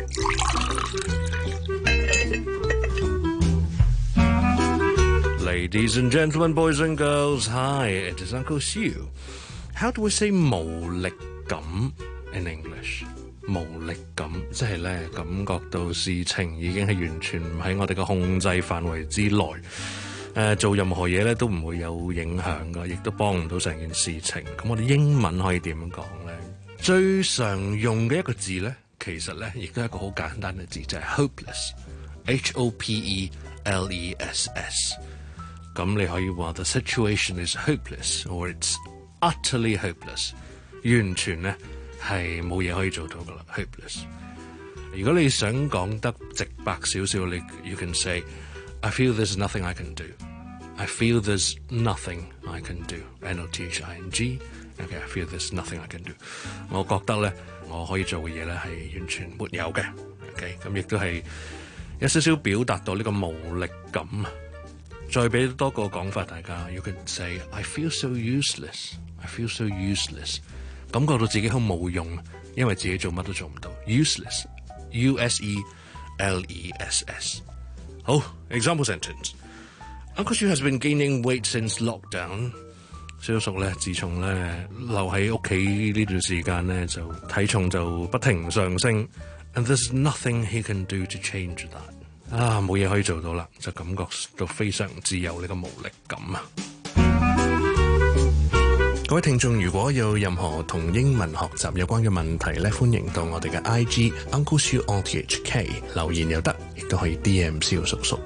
Ladies and gentlemen, boys and girls, hi, it is Uncle Seal. How do we say 無力感 in English? 無力感即係咧感覺到事情已經係完全唔喺我哋嘅控制範圍之內。誒、呃、做任何嘢咧都唔會有影響㗎，亦都幫唔到成件事情。咁我哋英文可以點講咧？最常用嘅一個字咧，其實咧亦都係一個好簡單嘅字，就係、是、hopeless，H O P E L E S S。咁你可以話 the situation is hopeless or it's utterly hopeless， 完全咧係冇嘢可以做到㗎啦 hopeless。如果你想講得直白少少，你 you can say I feel there's nothing I can do。I feel there's nothing I can do. N O T H I N G. Okay, I feel there's nothing I can do. 我覺得咧，我可以做嘅嘢咧係完全沒有嘅。OK，咁亦都係有少少表達到呢個無力感啊。再俾多個講法，大家 You can say I feel so useless. I feel so useless. 感覺到自己好冇用，因為自己做乜都做唔到。Useless. U S E L E S S. 好 ，example sentence。Uncle Shu has been gaining weight since lockdown。蕭叔咧，自從咧留喺屋企呢段時間咧，就體重就不停上升。And there's nothing he can do to change that。啊，冇嘢可以做到啦，就感覺到非常之有呢個無力感啊！ 各位聽眾，如果有任何同英文學習有關嘅問題咧，歡迎到我哋嘅 I G Uncle Siu R T H K 留言又得，亦都可以 D M 蕭叔叔。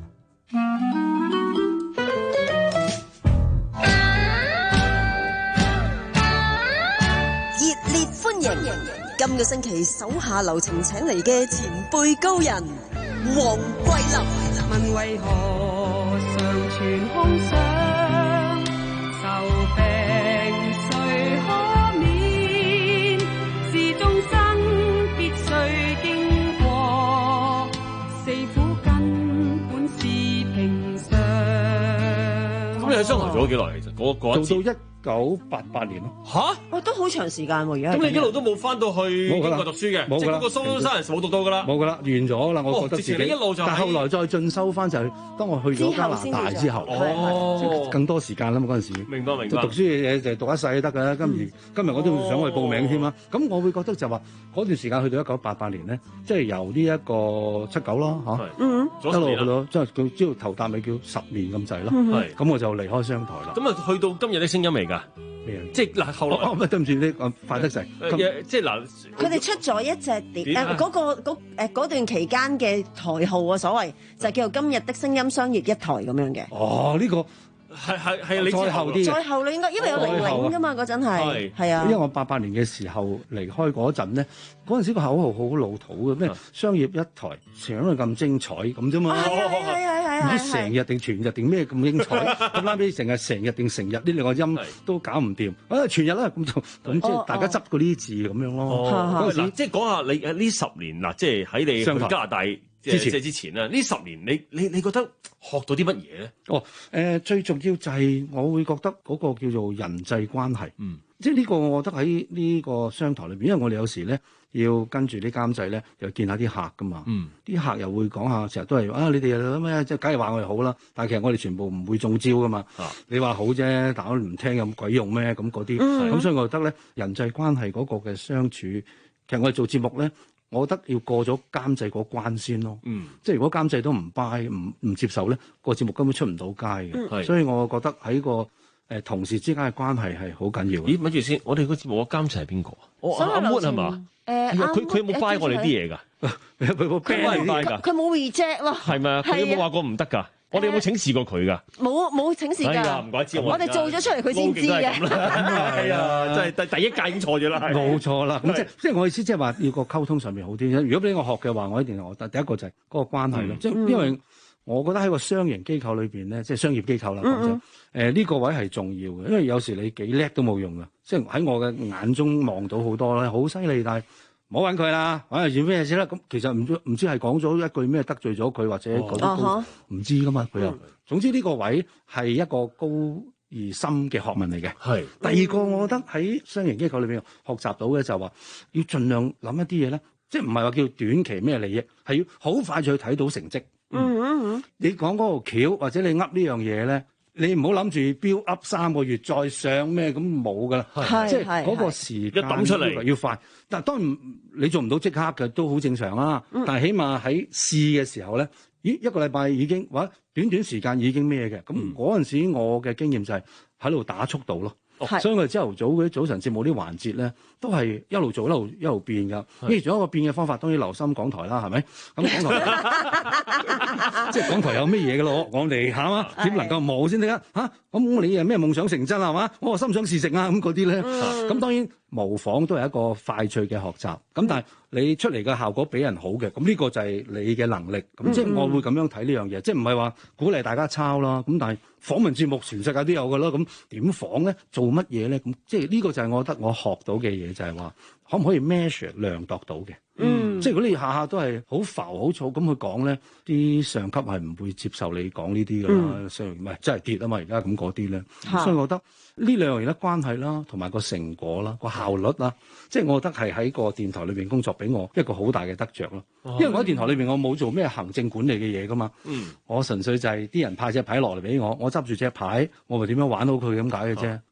熱烈歡迎今個星期手下留情請嚟嘅前輩高人黃桂林。 問為何常存空想，受病誰可免？是眾生必須經過，四苦根本是平常。 咁你喺商台做咗幾耐？其實嗰嗰一做到一九八八年咯。 吓？ 哇，都好長時間喎！而家咁你一路都冇翻到去英國讀書嘅，即係嗰個 social science冇讀到㗎啦。 冇㗎啦，完咗啦。我覺得自己。 之前你一路就係。 但後來再進修翻就係當我去咗加拿大之後，哦，更多時間啦嘛嗰陣時。 明白明白。 讀書嘅嘢就讀一世都得㗎啦。今而今日我都想去報名添啦。咁我會覺得就話嗰段時間去到一九八八年咧，即係由呢一個七九啦嚇， 嗯， 一路去到即係佢知道頭啖尾叫十年咁滯咯。係。咁我就離開商台啦。 咁啊，去到今日的聲音嚟㗎。即係嗱，後來哦，唔係對唔住，你講快得滯。 即係嗱， 佢哋出咗一隻碟，誒嗰個嗰誒嗰段期間嘅台號啊，所謂就叫做今日的聲音商業一台咁樣嘅。 哦，呢個係係係你再後啲， 再後你應該因為有零零㗎嘛嗰陣係係啊。 因為我八八年嘅時候離開嗰陣咧，嗰陣時個口號好老土嘅，咩商業一台，成日咁精彩咁啫嘛。 係係係係。 唔知成日定全日定咩咁精彩，咁拉尾成日成日定成日呢兩個音都搞唔掂，啊全日啦咁就咁即係大家執嗰啲字咁樣咯。 嗰陣時即係講下你誒呢十年嗱，即係喺你去加拿大之前之前啦，呢十年你你你覺得學到啲乜嘢咧？ 哦誒，最重要就係我會覺得嗰個叫做人際關係，嗯，即係呢個我覺得喺呢個商台裏邊，因為我哋有時咧。要跟住啲監製咧，又見下啲客噶嘛。啲、嗯、客又會講下，成日都係啊，你哋又咩？即係梗係話我哋好啦。但係其實我哋全部唔會中招噶嘛。啊、你話好啫，但我唔聽有鬼用咩？咁嗰啲。咁、嗯、所以我覺得咧，人際關係嗰個嘅相處，其實我哋做節目咧，我覺得要過咗監製嗰關先咯。嗯、即係如果監製都唔 buy 唔唔接受咧，個節目根本出唔到街嘅。嗯、所以我覺得喺個誒同事之間嘅關係係好緊要。 咦？咪住先，我哋個節目嘅監製係邊個？我阿 Wood 係嘛？誒，佢佢有冇 buy 我哋啲嘢㗎？ 佢冇 buy 㗎， 佢冇 reject 咯。 係咪啊？佢有冇話過唔得㗎？我哋有冇請示過佢㗎？ 冇冇請示㗎。唔怪之我哋做咗出嚟，佢先知嘅。 係啊，真係第第一屆已經錯咗啦。 冇錯啦。咁即係即係我意思，即係話要個溝通上面好啲。如果俾我學嘅話，我一定係我第一個就係嗰個關係咯。即係因為我覺得喺個商營機構裏邊咧，即係商業機構啦，講真。誒呢個位係重要嘅，因為有時你幾叻都冇用㗎。即係喺我嘅眼中望到好多咧，好犀利，但係唔好揾佢啦，揾佢做咩先啦？咁其實唔知唔知係講咗一句咩得罪咗佢，或者嗰啲唔知噶嘛。佢又、嗯、總之呢個位係一個高而深嘅學問嚟嘅。係第二個，我覺得喺商業機構裏邊學習到嘅就係話，要盡量諗一啲嘢咧，即係唔係話叫短期咩利益，係要好快就去睇到成績。嗯嗯嗯，你講嗰個橋或者你噏呢樣嘢咧。你唔好諗住 build up 三個月再上咩咁冇噶啦，即係嗰個時間一抌出嚟要快。但係當然你做唔到即刻嘅都好正常啦。嗯、但係起碼喺試嘅時候咧，咦一個禮拜已經或者短短時間已經咩嘅咁嗰陣時，我嘅經驗就係喺度打速度咯。哦、所以我哋朝頭早嗰啲早晨節目啲環節咧，都係一路做一路一路變㗎。跟住仲有一個變嘅方法，當然留心港台啦，係咪？咁港台即係港台有咩嘢嘅咯？我哋嚇嘛點能夠冇先得啊？嚇咁你係咩夢想成真係嘛？我心想事成啊咁嗰啲咧。咁、嗯、當然模仿都係一個快脆嘅學習。咁但係你出嚟嘅效果比人好嘅，咁呢個就係你嘅能力。咁即係我會咁樣睇呢樣嘢，即係唔係話鼓勵大家抄啦。咁但係訪問節目全世界都有㗎啦。咁點訪咧？做乜嘢咧？咁即係呢個就係我覺得我學到嘅嘢，就係話可唔可以 measure 量度到嘅？嗯，即係如果你下下都係好浮好燥咁去講咧，啲上級係唔會接受你講呢啲㗎啦。雖然唔係真係跌啊嘛，而家咁嗰啲咧，所以我覺得呢兩樣嘢咧關係啦，同埋個成果啦，個效率啦，即係我覺得係喺個電台裏邊工作俾我一個好大嘅得着咯。因為我喺電台裏邊我冇做咩行政管理嘅嘢㗎嘛，我純粹就係啲人派隻牌落嚟俾我，我執住隻牌，我咪點樣玩好佢咁解嘅啫。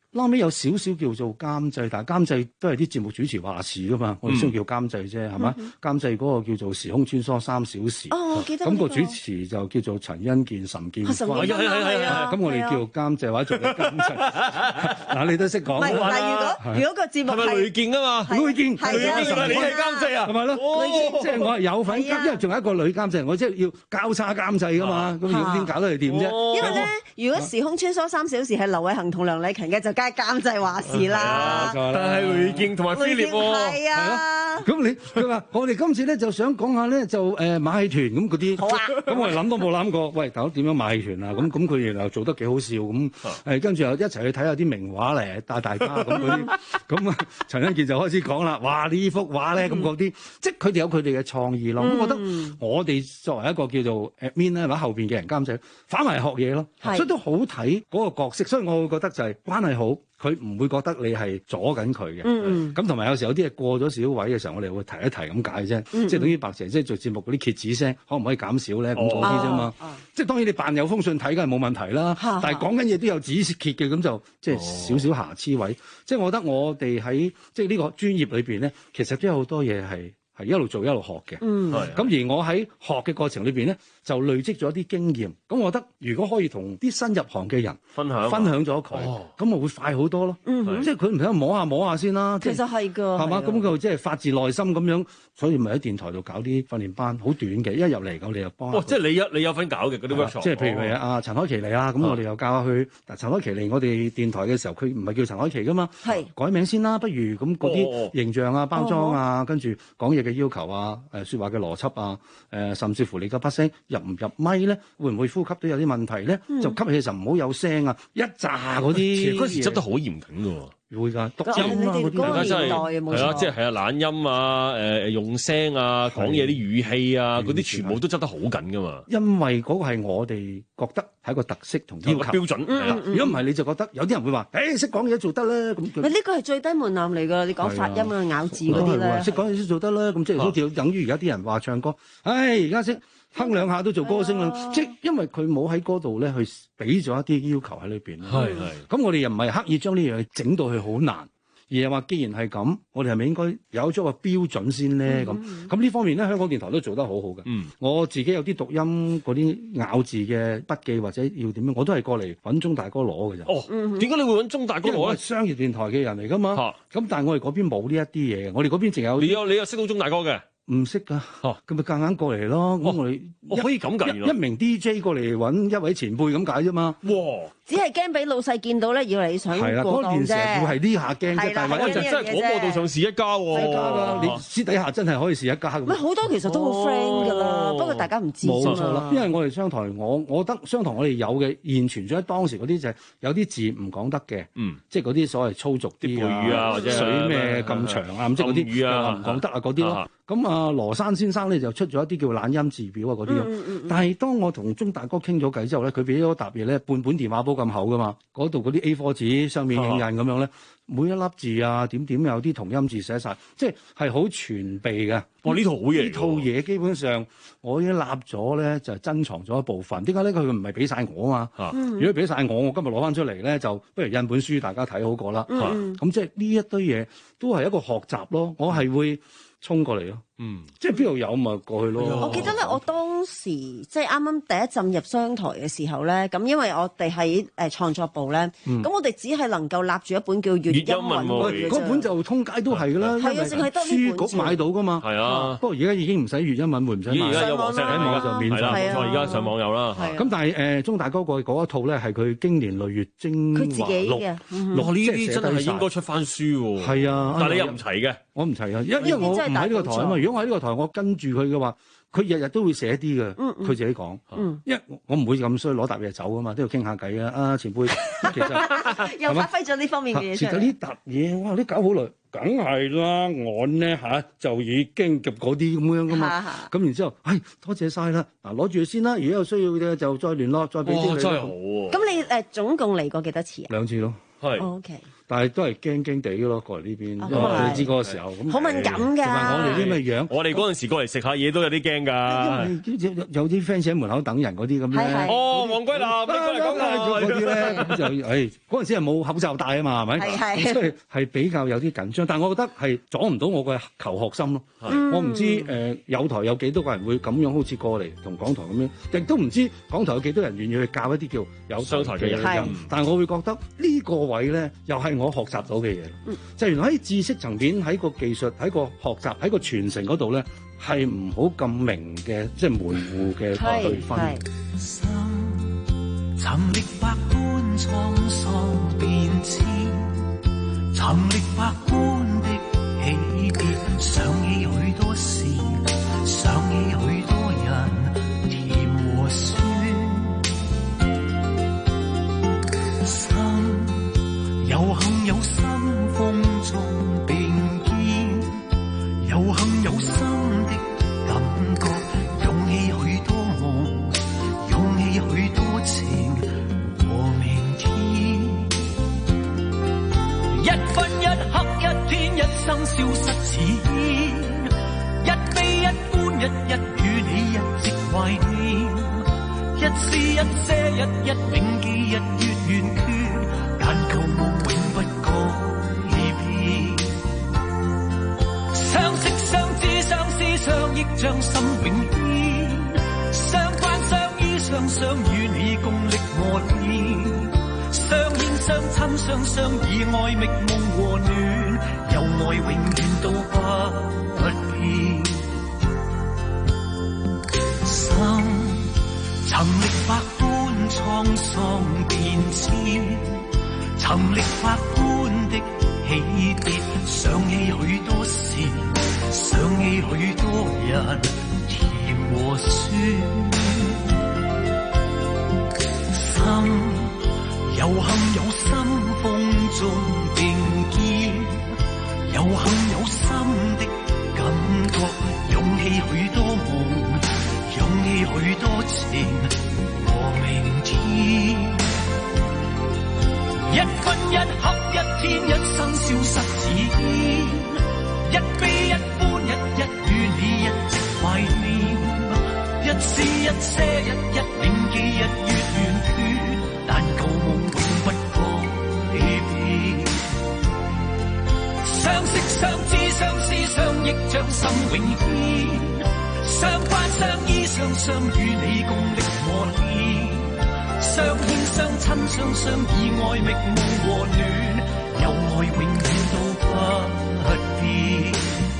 後尾有少少叫做監製，但係監製都係啲節目主持話事噶嘛，我哋先叫監製啫，係嘛？監製嗰個叫做時空穿梭三小時， 哦，我記得咁個主持就叫做陳欣健、岑建輝， 係係啊， 咁我哋叫監製或者做監製，嗱你都識講。 唔係，但係如果如果個節目係咪雷健啊嘛？ 雷健， 係啊， 你係監製啊？ 係咪咯？即係我係有份監，因為仲有一個女監製，我即係要交叉監製噶嘛，咁要點搞得嚟掂啫？ 因為咧，如果時空穿梭三小時係劉偉恒同梁禮勤嘅，就梗係監製話事啦。 但係雷健同埋菲力喎， 係啊。 咁你佢話我哋今次咧就想講下咧就誒馬戲團咁嗰啲，好啊。咁我哋諗都冇諗過，喂大佬點樣馬戲團啊？咁咁佢原來做得幾好笑咁，誒跟住又一齊去睇下啲名畫嚟帶大家咁嗰啲，咁啊陳欣健就開始講啦，哇呢幅畫咧咁嗰啲，即係佢哋有佢哋嘅創意咯。咁我覺得我哋作為一個叫做 admin 咧或者後邊嘅人監製，反為學嘢咯，所以都好睇嗰個角色。所以我會覺得就係關係好。佢唔會覺得你係阻緊佢嘅，咁同埋有時有啲嘢過咗少少位嘅時候，我哋會提一提咁解啫，嗯、即係等於白姐即係做節目嗰啲揭紙聲，可唔可以減少咧？咁嗰啲啫嘛，哦、即係當然你扮有封信睇，梗係冇問題啦。啊、但係講緊嘢都有紙揭嘅，咁就即係少少瑕疵位。哦、即係我覺得我哋喺即係呢個專業裏邊咧，其實都有好多嘢係。係一路做一路學嘅，咁、嗯、而我喺學嘅過程裏邊咧，就累積咗啲經驗。咁我覺得如果可以同啲新入行嘅人分享分享咗佢，咁咪、哦、會快好多咯。嗯、哼即係佢唔使摸下摸下先啦。 其實係㗎， 係嘛？咁佢即係發自內心咁樣，所以咪喺電台度搞啲訓練班，好短嘅，一入嚟咁你又幫。 哦，即係你有你有份搞嘅嗰啲 workshop。 即係譬如係阿陳凱琪嚟啊，咁、哦、我哋又教下佢。嗱，陳凱琪嚟我哋電台嘅時候，佢唔係叫陳凱琪㗎嘛，係改名先啦。不如咁嗰啲形象啊、包裝啊，跟住講嘢嘅要求啊。誒説話嘅邏輯啊，誒、呃、甚至乎你個把聲入唔入咪咧，會唔會呼吸都有啲問題咧？嗯、就吸氣嘅時候唔好有聲啊，一紮嗰啲。其實嗰時執得好嚴謹嘅喎，會㗎，讀音啊嗰啲。大家真係係啊，即係係啊，懶音啊，誒、呃、用聲啊，講嘢啲語氣啊，嗰啲全部都執得好緊㗎嘛。因為嗰個係我哋覺得係一個特色同要求標準。如果唔係，你就覺得有啲人會話，誒識講嘢做得啦咁。 呢個係最低門檻嚟㗎，你講發音啊、咬字嗰啲咧。識講嘢先做得啦，咁即係好似等於而家啲人話唱歌，唉而家識哼兩下都做歌星啦，啊、即係因為佢冇喺嗰度咧去俾咗一啲要求喺裏邊。係係。咁我哋又唔係刻意將呢樣嘢整到佢好難，而係話既然係咁，我哋係咪應該有咗個標準先咧？咁咁呢方面咧，香港電台都做得好好嘅。嗯，我自己有啲讀音嗰啲咬字嘅筆記或者要點樣，我都係過嚟揾鐘大哥攞嘅啫。哦，點解你會揾鐘大哥攞咧？我係商業電台嘅人嚟㗎嘛。咁、啊、但係我哋嗰邊冇呢一啲嘢嘅，我哋嗰邊淨有。你有你有識到鐘大哥嘅？唔識㗎，咁咪夾硬過嚟咯。咁我哋我可以咁㗎，一名 D J 過嚟揾一位前輩咁解啫嘛。哇！只係驚俾老細見到咧，以為你想過檔啫。係啦，嗰件事會係呢下驚啫，但係我就真係廣播道上試一家喎。一家㗎，你私底下真係可以試一家。唔係好多其實都好 friend 㗎啦，不過大家唔知啫嘛。冇錯啦，因為我哋商台，我我覺得商台我哋有嘅現存咗當時嗰啲就係有啲字唔講得嘅，嗯，即係嗰啲所謂粗俗啲背語啊，或者水咩咁長啊，咁即係嗰啲啊唔講得啊嗰啲咯。咁啊羅山先生咧就出咗一啲叫懶音字表啊嗰啲咯。嗯嗯、但係當我同鐘大哥傾咗偈之後咧，佢俾咗沓嘢咧，半本電話簿咁厚噶嘛，嗰度嗰啲 A 四 紙上面影印咁樣咧，每一粒字啊點點有啲同音字寫晒，即係係好全備嘅。哇！呢套好嘢，呢套嘢基本上我已經立咗咧，就珍藏咗一部分。點解咧？佢唔係俾晒我啊嘛。嗯、如果俾晒我，我今日攞翻出嚟咧，就不如印本書大家睇好過啦。咁、嗯嗯、即係呢一堆嘢都係一個學習咯。我係會衝過嚟咯。嗯，即係邊度有咪過去咯。我記得咧，我當時即係啱啱第一浸入商台嘅時候咧，咁因為我哋喺誒創作部咧，咁、嗯、我哋只係能夠立住一本叫粵音文匯嗰本就通街都係㗎啦，係啊，淨係得書局買到㗎嘛。係啊，不過而家已經唔使粵音文匯，唔使買。而家有黃石喺網上面，係啦，冇錯，而家上網有啦。咁但係誒，鐘大哥過嗰一套咧係佢經年累月精華錄，錄呢啲真係應該出翻書喎。係啊，但係你又唔齊嘅，我唔齊啊，因因為我唔喺呢個台啊嘛。如果我喺呢個台，我跟住佢嘅話，佢日日都會寫啲嘅，佢、嗯嗯、自己講。嗯、因為我唔會咁衰攞沓嘢走噶嘛，都要傾下偈啊！啊前輩，其實又發揮咗呢方面嘅嘢出嚟。其實呢沓嘢，哇！你搞好耐，梗係啦，我呢嚇、啊、就已經及嗰啲咁樣噶嘛。咁然之後，唉、哎，多謝晒啦！嗱，攞住佢先啦。如果有需要嘅就再聯絡，再俾啲佢。真係好喎！咁你誒總共嚟過幾多次啊？兩次咯。係。O K。 但係都係驚驚地咯，過嚟呢邊，因為你知嗰個時候咁好敏感㗎。 同埋我哋啲咩樣， 我哋嗰陣時過嚟食下嘢都有啲驚㗎。 有啲 fans 喺門口等人嗰啲咁咧。 哦，黃桂林，你過嚟講嗰啲咧，咁就誒嗰陣時係冇口罩戴啊嘛，係咪？ 係係。 所以係比較有啲緊張，但係我覺得係阻唔到我嘅求學心咯。我唔知誒有台有幾多個人會咁樣好似過嚟同港台咁樣，亦都唔知港台有幾多人願意去教一啲叫有商台嘅人。 但係我會覺得呢個位咧，又係我學習到嘅嘢，嗯、就係原來喺知識層面、喺個技術、喺個學習、喺個傳承嗰度咧，係唔好咁明嘅，即係門戶嘅區分。 心尋歷百般滄桑變遷，尋歷百般的起跌，想起許多事，想起許多人，甜和酸。心有幸有心風中並肩，有幸有心的感覺，湧起許多夢，湧起許多情和明天。一分一刻一天一生消失似煙，一悲一歡一一與你一直懷念，一絲一些一一銘記日月圓缺，但舊夢永不改變。相識相知相思相憶將心永牽，相關相依相想與你共歷磨練，相牽相親相相依愛覓夢和暖，有愛永遠都不變。心曾歷百般滄桑變遷，曾歷百般的起跌，想起許多事，想起許多人，甜和酸。心有幸有心風中並肩，有幸有心的感覺，湧起許多夢，湧起許多情和明天。一分一刻一天一生消失似煙，一悲一歡一一與你一直懷念，一絲一些一一銘記日月圓缺，但舊夢永不改變。相識相知相思相憶將心永牽，相關相依相相與你共歷磨練，相牽相親相相以愛覓夢和暖，有愛永遠都不變。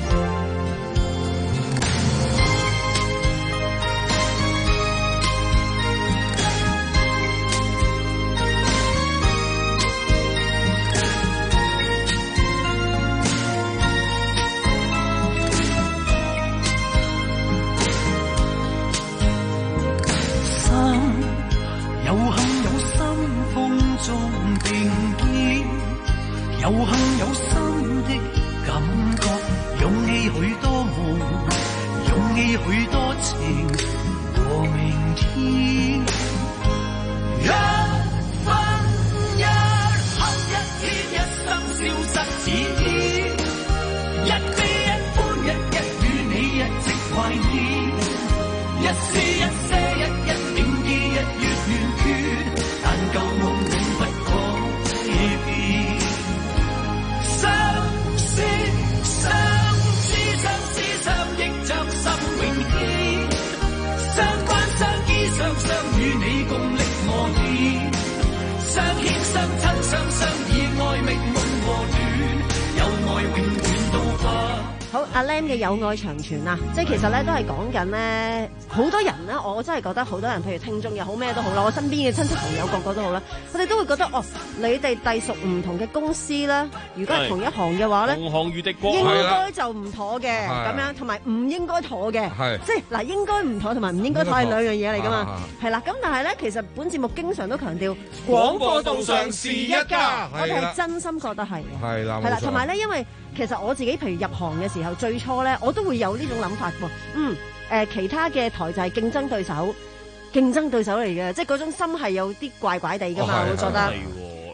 有幸有心風中並肩，有幸有心的感覺，湧起許多夢，湧起許多情和明天。一分一刻一天一生消失似煙，一悲一歡一一與你一直懷念，一絲一些一一銘記日月圓缺，但舊夢永不改變。相識相知相思相憶將心永牽，相關相依相相與你共歷磨練，相牽相親相相以愛覓夢和暖，有愛永遠都不。 好，阿 Lam 嘅有愛長存啊，即係其實咧都係講緊咧，好多人咧，我真係覺得好多人，譬如聽眾又好咩都好啦，我身邊嘅親戚朋友個個都好啦，佢哋都會覺得哦，你哋隸屬唔同嘅公司咧，如果係同一行嘅話咧， 同行如敵國， 應該就唔妥嘅咁樣，同埋唔應該妥嘅，即係嗱應該唔妥同埋唔應該妥係兩樣嘢嚟㗎嘛，係啦，咁但係咧，其實本節目經常都強調廣播道上是一家，我哋係真心覺得係嘅，係啦，係啦，同埋咧，因為其實我自己譬如入行嘅時候，最初咧我都會有呢種諗法喎。嗯，誒、呃、其他嘅台就係競爭對手，競爭對手嚟嘅，即係嗰種心係有啲怪怪地㗎嘛，我會覺得。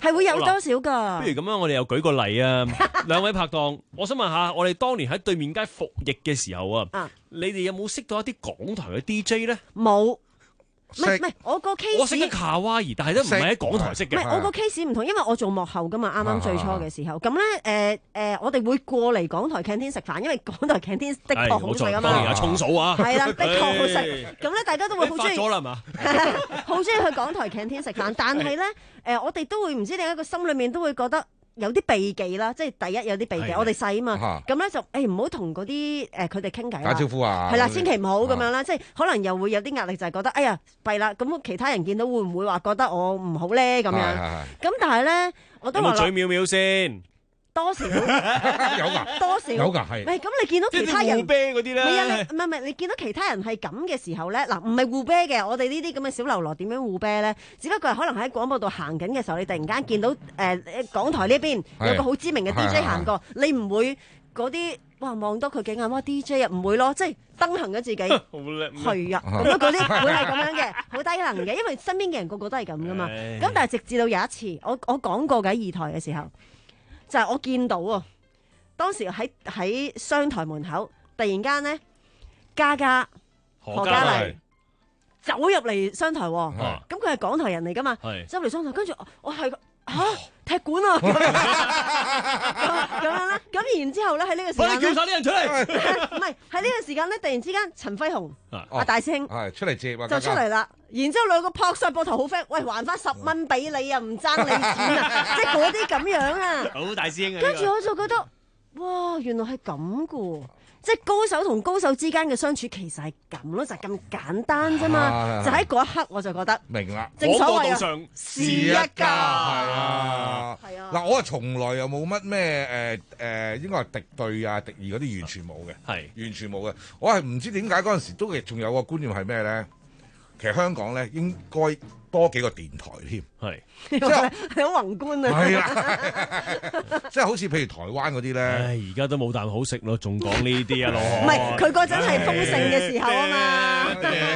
係會有多少㗎？ 不如咁樣，我哋又舉個例啊！兩位拍檔，我想問下，我哋當年喺對面街服役嘅時候啊，啊你哋有冇識到一啲港台嘅 D J 咧？ 冇。唔係唔係，我個 case 我識得卡哇伊，但係都唔係喺港台識嘅。 唔係我個 case 唔同，因為我做幕後噶嘛，啱啱最初嘅時候，咁咧誒誒，我哋會過嚟港台 canteen 食飯，因為港台 canteen 的確好食啊嘛。 當年阿聰嫂啊， 係啦，的確好食。咁咧，大家都會好中意。 發咗啦嘛， 好中意去港台 canteen 食飯，但係咧誒，我哋都會唔知點解個心裏面都會覺得。有啲避忌啦，即係第一有啲避忌，我哋細啊嘛，咁咧就誒唔好同嗰啲誒佢哋傾偈啦， 打招呼啊， 係啦，千祈唔好咁樣啦，即係可能又會有啲壓力，就係覺得哎呀弊啦，咁其他人見到會唔會話覺得我唔好咧咁樣？咁但係咧我都話嘴藐藐先。 多少有㗎， 多少有㗎係。 唔係咁，你見到其他人護啤嗰啲咧， 唔係啊，你唔係唔係，你見到其他人係咁嘅時候咧，嗱唔係護啤嘅，我哋呢啲咁嘅小流羅點樣護啤咧？只不過係可能喺廣播度行緊嘅時候，你突然間見到誒誒港台呢邊有個好知名嘅 D J 行過，你唔會嗰啲哇望多佢幾眼哇 D J 啊，唔會咯，即係登行咗自己， 好叻， 係啊，咁樣嗰啲會係咁樣嘅，好低能嘅，因為身邊嘅人個個都係咁噶嘛。咁但係直至到有一次，我我講過嘅喺二台嘅時候，就係我見到啊。當時喺喺商台門口，突然間咧，嘉嘉何嘉麗走入嚟商台，咁佢係港台人嚟噶嘛，走入嚟商台，跟住我係嚇踢館啊，咁樣啦，咁然之後咧喺呢個時間， 叫曬啲人出嚟， 唔係喺呢個時間咧，突然之間陳輝雄阿大師兄係出嚟接就出嚟啦，然之後兩個撲上膊頭好 friend，喂還翻十蚊俾你啊，唔爭你錢啊，即係嗰啲咁樣啊， 好大師兄啊， 跟住我就覺得。哇！原來係咁噶，即係高手同高手之間嘅相處其實係咁咯，就係、是、咁簡單啫嘛。啊、就喺嗰一刻我就覺得明啦。 正所謂上是一家，係啊，係啊。嗱，我係從來又冇乜咩誒誒，應該係敵對啊、敵意嗰啲完全冇嘅，係完全冇嘅。我係唔知點解嗰陣時都仲有個觀念係咩咧？其實香港咧應該多幾個電台添，係即係係好宏觀啊！ 係啊，即係好似譬如台灣嗰啲咧， 而家都冇啖好食咯，仲講呢啲啊，老唔係佢嗰陣係豐盛嘅時候啊嘛！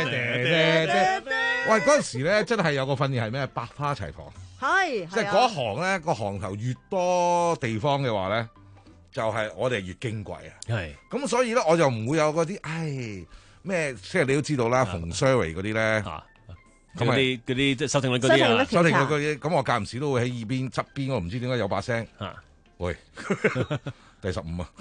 喂，嗰陣時咧真係有個訓練係咩？百花齊放， 係即係嗰一行咧個行頭越多地方嘅話咧，就係我哋越矜貴啊！係咁，所以咧我就唔會有嗰啲唉。咩？即係你都知道啦，馮 Siri 嗰啲咧， 咁啲嗰啲即係收聽率嗰啲啊， 收聽率嗰啲，咁我間唔時都會喺耳邊側邊，我唔知點解有把聲。啊，喂，第十五啊，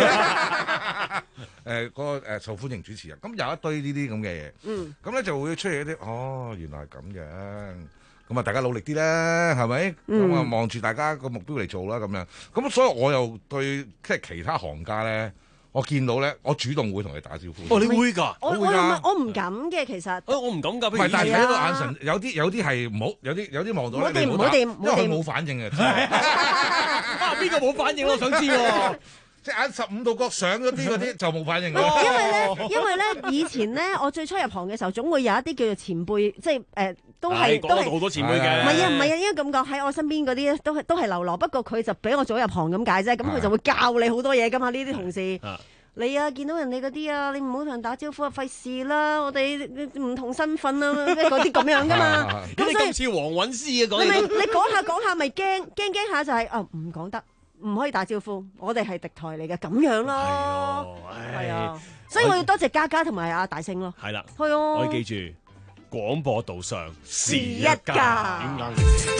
誒嗰個誒受歡迎主持人，咁有一堆呢啲咁嘅嘢，嗯，咁咧就會出現一啲，哦，原來係咁樣，咁啊大家努力啲啦，係咪？咁啊望住大家個目標嚟做啦，咁樣，咁所以我又對即係其他行家咧。我見到咧，我主動會同你打招呼。 哦，你會㗎？ 我我唔我唔敢嘅，其實。啊， 我唔敢㗎。 唔係，但係睇到眼神，有啲有啲係唔好，有啲有啲望到咧，你唔好掂，因為佢冇反應嘅。 啊，邊個冇反應？我想知喎。 即係眼十五度角上咗啲嗰啲就冇反應。 因為咧，因為咧，以前咧，我最初入行嘅時候，總會有一啲叫做前輩，即係誒，都係都係好多前輩嘅。 唔係啊，唔係啊，應該咁講，喺我身邊嗰啲都係都係流羅，不過佢就俾我早入行咁解啫。咁佢就會教你好多嘢㗎嘛，呢啲同事。你啊，見到人哋嗰啲啊，你唔好同人打招呼啊，費事啦！我哋唔同身份啊，即係嗰啲咁樣噶嘛。 咁你咁似黃韻詩啊，講你咪你講下講下咪驚驚驚下就係啊唔講得，唔可以打招呼。我哋係敵台嚟嘅，咁樣咯。係啊，所以我要多謝嘉嘉同埋阿大星咯。 係啦， 係啊， 我要記住廣播道上是一家。 點解？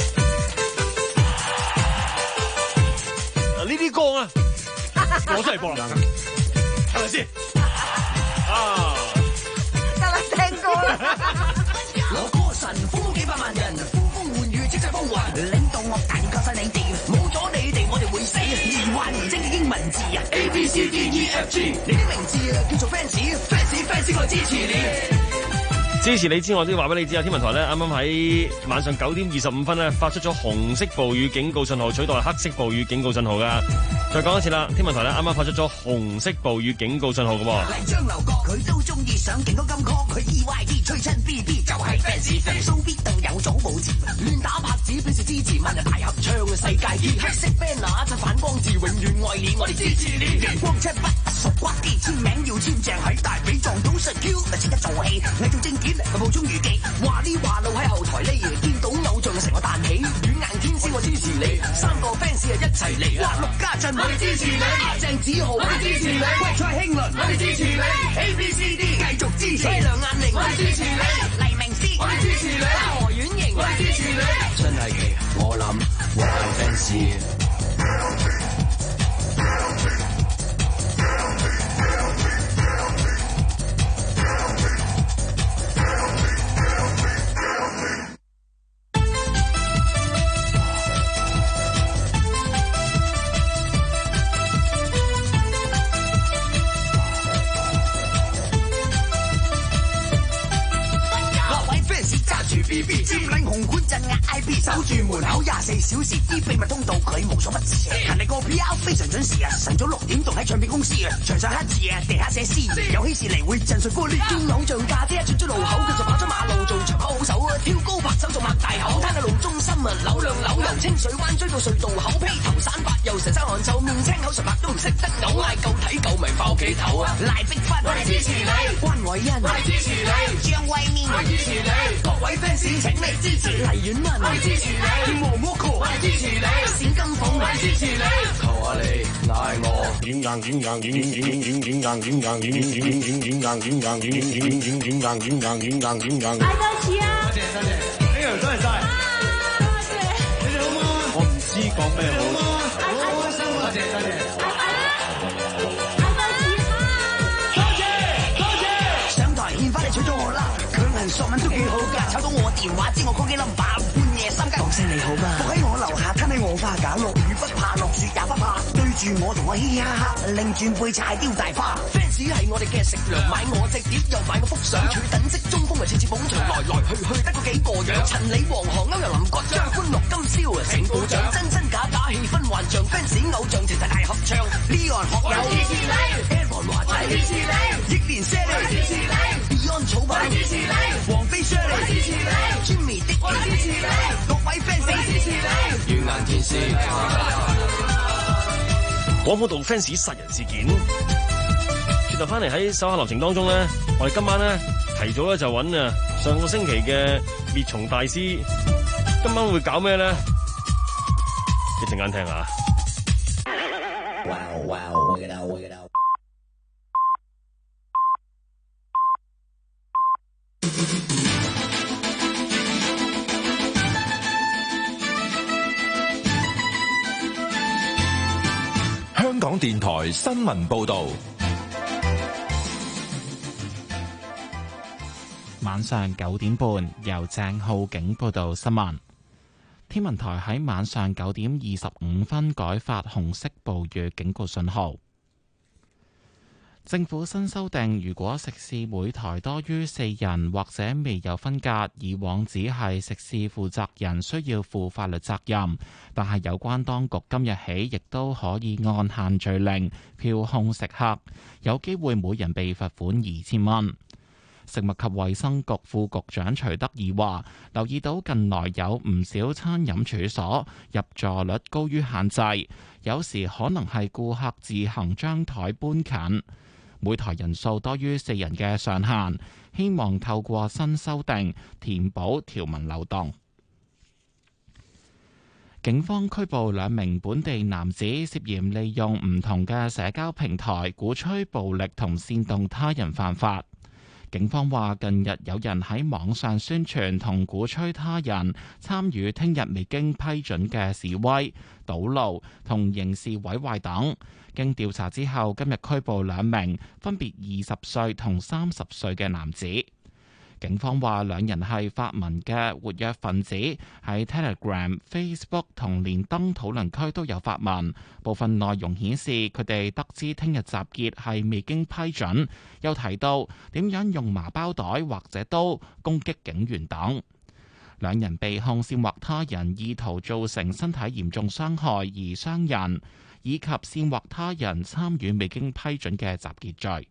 呢啲歌啊，我真係播啦。係咪先？啊！ 得啦，聽歌啦！ 我歌神呼幾百萬人，呼風喚雨即係風雲，領導樂壇靠晒你哋，冇咗你哋我哋會死。疑幻疑精嘅英文字啊 ，A B C D E F G， 你的名字啊叫做 fans，fans fans 我支持你。 支持你之外，都要話俾你知啊！天文台咧，啱啱喺晚上九點二十五分咧，發出咗紅色暴雨警告信號，取代黑色暴雨警告信號噶。再講一次啦，天文台咧啱啱發出咗紅色暴雨警告信號嘅喎。 嚟張流角佢都中意上勁歌金曲，佢 E Y D 吹親 B B 就係 fans，fans 必定有組冇字，亂打拍子表示支持，萬人大合唱嘅世界啲黑色 banner 就反光字，永遠愛你，我哋支持你。陽光七不熟骨啲，簽名要簽正喺大髀撞到實 Q， 咪值得做戲，偽造證件。咪冒充預記，話呢話路喺後台呢，見到偶像成個彈起，軟硬天師我支持持你，阿鄭子豪，我哋支持你，喂蔡興倫，我哋支持你 ，A B C D 繼續支持，梁雁玲，我哋支持你，黎明詩，我哋支持你，何婉瑩，我哋支持你，真係奇，我諗我係 fans。B B 佔領紅館鎮壓 I B， 守住門口廿四小時，啲秘密通道佢無所不知。勤力個 P R 非常準時啊，晨早六點仲喺唱片公司啊，牆上黑字啊，地下寫詩，有喜事嚟會震碎玻璃。見偶像架啲一出咗路口，佢就跑咗馬路做出口好手啊，跳高拍手仲擘大口，攤喺路中心啊，扭兩扭由清水灣追到隧道口，披頭散髮又成身汗臭，面青口唇白都唔識得嘔，嗌夠睇夠明返屋企唞啊！賴碧芬，我哋支持你；關偉欣，我哋支持你；張威面，我哋支持你；各位 fans 請你支持黎婉文，我哋支持你；毛毛球，我哋支持你；冼金鳳，我哋支持你。求下你嗌我，軟硬軟硬軟軟軟軟軟硬軟硬軟軟軟軟軟硬軟硬軟軟軟軟軟硬軟硬軟硬軟硬。嗌多次啊！多謝多謝，呢樣多謝晒。多謝。你哋好嗎？我唔知講咩好。好開心啊！多謝多謝。多謝多謝。上台獻花你娶咗我啦，強人索吻都幾好㗎，炒到我電話知我 call 幾 number， 半夜三更講聲你好嗎？伏喺我樓下攤喺我花架，落雨不怕，落雪也不怕，對住我同我嘻嘻哈哈，擰轉背柴雕大花。fans 係我哋嘅食糧，買我隻碟又買個幅相，佢等職中鋒啊，次次捧場，來來去去得嗰幾個樣。陳李黃河歐陽林國張歡樂今宵啊，成部長真真假假氣氛幻象 ，fans 偶像齊齊大合唱。Leon 學友支持你 ，Aaron 華仔支持你，憶蓮 Sally 支持你 ，Beyond 草蜢支持你，王菲 Shirley 支持你 ，Jimmy 的我支持你，各位 fans 支持你，軟硬天師。 廣府道 fans 殺人事件，轉頭翻嚟喺手下留情當中咧，我哋今晚咧提早咧就揾啊上個星期嘅滅蟲大師，今晚會搞咩咧？一陣間聽下。Wow, wow, work it out, work it out. 香港電台新聞報道， 晚上九點半由鄭浩景報道新聞。天文台喺晚上九點二十五分改發紅色暴雨警告信號。政府新修訂，如果食肆每台多於四人或者未有分隔，以往只係食肆負責人需要負法律責任，但係有關當局今日起亦都可以按限聚令票控食客，有機會每人被罰款二千蚊。食物及衛生局副局長徐德義話，留意到近來有唔少餐飲處所入座率高於限制，有時可能係顧客自行將台搬近，每台人數多於四人嘅上限，希望透過新修訂填補條文漏洞。警方拘捕兩名本地男子，涉嫌利用唔同嘅社交平台鼓吹暴力同煽動他人犯法。警方話，近日有人喺網上宣傳同鼓吹他人參與聽日未經批准嘅示威、堵路同刑事毀壞等。經調查之後，今日拘捕兩名分別二十歲同三十歲嘅男子。警方話，兩人係發文嘅活躍分子，喺 Telegram、Facebook 同連登討論區都有發文。部分內容顯示佢哋得知聽日集結係未經批准，又提到點樣用麻包袋或者刀攻擊警員等。兩人被控煽惑他人意圖造成身體嚴重傷害而傷人，以及煽惑他人參與未經批准嘅集結罪。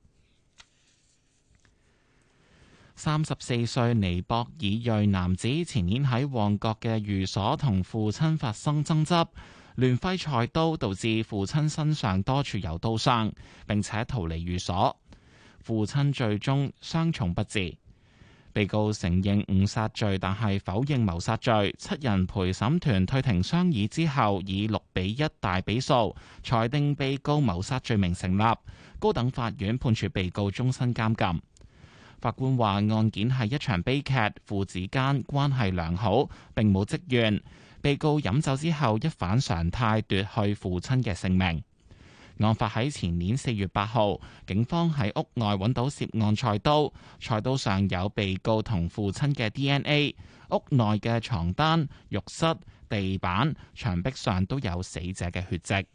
三十四歲尼泊爾裔男子前年喺旺角嘅寓所同父親發生爭執，亂揮菜刀導致父親身上多處有刀傷，並且逃離寓所。父親最終傷重不治。 被告承認誤殺罪，但係否認謀殺罪。七人陪審團退庭商議之後，以六比一大比數裁定被告謀殺罪名成立。高等法院判處被告終身監禁。法官話案件係一場悲劇，父子間關係良好，並冇積怨。被告飲酒之後一反常態奪去父親嘅性命。案發喺前年四月八號，警方喺屋外揾到涉案菜刀，菜刀上有被告同父親嘅 D N A， 屋內嘅床單、浴室、地板、牆壁上都有死者嘅血跡。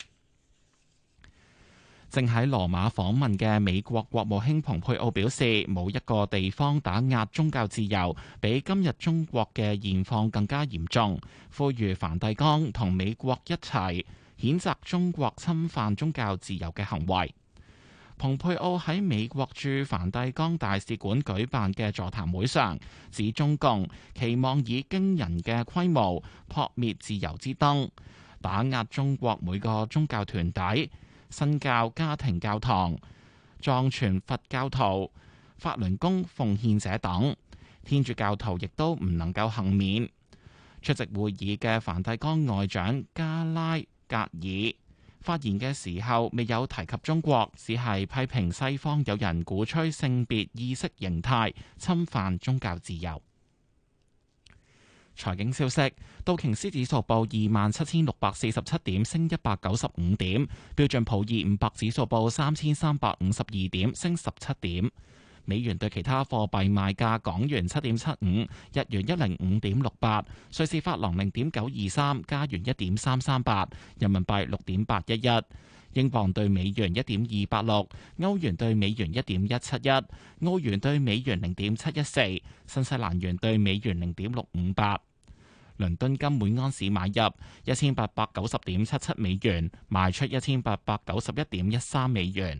正喺羅馬訪問嘅美國國務卿蓬佩奧表示，冇一個地方打壓宗教自由比今日中國嘅現況更加嚴重，呼籲梵蒂岡同美國一齊譴責中國侵犯宗教自由嘅行為。蓬佩奧喺美國駐梵蒂岡大使館舉辦嘅座談會上，指中共期望以驚人嘅規模撲滅自由之燈，打壓中國每個宗教團體、新教家庭教堂、藏傳佛教徒、法輪功奉獻者等，天主教徒亦都唔能夠幸免。出席會議嘅梵蒂岡外長加拉格爾發言嘅時候，未有提及中國，只係批評西方有人鼓吹性別意識形態，侵犯宗教自由。財經消息，道瓊斯指數報二萬七千六百四十七點，升一百九十五點；標準普爾五百指數報三千三百五十二點，升十七點。美元對其他貨幣賣價：港元七點七五，日元一零五點六八，瑞士法郎零點九二三，加元一點三三八，人民幣六點八一一，英鎊對美元一點二八六，歐元對美元一點一七一，澳元對美元零點七一四，新西蘭元對美元零點六五八。倫敦金每安士買入一千八百九十點七七美元，賣出一千八百九十一點一三美元。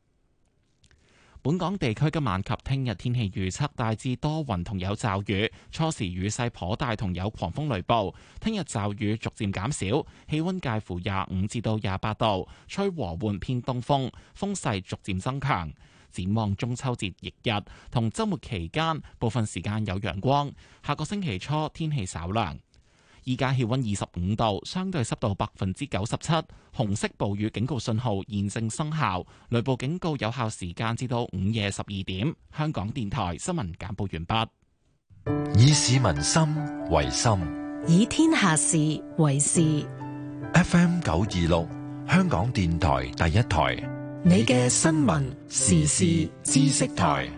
本港地區今晚及聽日天氣預測大致多雲同有驟雨，初時雨勢頗大同有狂風雷暴。聽日驟雨逐漸減少，氣溫介乎廿五至到廿八度，吹和緩偏東風，風勢逐漸增強。展望中秋節翌日同週末期間，部分時間有陽光。下個星期初天氣稍涼。依家氣溫二十五度，相對濕度百分之九十七，紅色暴雨警告信號現正生效，雷暴警告有效時間至到午夜十二點。香港電台新聞簡報完畢。 以市民心為心， 以天下事為事。 F M 九二六，香港電台第一台， 你嘅新聞時事知識台。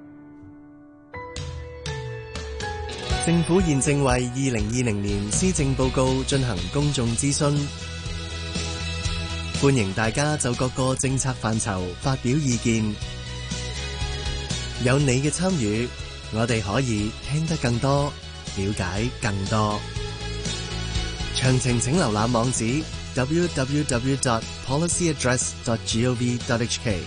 政府現正為二零二零年施政報告進行公眾諮詢，歡迎大家就各個政策範疇發表意見。有你嘅參與，我哋可以聽得更多，了解更多。詳情請瀏覽網址 double-u double-u double-u dot policy address dot gov dot h k。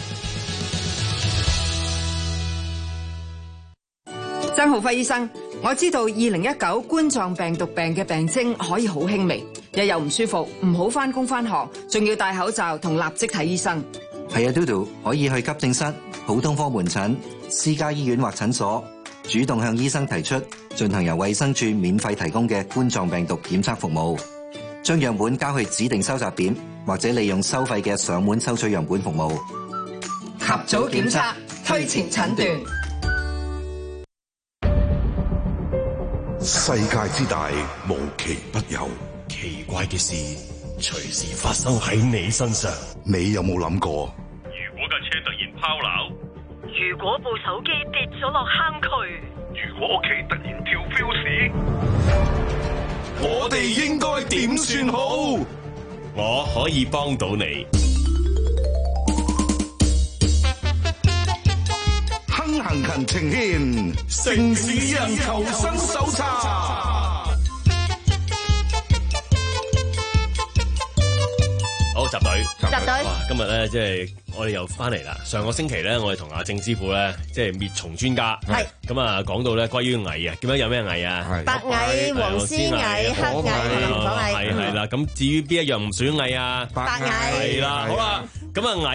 曾浩輝醫生，我知道二零一九冠狀病毒病嘅病徵可以好輕微，日又唔舒服，唔好返工返學，仲要戴口罩同立即睇醫生。 係啊，嘟嘟可以去急症室、普通科門診、私家醫院或診所，主動向醫生提出進行由衛生署免費提供嘅冠狀病毒檢測服務，將樣本交去指定收集點，或者利用收費嘅上門收取樣本服務。 及早檢測，推前診斷。 世界之大，無奇不有。奇怪嘅事隨時發生喺你身上。你有冇諗過？ 如果架車突然拋錨， 如果部手機跌咗落坑渠， 如果屋企突然跳 fuse， 我哋應該點算好？ 我可以幫到你。 亨行勤情牽，城市人求生手冊。 好，集隊， 集隊。 哇！今日咧，即係我哋又翻嚟啦。上個星期咧，我哋同阿鄭師傅咧，即係滅蟲專家。係。咁啊，講到咧關於蟻啊，點樣有咩蟻啊？ 白蟻、黃絲蟻、黑蟻、紅火蟻。 係係啦。咁至於邊一樣唔屬蟻啊？ 白蟻。 係啦。好啦。咁啊，蟻咧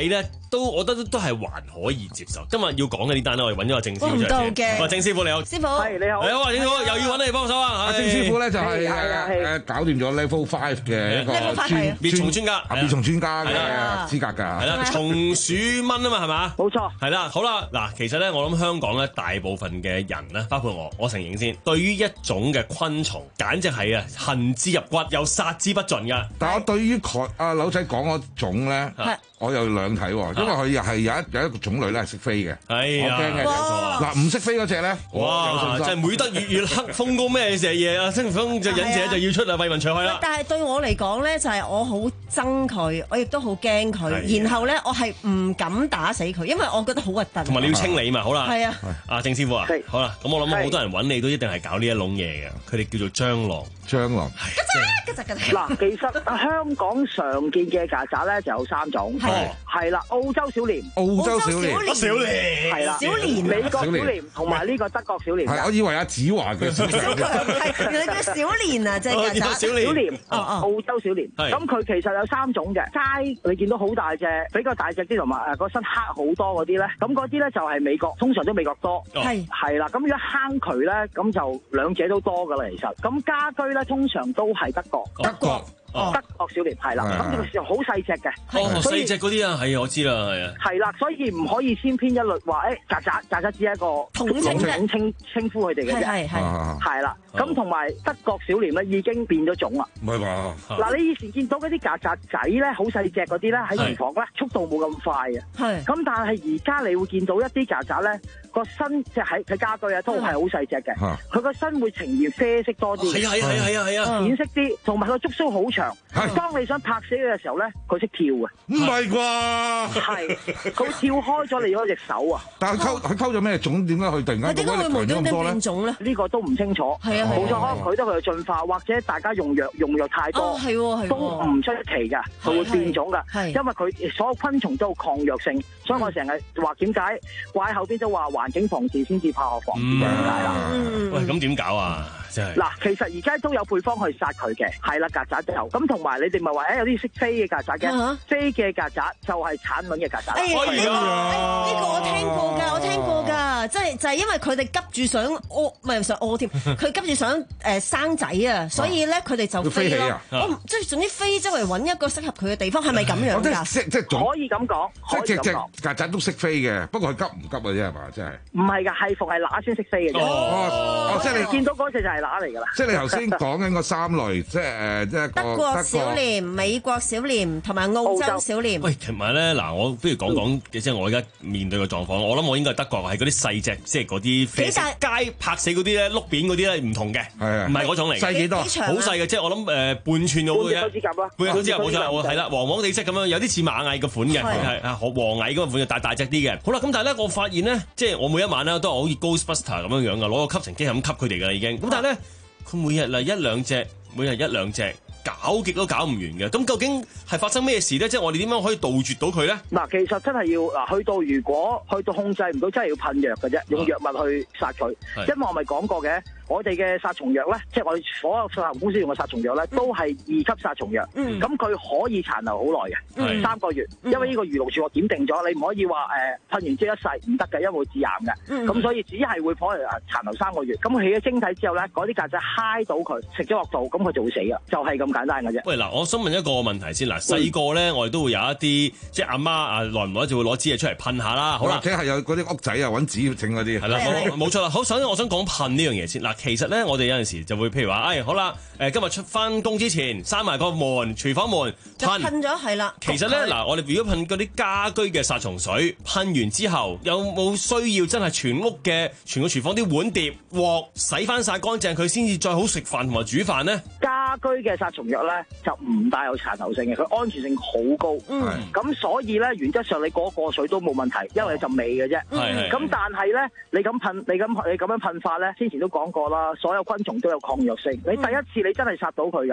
都我覺得都係還可以接受。今日要講嘅呢單咧，我哋揾咗阿鄭師傅出嚟嘅。 喂，鄭師傅你好， 師傅係你好， 你好啊，鄭師傅又要揾你幫手啊！ 阿鄭師傅咧就係誒搞掂咗 Level Five 嘅一個專滅蟲專家， 滅蟲專家嘅資格㗎。 係啦，蟲鼠蚊啊嘛，係嘛？ 冇錯。 係啦，好啦，嗱，其實咧，我諗香港咧大部分嘅人咧，包括我，我承認先，對於一種嘅昆蟲，簡直係啊恨之入骨，又殺之不盡㗎。 但我對於佢阿柳仔講嗰種咧，我有兩睇喎，因為佢又係有一有一個種類咧係識飛嘅， 係啊， 我驚嘅。嗱，唔識飛嗰隻咧， 哇，真係每得月月黑風高咩蛇夜啊，清風就忍者就要出嚟為民除害啦。 但係對我嚟講咧，就係我好憎佢，我亦都好驚佢，然後咧我係唔敢打死佢，因為我覺得好核突。 同埋你要清理嘛，好啦。 係啊。 阿鄭師傅啊，好啦，咁我諗好多人揾你都一定係搞呢一籠嘢嘅，佢哋叫做蟑螂。 蟑螂。 嗱，其實香港常見嘅曱甴咧就有三種，係啦，澳洲小蠊、 澳洲小蠊、 小蠊， 係啦， 小蠊、 美國小蠊同埋呢個德國小蠊。 係，我以為阿子華嘅小蠊。 係，你叫小蠊啊，即係曱甴。 小蠊，澳洲小蠊。咁佢其實有三種嘅，街你見到好大隻，比較大隻啲同埋誒個身黑好多嗰啲咧，咁嗰啲咧就係美國，通常都美國多。 係係啦，咁如果坑渠咧，咁就兩者都多噶啦，其實。咁家居咧通常都係德國。 德國。 德國小蠊係啦，咁呢個時候好細隻嘅， 哦，細隻嗰啲啊，係啊，我知啦，係啊， 係啦，所以唔可以千篇一律話誒曱甴，曱甴只係一個統稱統稱稱呼佢哋嘅啫， 係係係啦，咁同埋德國小蠊咧已經變咗種啦， 唔係嘛？ 嗱，你以前見到嗰啲曱甴仔咧，好細隻嗰啲咧喺廚房咧，速度冇咁快啊， 係， 咁但係而家你會見到一啲曱甴咧。個身即係喺佢家居啊，都係好細隻嘅。佢個身會呈現啡色多啲， 係啊係啊係啊係啊， 淺色啲，同埋個觸鬚好長。當你想拍死佢嘅時候咧，佢識跳嘅。 唔係啩？ 係，佢跳開咗你嗰隻手啊！ 但係溝佢溝咗咩種？點解佢突然間點解會無端端變種咧？ 呢個都唔清楚。 係啊， 冇錯，可能佢都佢嘅進化，或者大家用藥用藥太多， 係喎係都唔出奇㗎，佢會變種㗎。 係， 因為佢所有昆蟲都有抗藥性，所以我成日話點解掛喺後邊都話環境防治先至化學防治咁解啦。 喂，咁點搞啊？真係嗱，其實而家都有配方去殺佢嘅，係啦，曱甴就咁，同埋你哋咪話誒有啲識飛嘅曱甴嘅，飛嘅曱甴就係產卵嘅曱甴。 哎呀，呢個呢個我聽過㗎，我聽過㗎，即係就係因為佢哋急住想屙，唔係想屙添，佢急住想誒生仔啊，所以咧佢哋就飛咯。我即係總之飛周圍揾一個適合佢嘅地方，係咪咁樣㗎？ 即即係可以咁講， 即係隻曱甴都識飛嘅，不過佢急唔急嘅啫係嘛？真係唔係㗎，係逢係乸先識飛嘅啫。 哦，即係你見到嗰隻就係乸嚟㗎啦。 即係你頭先講緊個三類，即係誒，即係德國小蠊、美國小蠊同埋澳洲小蠊。 喂，同埋咧嗱，我不如講講即係我而家面對嘅狀況。我諗我應該係德國，係嗰啲細隻，即係嗰啲飛街拍死嗰啲咧，碌扁嗰啲咧唔同嘅，唔係嗰種嚟。 細幾多？ 好細嘅，即係我諗誒半寸到嘅。 半隻手指甲啦， 半隻手指甲冇錯，係啦，黃黃地色咁樣，有啲似螞蟻個款嘅，係啊，黃蟻嗰個款，但係大隻啲嘅。好啦，咁但係咧，我發現咧，即係我每一晚咧都係好似 Ghostbuster 咁樣樣嘅，攞個吸塵機係咁吸佢哋㗎啦已經。咁但係咧，佢每日嚟一兩隻，每日一兩隻。搞極都搞唔完嘅，咁究竟係發生咩事咧？即係我哋點樣可以杜絕到佢咧？ 嗱，其實真係要嗱，去到如果去到控制唔到，真係要噴藥嘅啫，用藥物去殺佢。因為我咪講過嘅，我哋嘅殺蟲藥咧，即係我哋所有化學公司用嘅殺蟲藥咧，都係二級殺蟲藥。咁佢可以殘留好耐嘅，三個月。因為呢個漁農署我點定咗，你唔可以話誒噴完之後一世唔得嘅，因為會致癌嘅。咁所以只係會可能殘留三個月。咁起咗晶體之後咧，嗰啲曱甴揩到佢，食咗落肚，咁佢就會死啦，就係咁簡單嘅啫。 喂，嗱，我想問一個問題先。嗱，細個咧，我哋都會有一啲即係阿媽啊，耐唔耐就會攞支嘢出嚟噴下啦。好啦， 或者係有嗰啲屋仔啊，揾紙整嗰啲。 係啦，冇錯啦。好，首先我想講噴呢樣嘢先。嗱，其實咧，我哋有陣時就會譬如話，誒、哎，好啦，誒，今日出翻工之前，閂埋個門，廚房門噴噴咗係啦。 其實咧，嗱，我哋如果噴嗰啲家居嘅殺蟲水，噴完之後，有冇需要真係全屋嘅全個廚房啲碗碟鑊洗翻晒乾淨，佢先至再好食飯同埋煮飯咧？ 家居嘅殺蟲藥咧就唔帶有殘留性嘅，佢安全性好高。嗯，咁所以咧，原則上你過過水都冇問題，因為有陣味嘅啫。係咁、嗯、但係咧，你咁噴，你咁你咁樣噴法咧，之前都講過啦，所有昆蟲都有抗藥性。你第一次你真係殺到佢噶。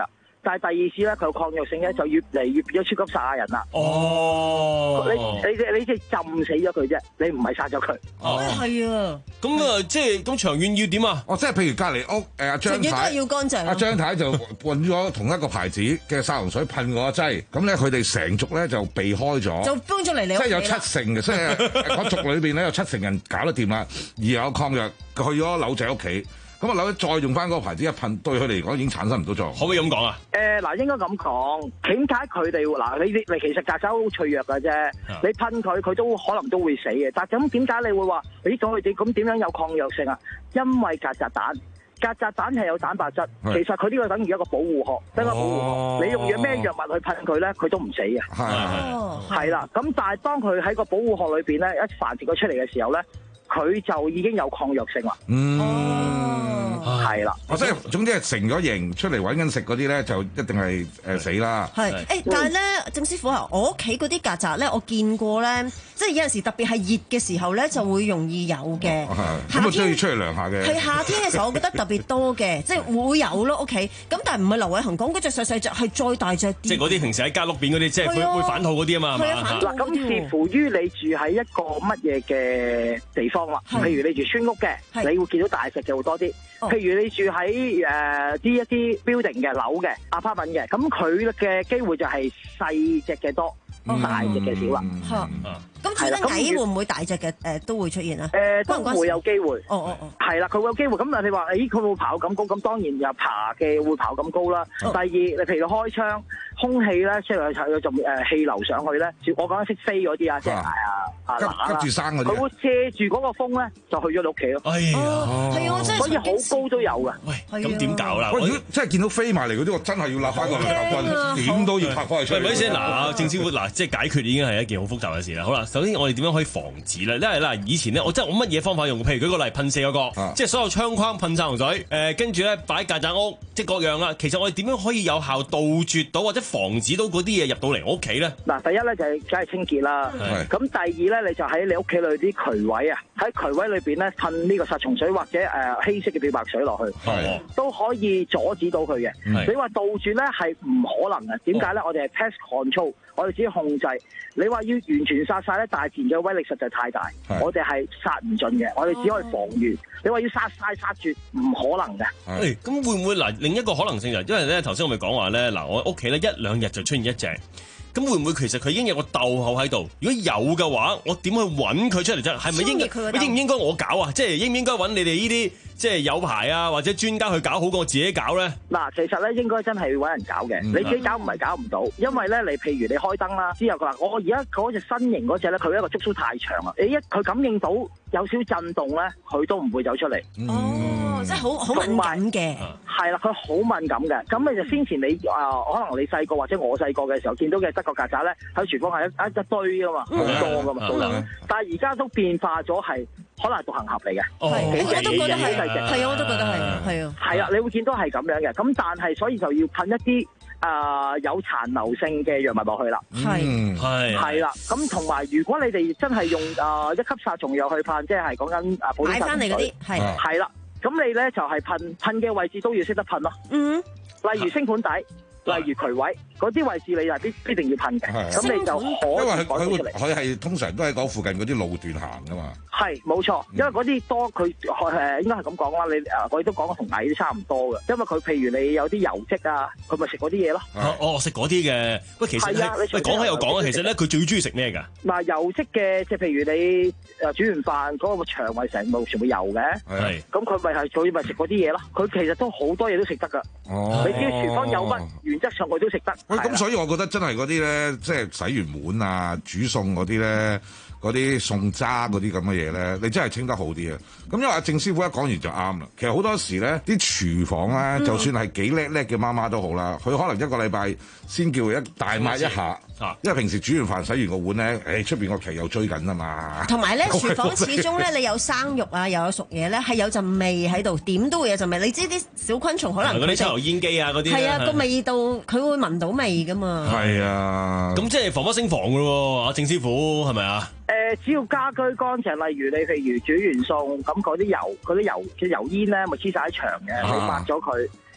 但係第二次咧，佢有抗藥性咧，就越嚟越變咗超級殺人啦。 哦， 你你你即係浸死咗佢啫，你唔係殺咗佢。 哦， 係啊。 咁啊，即係咁長遠要點啊？ 哦，即係譬如隔離屋誒阿張太， 要乾淨。 阿張太就揾咗同一個牌子嘅殺蟲水噴嗰個劑，咁咧佢哋成族咧就避開咗， 就搬咗嚟你屋企啦。 即係有七成嘅，即係嗰族裏邊咧有七成人搞得掂啦，而有抗藥去咗柳仔屋企。咁啊，柳仔再用翻嗰個牌子一噴，對佢哋嚟講已經產生唔到作用。 可唔可以咁講啊？ 誒嗱、呃，應該咁講。點解佢哋嗱？你你其實曱甴好脆弱嘅啫，啊、你噴佢，佢都可能都會死嘅。但係咁點解你會話？咦，咁佢哋咁點樣有抗藥性啊？因為曱甴蛋，曱甴蛋係有蛋白質，其實佢呢個等於一個保護殼，一個保護殼。哦、你用咗咩藥物去噴佢咧，佢都唔死嘅。係係啦。咁但係當佢喺個保護殼裏邊咧，一繁殖佢出嚟嘅時候咧，佢就已經有抗藥性啦。 嗯， 係啦。 我即係總之係成咗型出嚟揾緊食嗰啲咧，就一定係誒死啦。 係誒，但係咧，鄭師傅啊，我屋企嗰啲曱甴咧，我見過咧，即係有陣時特別係熱嘅時候咧，就會容易有嘅。 咁啊，都要出嚟量下嘅。 係夏天嘅時候，我覺得特別多嘅，即係會有咯屋企。咁但係唔係劉偉恒講嗰隻細細隻，係再大隻啲。即係嗰啲平時喺間屋邊嗰啲，即係會會反肚嗰啲啊嘛，係嘛？ 嗱，咁視乎於你住喺一個乜嘢嘅地方啦。譬如你住村屋嘅，你會見到大隻嘅會多啲。譬如你住喺誒啲一啲 building 嘅樓嘅 apartment 嘅，咁佢嘅機會就係細隻嘅多，大隻嘅少啦。 咁住得矮會唔會大隻嘅誒都會出現啊？ 誒都會有機會。 哦哦哦， 係啦，佢會有機會。咁但係你話，誒佢會跑咁高，咁當然又爬嘅會跑咁高啦。第二，你譬如開窗，空氣咧，即係有有陣誒氣流上去咧。我講緊識飛嗰啲啊，即係啊啊嗱住生嗰啲， 佢會借住嗰個風咧，就去咗你屋企咯。 哎呀， 係啊，真係所以好高都有嘅。 喂，咁點搞啦？ 喂，如果真係見到飛埋嚟嗰啲，我真係要立翻個兩頭棍，點都要拍翻佢出嚟。 喂，咪先嗱，鄭師傅嗱，即係解決已經係一件好複雜嘅事啦。好啦，首先我哋點樣可以防止咧？因為嗱，以前咧，我真係我乜嘢方法用？譬如舉個例，噴四個角，啊、即係所有窗框噴殺蟲水，誒、呃，跟住咧擺曱甴屋，即係各樣啦。其實我哋點樣可以有效杜絕到或者防止到嗰啲嘢入到嚟我屋企咧？嗱，第一咧就係梗係清潔啦。咁是第二咧，你就喺你屋企裏啲渠位啊，喺渠位裏邊咧噴呢個殺蟲水或者誒、呃、稀釋嘅漂白水落去，是都可以阻止到佢嘅。是你話杜絕咧係唔可能嘅，點解咧？我哋係 pest control，我哋只要控制。你話要完全殺晒咧，大自然嘅威力實在太大，是我哋係殺唔盡嘅，我哋只可以防禦。哦、你話要殺晒殺絕，唔可能嘅。 誒，咁會唔會嗱？另一個可能性就係，因為咧頭先我咪講話咧，嗱我屋企咧一兩日就出現一隻，咁會唔會其實佢已經有個竇口喺度？如果有嘅話，我點去揾佢出嚟啫？係咪應該應唔應該我搞啊？即係應唔應該揾你哋呢啲即係有牌啊或者專家去搞好過我自己搞咧？嗱，其實咧應該真係要揾人搞嘅，嗯、你自己搞唔係搞唔到，因為咧你譬如你開燈啦，之後佢話我而家嗰隻新型嗰隻咧，佢一個觸鬚太長啊，你一佢感應到有少震動咧，佢都唔會走出嚟。 哦，即係好好敏感嘅。 係啦，佢好敏感嘅。咁你就先前你啊、呃，可能你細個或者我細個嘅時候見到嘅德國曱甴咧，喺廚房係一一堆噶嘛，好、嗯、多噶嘛數量。但係而家都變化咗係。可能係獨行俠嚟嘅， 係我都覺得係，係啊，我都覺得係，係啊， 係啊，你會見到係咁樣嘅，咁但係所以就要噴一啲啊有殘留性嘅藥物落去啦， 係係係啦，咁同埋如果你哋真係用啊一級殺蟲藥去噴，即係講緊啊普通殺蟲水，買翻嚟嗰啲係係啦，咁你咧就係噴噴嘅位置都要識得噴咯，嗯，例如星盤底。例如渠位嗰啲位置，你係必必定要噴嘅，咁你就可以因為佢佢會佢係通常都喺嗰附近嗰啲路段行噶嘛。 係冇錯，因為嗰啲多佢誒應該係咁講啦。你誒我亦都講過同蟻都差唔多嘅，因為佢譬如你有啲油漬啊，佢咪食嗰啲嘢咯。 哦，食嗰啲嘅。喂，其實係喂講開又講啊，其實咧佢最中意食咩㗎？ 嗱，油漬嘅即係譬如你誒煮完飯嗰個腸胃成部全部油嘅，係咁佢咪係佢咪食嗰啲嘢咯。佢其實都好多嘢都食得㗎。哦，你只要廚房有乜原則上佢都食得。 喂，咁所以我覺得真係嗰啲咧，即係洗完碗啊、煮餸嗰啲咧。嗰啲餸渣嗰啲咁嘅嘢咧，你真係清得好啲啊！咁因為阿鄭師傅一講完就啱啦。其實好多時咧，啲廚房咧，嗯、就算係幾叻叻嘅媽媽都好啦，佢可能一個禮拜先叫佢一大抹一下，嗯、因為平時煮完飯洗完個碗咧，誒出邊個期又追緊啊嘛。同埋咧， 廚房始終咧，你有生肉啊，又有熟嘢咧，係有陣味喺度，點都會有陣味。你知啲小昆蟲可能嗰啲抽油煙機啊嗰啲， 係啊個味道佢會聞到味噶嘛。 係啊， 咁即係防不勝防噶喎，阿鄭師傅係咪啊？ 誒，只要家居乾淨，例如你譬如煮完餸，咁嗰啲油、嗰啲油嘅油煙咧，咪黐晒喺牆嘅，你抹咗佢，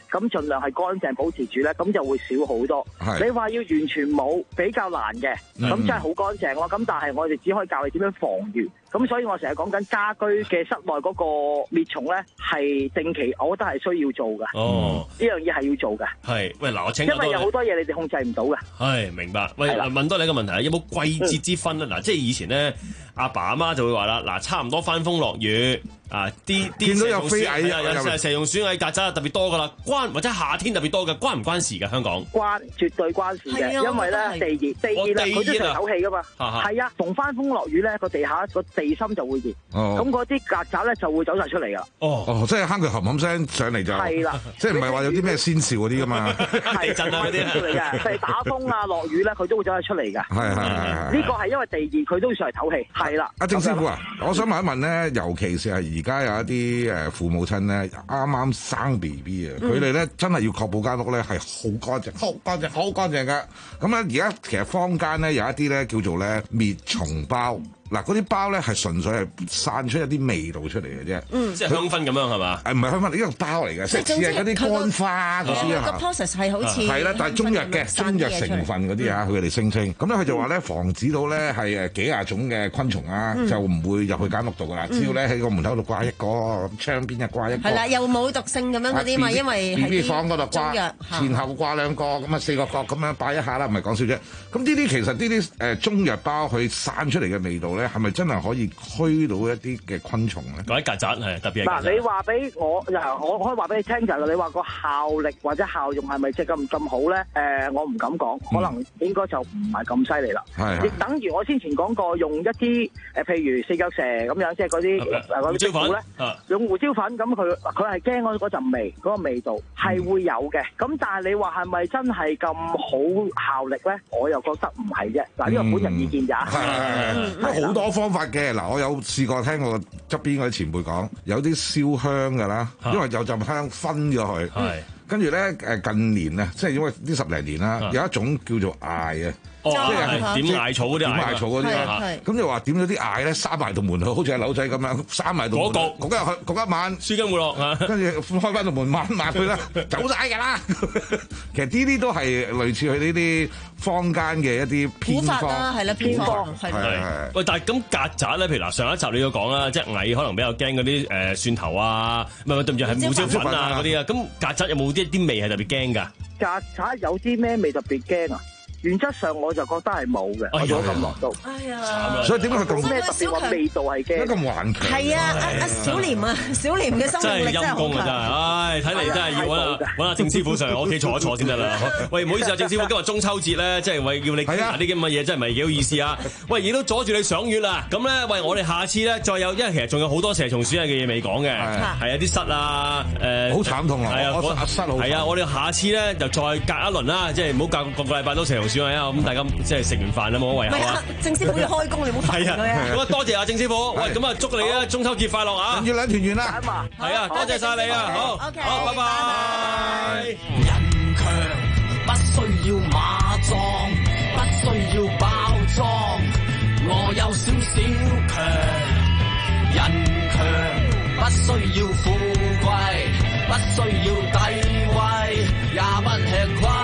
咁盡量係乾淨保持住咧，咁就會少好多。你話要完全冇，比較難嘅，咁真係好乾淨咯。咁但係我哋只可以教你點樣防禦。咁所以我成日講緊家居嘅室內嗰個滅蟲咧，係定期，我覺得係需要做嘅。哦，呢樣嘢係要做嘅。 係，喂嗱，我請因為有好多嘢你哋控制唔到嘅。 係，明白。喂，問多你一個問題，有冇季節之分咧？嗱、嗯，即係以前咧，阿爸阿媽就會話啦，嗱，差唔多翻風落雨。啊！啲啲見到有飛蟻啊， 有蛇蟲鼠蟻曱甴特別多噶啦，關或者夏天特別多嘅，關唔關事嘅？香港關，絕對關事嘅，因為咧地熱，地熱咧佢都成唞氣噶嘛。係啊，逢翻風落雨咧，個地下個地心就會熱，咁嗰啲曱甴咧就會走晒出嚟噶。 哦哦，即係哼佢冚冚聲上嚟就係啦，即係唔係話有啲咩先兆嗰啲噶嘛？ 係震啊嗰啲出嚟嘅，係打風啊落雨咧，佢都會走晒出嚟噶。係係係，呢個係因為地熱，佢都要上嚟唞氣。係啦， 阿鄭師傅啊，我想問一問咧，尤其是係而家有一啲誒父母親咧，啱啱生 B B 啊，佢哋咧真係要確保間屋咧係好乾淨、好乾淨、好乾淨㗎。咁咧而家其實坊間咧有一啲咧叫做咧滅蟲包。嗱，嗰啲包咧係純粹係散出一啲味道出嚟嘅啫， 嗯， 即係香薰咁樣係嘛？ 誒唔係香薰，呢個包嚟嘅，即係似係嗰啲乾花嗰啲啊。 個 process 係好似係啦，但係中藥嘅中藥成分嗰啲啊，佢哋聲稱。咁咧佢就話咧防止到咧係誒幾廿種嘅昆蟲啊，就唔會入去間屋度㗎啦。只要咧喺個門口度掛一個，窗邊又掛一個。 係啦，又冇毒性咁樣嗰啲嘛，因為 B B 房嗰度掛前後掛兩個，咁啊四個角咁樣擺一下啦，唔係講笑啫。咁呢啲其實呢啲誒中藥包佢散出嚟嘅味道咧，係咪真係可以驅到一啲嘅昆蟲咧？ 嗰啲曱甴係特別。 嗱，你話俾我，我可以話俾你聽就係你話個效力或者效用係咪即係咁咁好咧？誒、呃，我唔敢講，可能應該就唔係咁犀利啦。係、嗯，亦等於我先前講過用一啲誒，譬如四腳蛇咁樣，即係嗰啲誒嗰啲胡椒咧，用胡椒粉咁佢佢係驚嗰嗰陣味，嗰、嗰個味道係會有嘅。咁但係你話係咪真係咁好效力咧？我又覺得唔係啫。嗱，呢個本人意見咋。 係好多方法嘅。嗱，我有試過聽我側邊嗰啲前輩講，有啲燒香㗎啦，因為有陣香熏咗佢。係，跟住咧誒近年啊，即係因為呢十零年啦，有一種叫做艾啊。 哦，即係點艾草嗰啲， 點艾草嗰啲啊，咁就話點咗啲艾咧，閂埋道門口，好似係扭仔咁樣閂埋道門。嗰個嗰一嗰一晚， 舒筋活絡， 跟住開翻道門，掹埋佢啦，走晒㗎啦。其實呢啲都係類似佢呢啲坊間嘅一啲偏方啦，係啦，偏方係係。 喂，但係咁曱甴咧，譬如嗱上一集你都講啦，即係蟻可能比較驚嗰啲誒蒜頭啊，唔係對唔住係胡椒粉啊嗰啲啊，咁曱甴有冇啲啲味係特別驚㗎？ 曱甴有啲咩味特別驚啊？原則上我就覺得係冇嘅，我做咗咁落到。 哎呀， 所以點解佢咁咩特別話味道係驚？ 點解咁頑強？ 係啊，阿阿小廉啊，小廉嘅生命力真係好強。 唉，睇嚟真係要揾阿揾阿鄭師傅上嚟我屋企坐一坐先得啦。喂，唔好意思啊，鄭師傅，今日中秋節咧，即係為要你傾下啲咁嘅嘢，真係唔係幾好意思啊。喂，亦都阻住你賞月啦。咁咧，喂，我哋下次咧再有，因為其實仲有好多蛇蟲鼠蟻嘅嘢未講嘅，係啊啲虱啊，誒， 好慘痛啊，係啊，虱好。 係啊，我哋下次咧就再隔一輪啦，即係唔好隔個個禮拜都蛇蟲鼠蟻啊，咁大家。即係食完飯啦，冇胃口啊！ 鄭師傅要開工，你唔好煩佢啊！ 咁啊，多謝阿鄭師傅。喂，咁啊，祝你啊中秋節快樂啊！ 月亮團圓啦！ 係啊，多謝晒你啊！好，好，拜拜。 人強不需要馬壯，不需要包裝，我有少少強。人強不需要富貴，不需要地位，也不吃虧。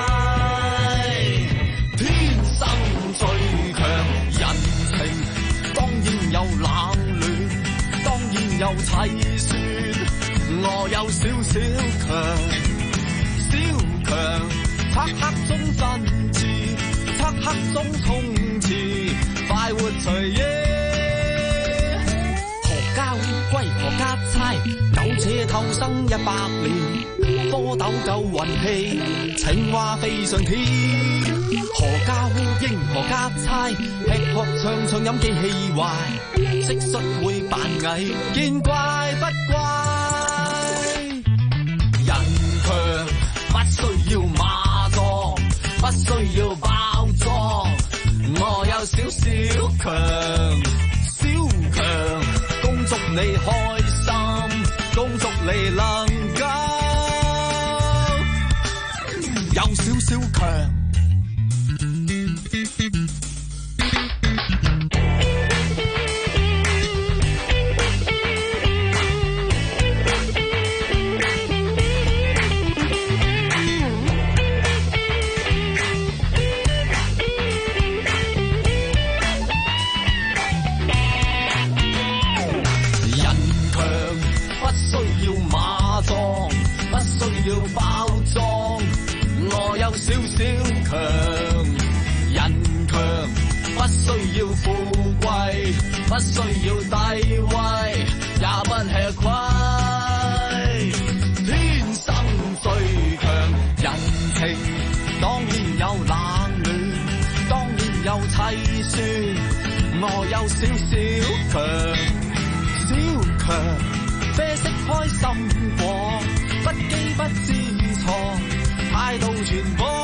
生最強，人情當然有冷暖，當然有凄酸。我有少少強，小強，漆黑中真摯，漆黑中衝刺，快活隨意。何家烏龜何家猜，苟且偷生一百年，蝌蚪夠運氣，青蛙飛上天。何家烏蠅何家猜，吃喝唱唱飲機氣壞，蟋蟀會扮蟻，見怪不怪。人強不需要馬壯，不需要包裝，我有少少強，小強，恭祝你開心，恭祝你能夠有少少強。 要包裝，我有少少強，人強不需要富貴，不需要低威，也不吃虧，天生最強，人情當然有冷暖，當然有凄酸，我有少少強，小強啡色開心果，不羈不知錯，態度傳播。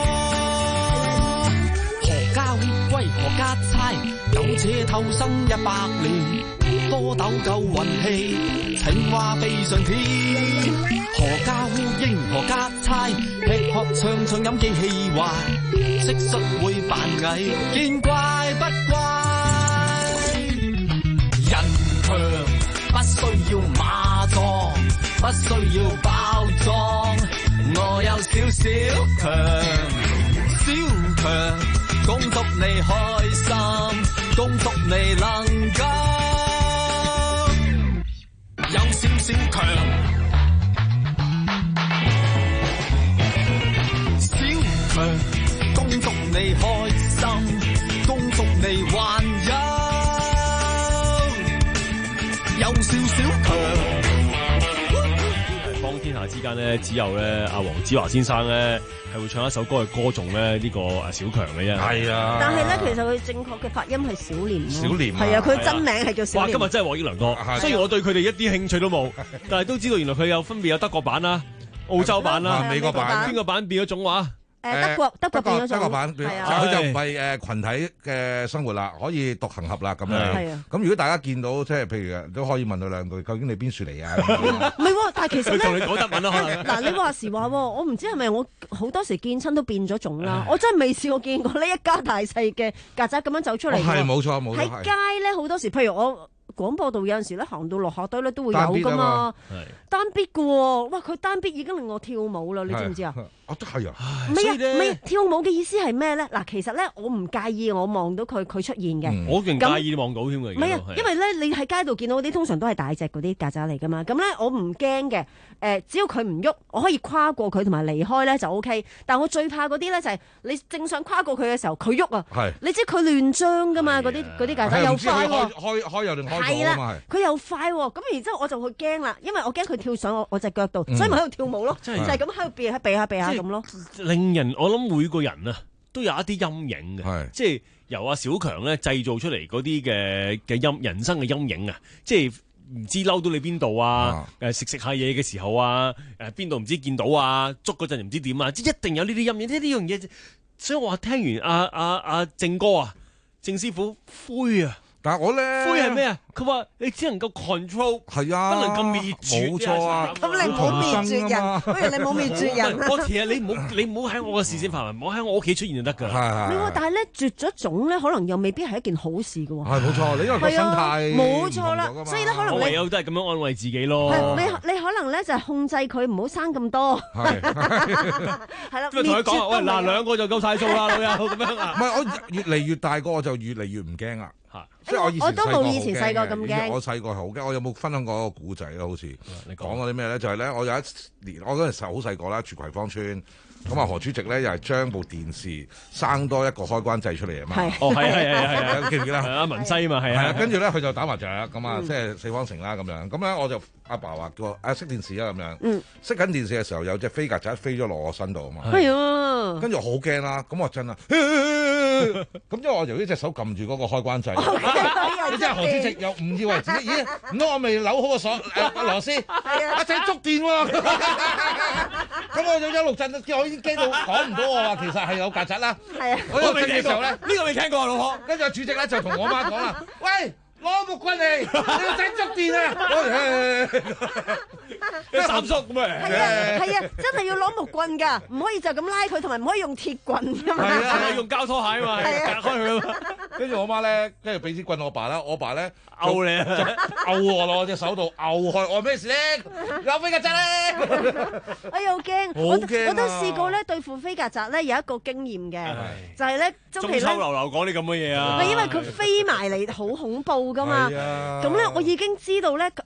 何家血歸何家猜，苟且偷生一百年，多斗夠運氣，情話飛上天。何家烏蠅何家猜，吃喝唱唱飲機氣壞，蟋蟀會扮蟻，見怪不怪。人強不需要馬壯，不需要包裝，我有少少強，小強恭祝你開心，恭祝你能夠有少少強，小強恭祝你開心，恭祝你還有有少少強。 方天下之間咧，只有咧阿黃子華先生咧係會唱一首歌去歌頌咧呢個誒小強嘅啫。 係啊， 但係咧，其實佢正確嘅發音係小廉咯。 小廉係啊，佢真名係叫小廉。 哇！今日真係獲益良多，雖然我對佢哋一啲興趣都冇，但係都知道原來佢有分別有德國版啦、澳洲版啦、 美國版， 邊個版變咗種話？ 誒德國德國變咗種， 德國版， 係啊， 佢就唔係誒羣體嘅生活啦，可以獨行俠啦咁樣。 係啊， 咁如果大家見到即係譬如都可以問佢兩句，究竟你邊處嚟啊？ 唔係喎，但係其實咧， 佢同你講德文啦，可能。 嗱，你話時話喎，我唔知係咪我好多時見親都變咗種啦，我真係未試過見過呢一家大細嘅曱甴咁樣走出嚟。 係冇錯冇錯。 喺街咧好多時，譬如我廣播道有陣時咧行到落下堆咧都會有噶嘛，單邊嘅喎，哇！佢單邊已經令我跳舞啦，你知唔知啊？ 哦，都係啊！ 唔係啊，唔係跳舞嘅意思係咩咧？嗱，其實咧我唔介意我望到佢佢出現嘅， 我勁介意你望到添嘅。 唔係啊，因為咧你喺街度見到嗰啲通常都係大隻嗰啲曱甴嚟噶嘛，咁咧我唔驚嘅，誒只要佢唔喐，我可以跨過佢同埋離開咧就 O K。但我最怕嗰啲咧就係你正想跨過佢嘅時候，佢喐啊！係，你知佢亂張噶嘛？嗰啲嗰啲曱甴又快喎，開開又定開咗啊嘛，佢又快喎，咁然之後我就會驚啦，因為我驚佢跳上我我隻腳度，所以咪喺度跳舞咯，就係咁喺度避下避下避下咁咯。 令人我諗每個人啊都有一啲陰影嘅，即係由阿小強咧製造出嚟嗰啲嘅嘅陰人生嘅陰影啊，即係唔知嬲到你邊度啊，誒食食下嘢嘅時候啊，誒邊度唔知見到啊，捉嗰陣唔知點啊，即係一定有呢啲陰影，即係呢樣嘢。所以我話聽完阿阿阿鄭哥啊，鄭師傅灰啊。 但係我咧， 灰係咩啊？佢話你只能夠 control， 係啊， 不能夠滅絕。 冇錯啊， 咁你唔好滅絕人，不如你冇滅絕人。 我其實你唔好你唔好喺我嘅視線範圍，唔好喺我屋企出現就得㗎。 係係。 你話但係咧絕咗種咧，可能又未必係一件好事㗎喎。 係冇錯，你因為個生態冇錯啦，所以咧可能我唯有都係咁樣安慰自己咯。 你你可能咧就係控制佢唔好生咁多。係係啦。 跟住同佢講，喂嗱兩個就夠晒數啦，老友咁樣啊。 唔係我越嚟越大個，我就越嚟越唔驚啦。即係我以前我都冇以前細個咁驚。 我細個係好驚。我有冇分享過一個古仔咧？好似你講過啲咩咧？就係咧，我有一年，我嗰陣時好細個啦，住葵芳村。咁啊，何主席咧又係將部電視生多一個開關掣出嚟啊嘛。 係，哦係係係係， 記唔記得？ 係啊，文西嘛係啊。 跟住咧佢就打麻雀咁啊，即係四方城啦咁樣。咁咧我就阿爸話叫我啊熄電視啊咁樣。嗯。熄緊電視嘅時候，有隻飛曱甴飛咗落我身度啊嘛。 係啊。跟住我好驚啦，咁我真啊，咁因為我由呢隻手撳住嗰個開關掣。你真係何主席又誤以為自己，咦？唔通我未扭好個鎖誒螺絲？係啊。一陣觸電喎。咁我就一路震，我已經驚到講唔到我話其實係有曱甴啦。係啊。我未聽過，呢個未聽過啊，老婆。跟住主席咧就同我媽講啦，喂！攞木棍嚟，你個仔觸電啊！ 三叔咁啊！ 係啊係啊，真係要攞木棍㗎，唔可以就咁拉佢，同埋唔可以用鐵棍㗎嘛。 係啊，用膠拖鞋啊嘛，隔開佢啊嘛。 跟住我媽咧，跟住俾支棍我爸啦，我爸咧勾你啊， 勾我落我隻手度，勾開我咩事咧？有飛曱甴咧！ 哎呀，好驚！我我都試過咧對付飛曱甴咧有一個經驗嘅，就係咧中秋流流講啲咁嘅嘢啊。 唔係因為佢飛埋嚟好恐怖㗎嘛，咁咧我已經知道咧，唔係。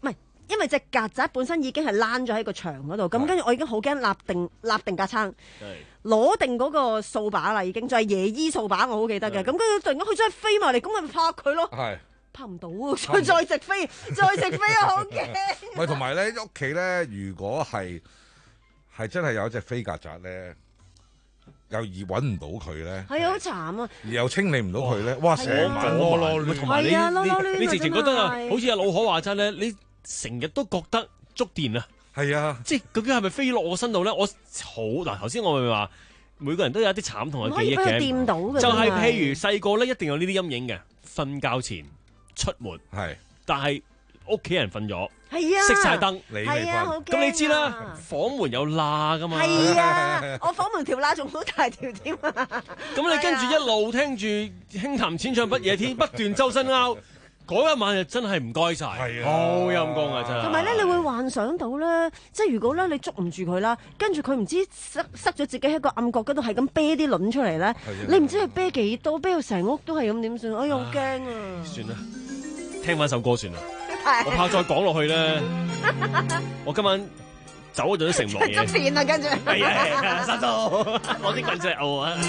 因為隻曱甴本身已經係躝咗喺個牆嗰度，咁跟住我已經好驚立定立定架撐，攞定嗰個掃把啦，已經就係椰衣掃把，我好記得嘅。咁跟住突然間佢真係飛埋嚟，咁咪拍佢咯。係拍唔到啊！再再直飛，再直飛啊！好驚。 咪同埋咧屋企咧，如果係係真係有一隻飛曱甴咧，又而揾唔到佢咧，係啊，好慘啊！而又清理唔到佢咧，哇！成晚囉囉攣， 同埋你你你直情覺得啊，好似阿老可話齋咧，你成日都覺得觸電啊！ 係啊， 即係究竟係咪飛落我身度咧？我好嗱，頭先我咪話每個人都有一啲慘痛嘅記憶嘅， 掂到嘅， 就係譬如細個咧，一定有呢啲陰影嘅。瞓覺前出門係，但係屋企人瞓咗，係啊，熄晒燈，你未瞓，咁你知啦，房門有罅噶嘛， 係啊，我房門條罅仲好大條添啊！ 咁你跟住一路聽住輕談淺唱不夜天，不斷周身拗。嗰一晚就真係唔該晒，好陰功啊！真係。同埋咧，你會幻想到咧，即係如果咧你捉唔住佢啦，跟住佢唔知塞塞咗自己喺個暗角嗰度，係咁啤啲卵出嚟咧，你唔知佢啤幾多，啤到成屋都係咁點算？哎呀，好驚啊！算啦，聽翻首歌算啦，我怕再講落去咧，我今晚走嗰陣都食唔落嘢。執片啊，跟住。係啊，殺到攞啲棍出嚟嘔啊！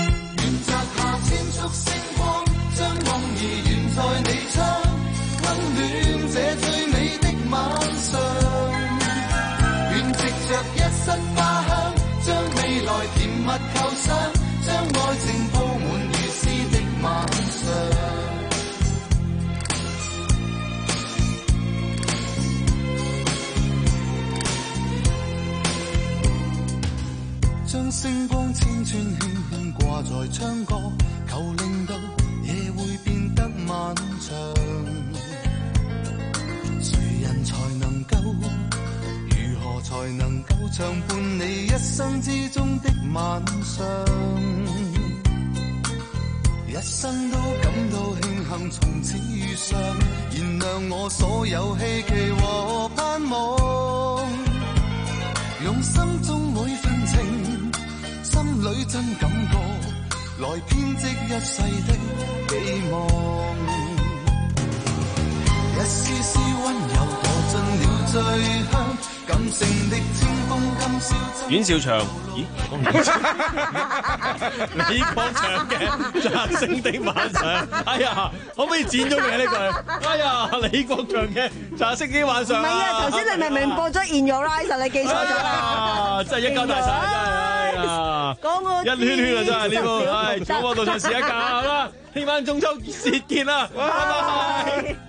將夢兒懸在你窗，溫暖這最美的晚上。願藉着一身花香，將未來甜蜜構想，將愛情鋪滿如詩的晚上。將星光千串輕輕掛在窗角，求令到夜會變得漫長，誰人才能夠，如何才能夠長伴你一生之中的晚上？一生都感到慶幸從此遇上，原諒我所有希冀和盼望，用心中每份情，心裏真感覺。來編織一世的寄望，一絲絲溫柔墮進了最香，感性的清風今宵。 阮兆祥，咦？李國祥嘅《摘星的晚上》，哎呀，可唔可以剪咗佢呢句？哎呀，李國祥嘅《摘星的晚上》。唔係啊，頭先你明明播咗《In Your Eyes》，你記錯咗啦。 真係一交大晒，真係啊！ 講我一圈圈啊，真係呢個，唉，早我到場試一架啦，聽晚中秋節見啦，拜拜。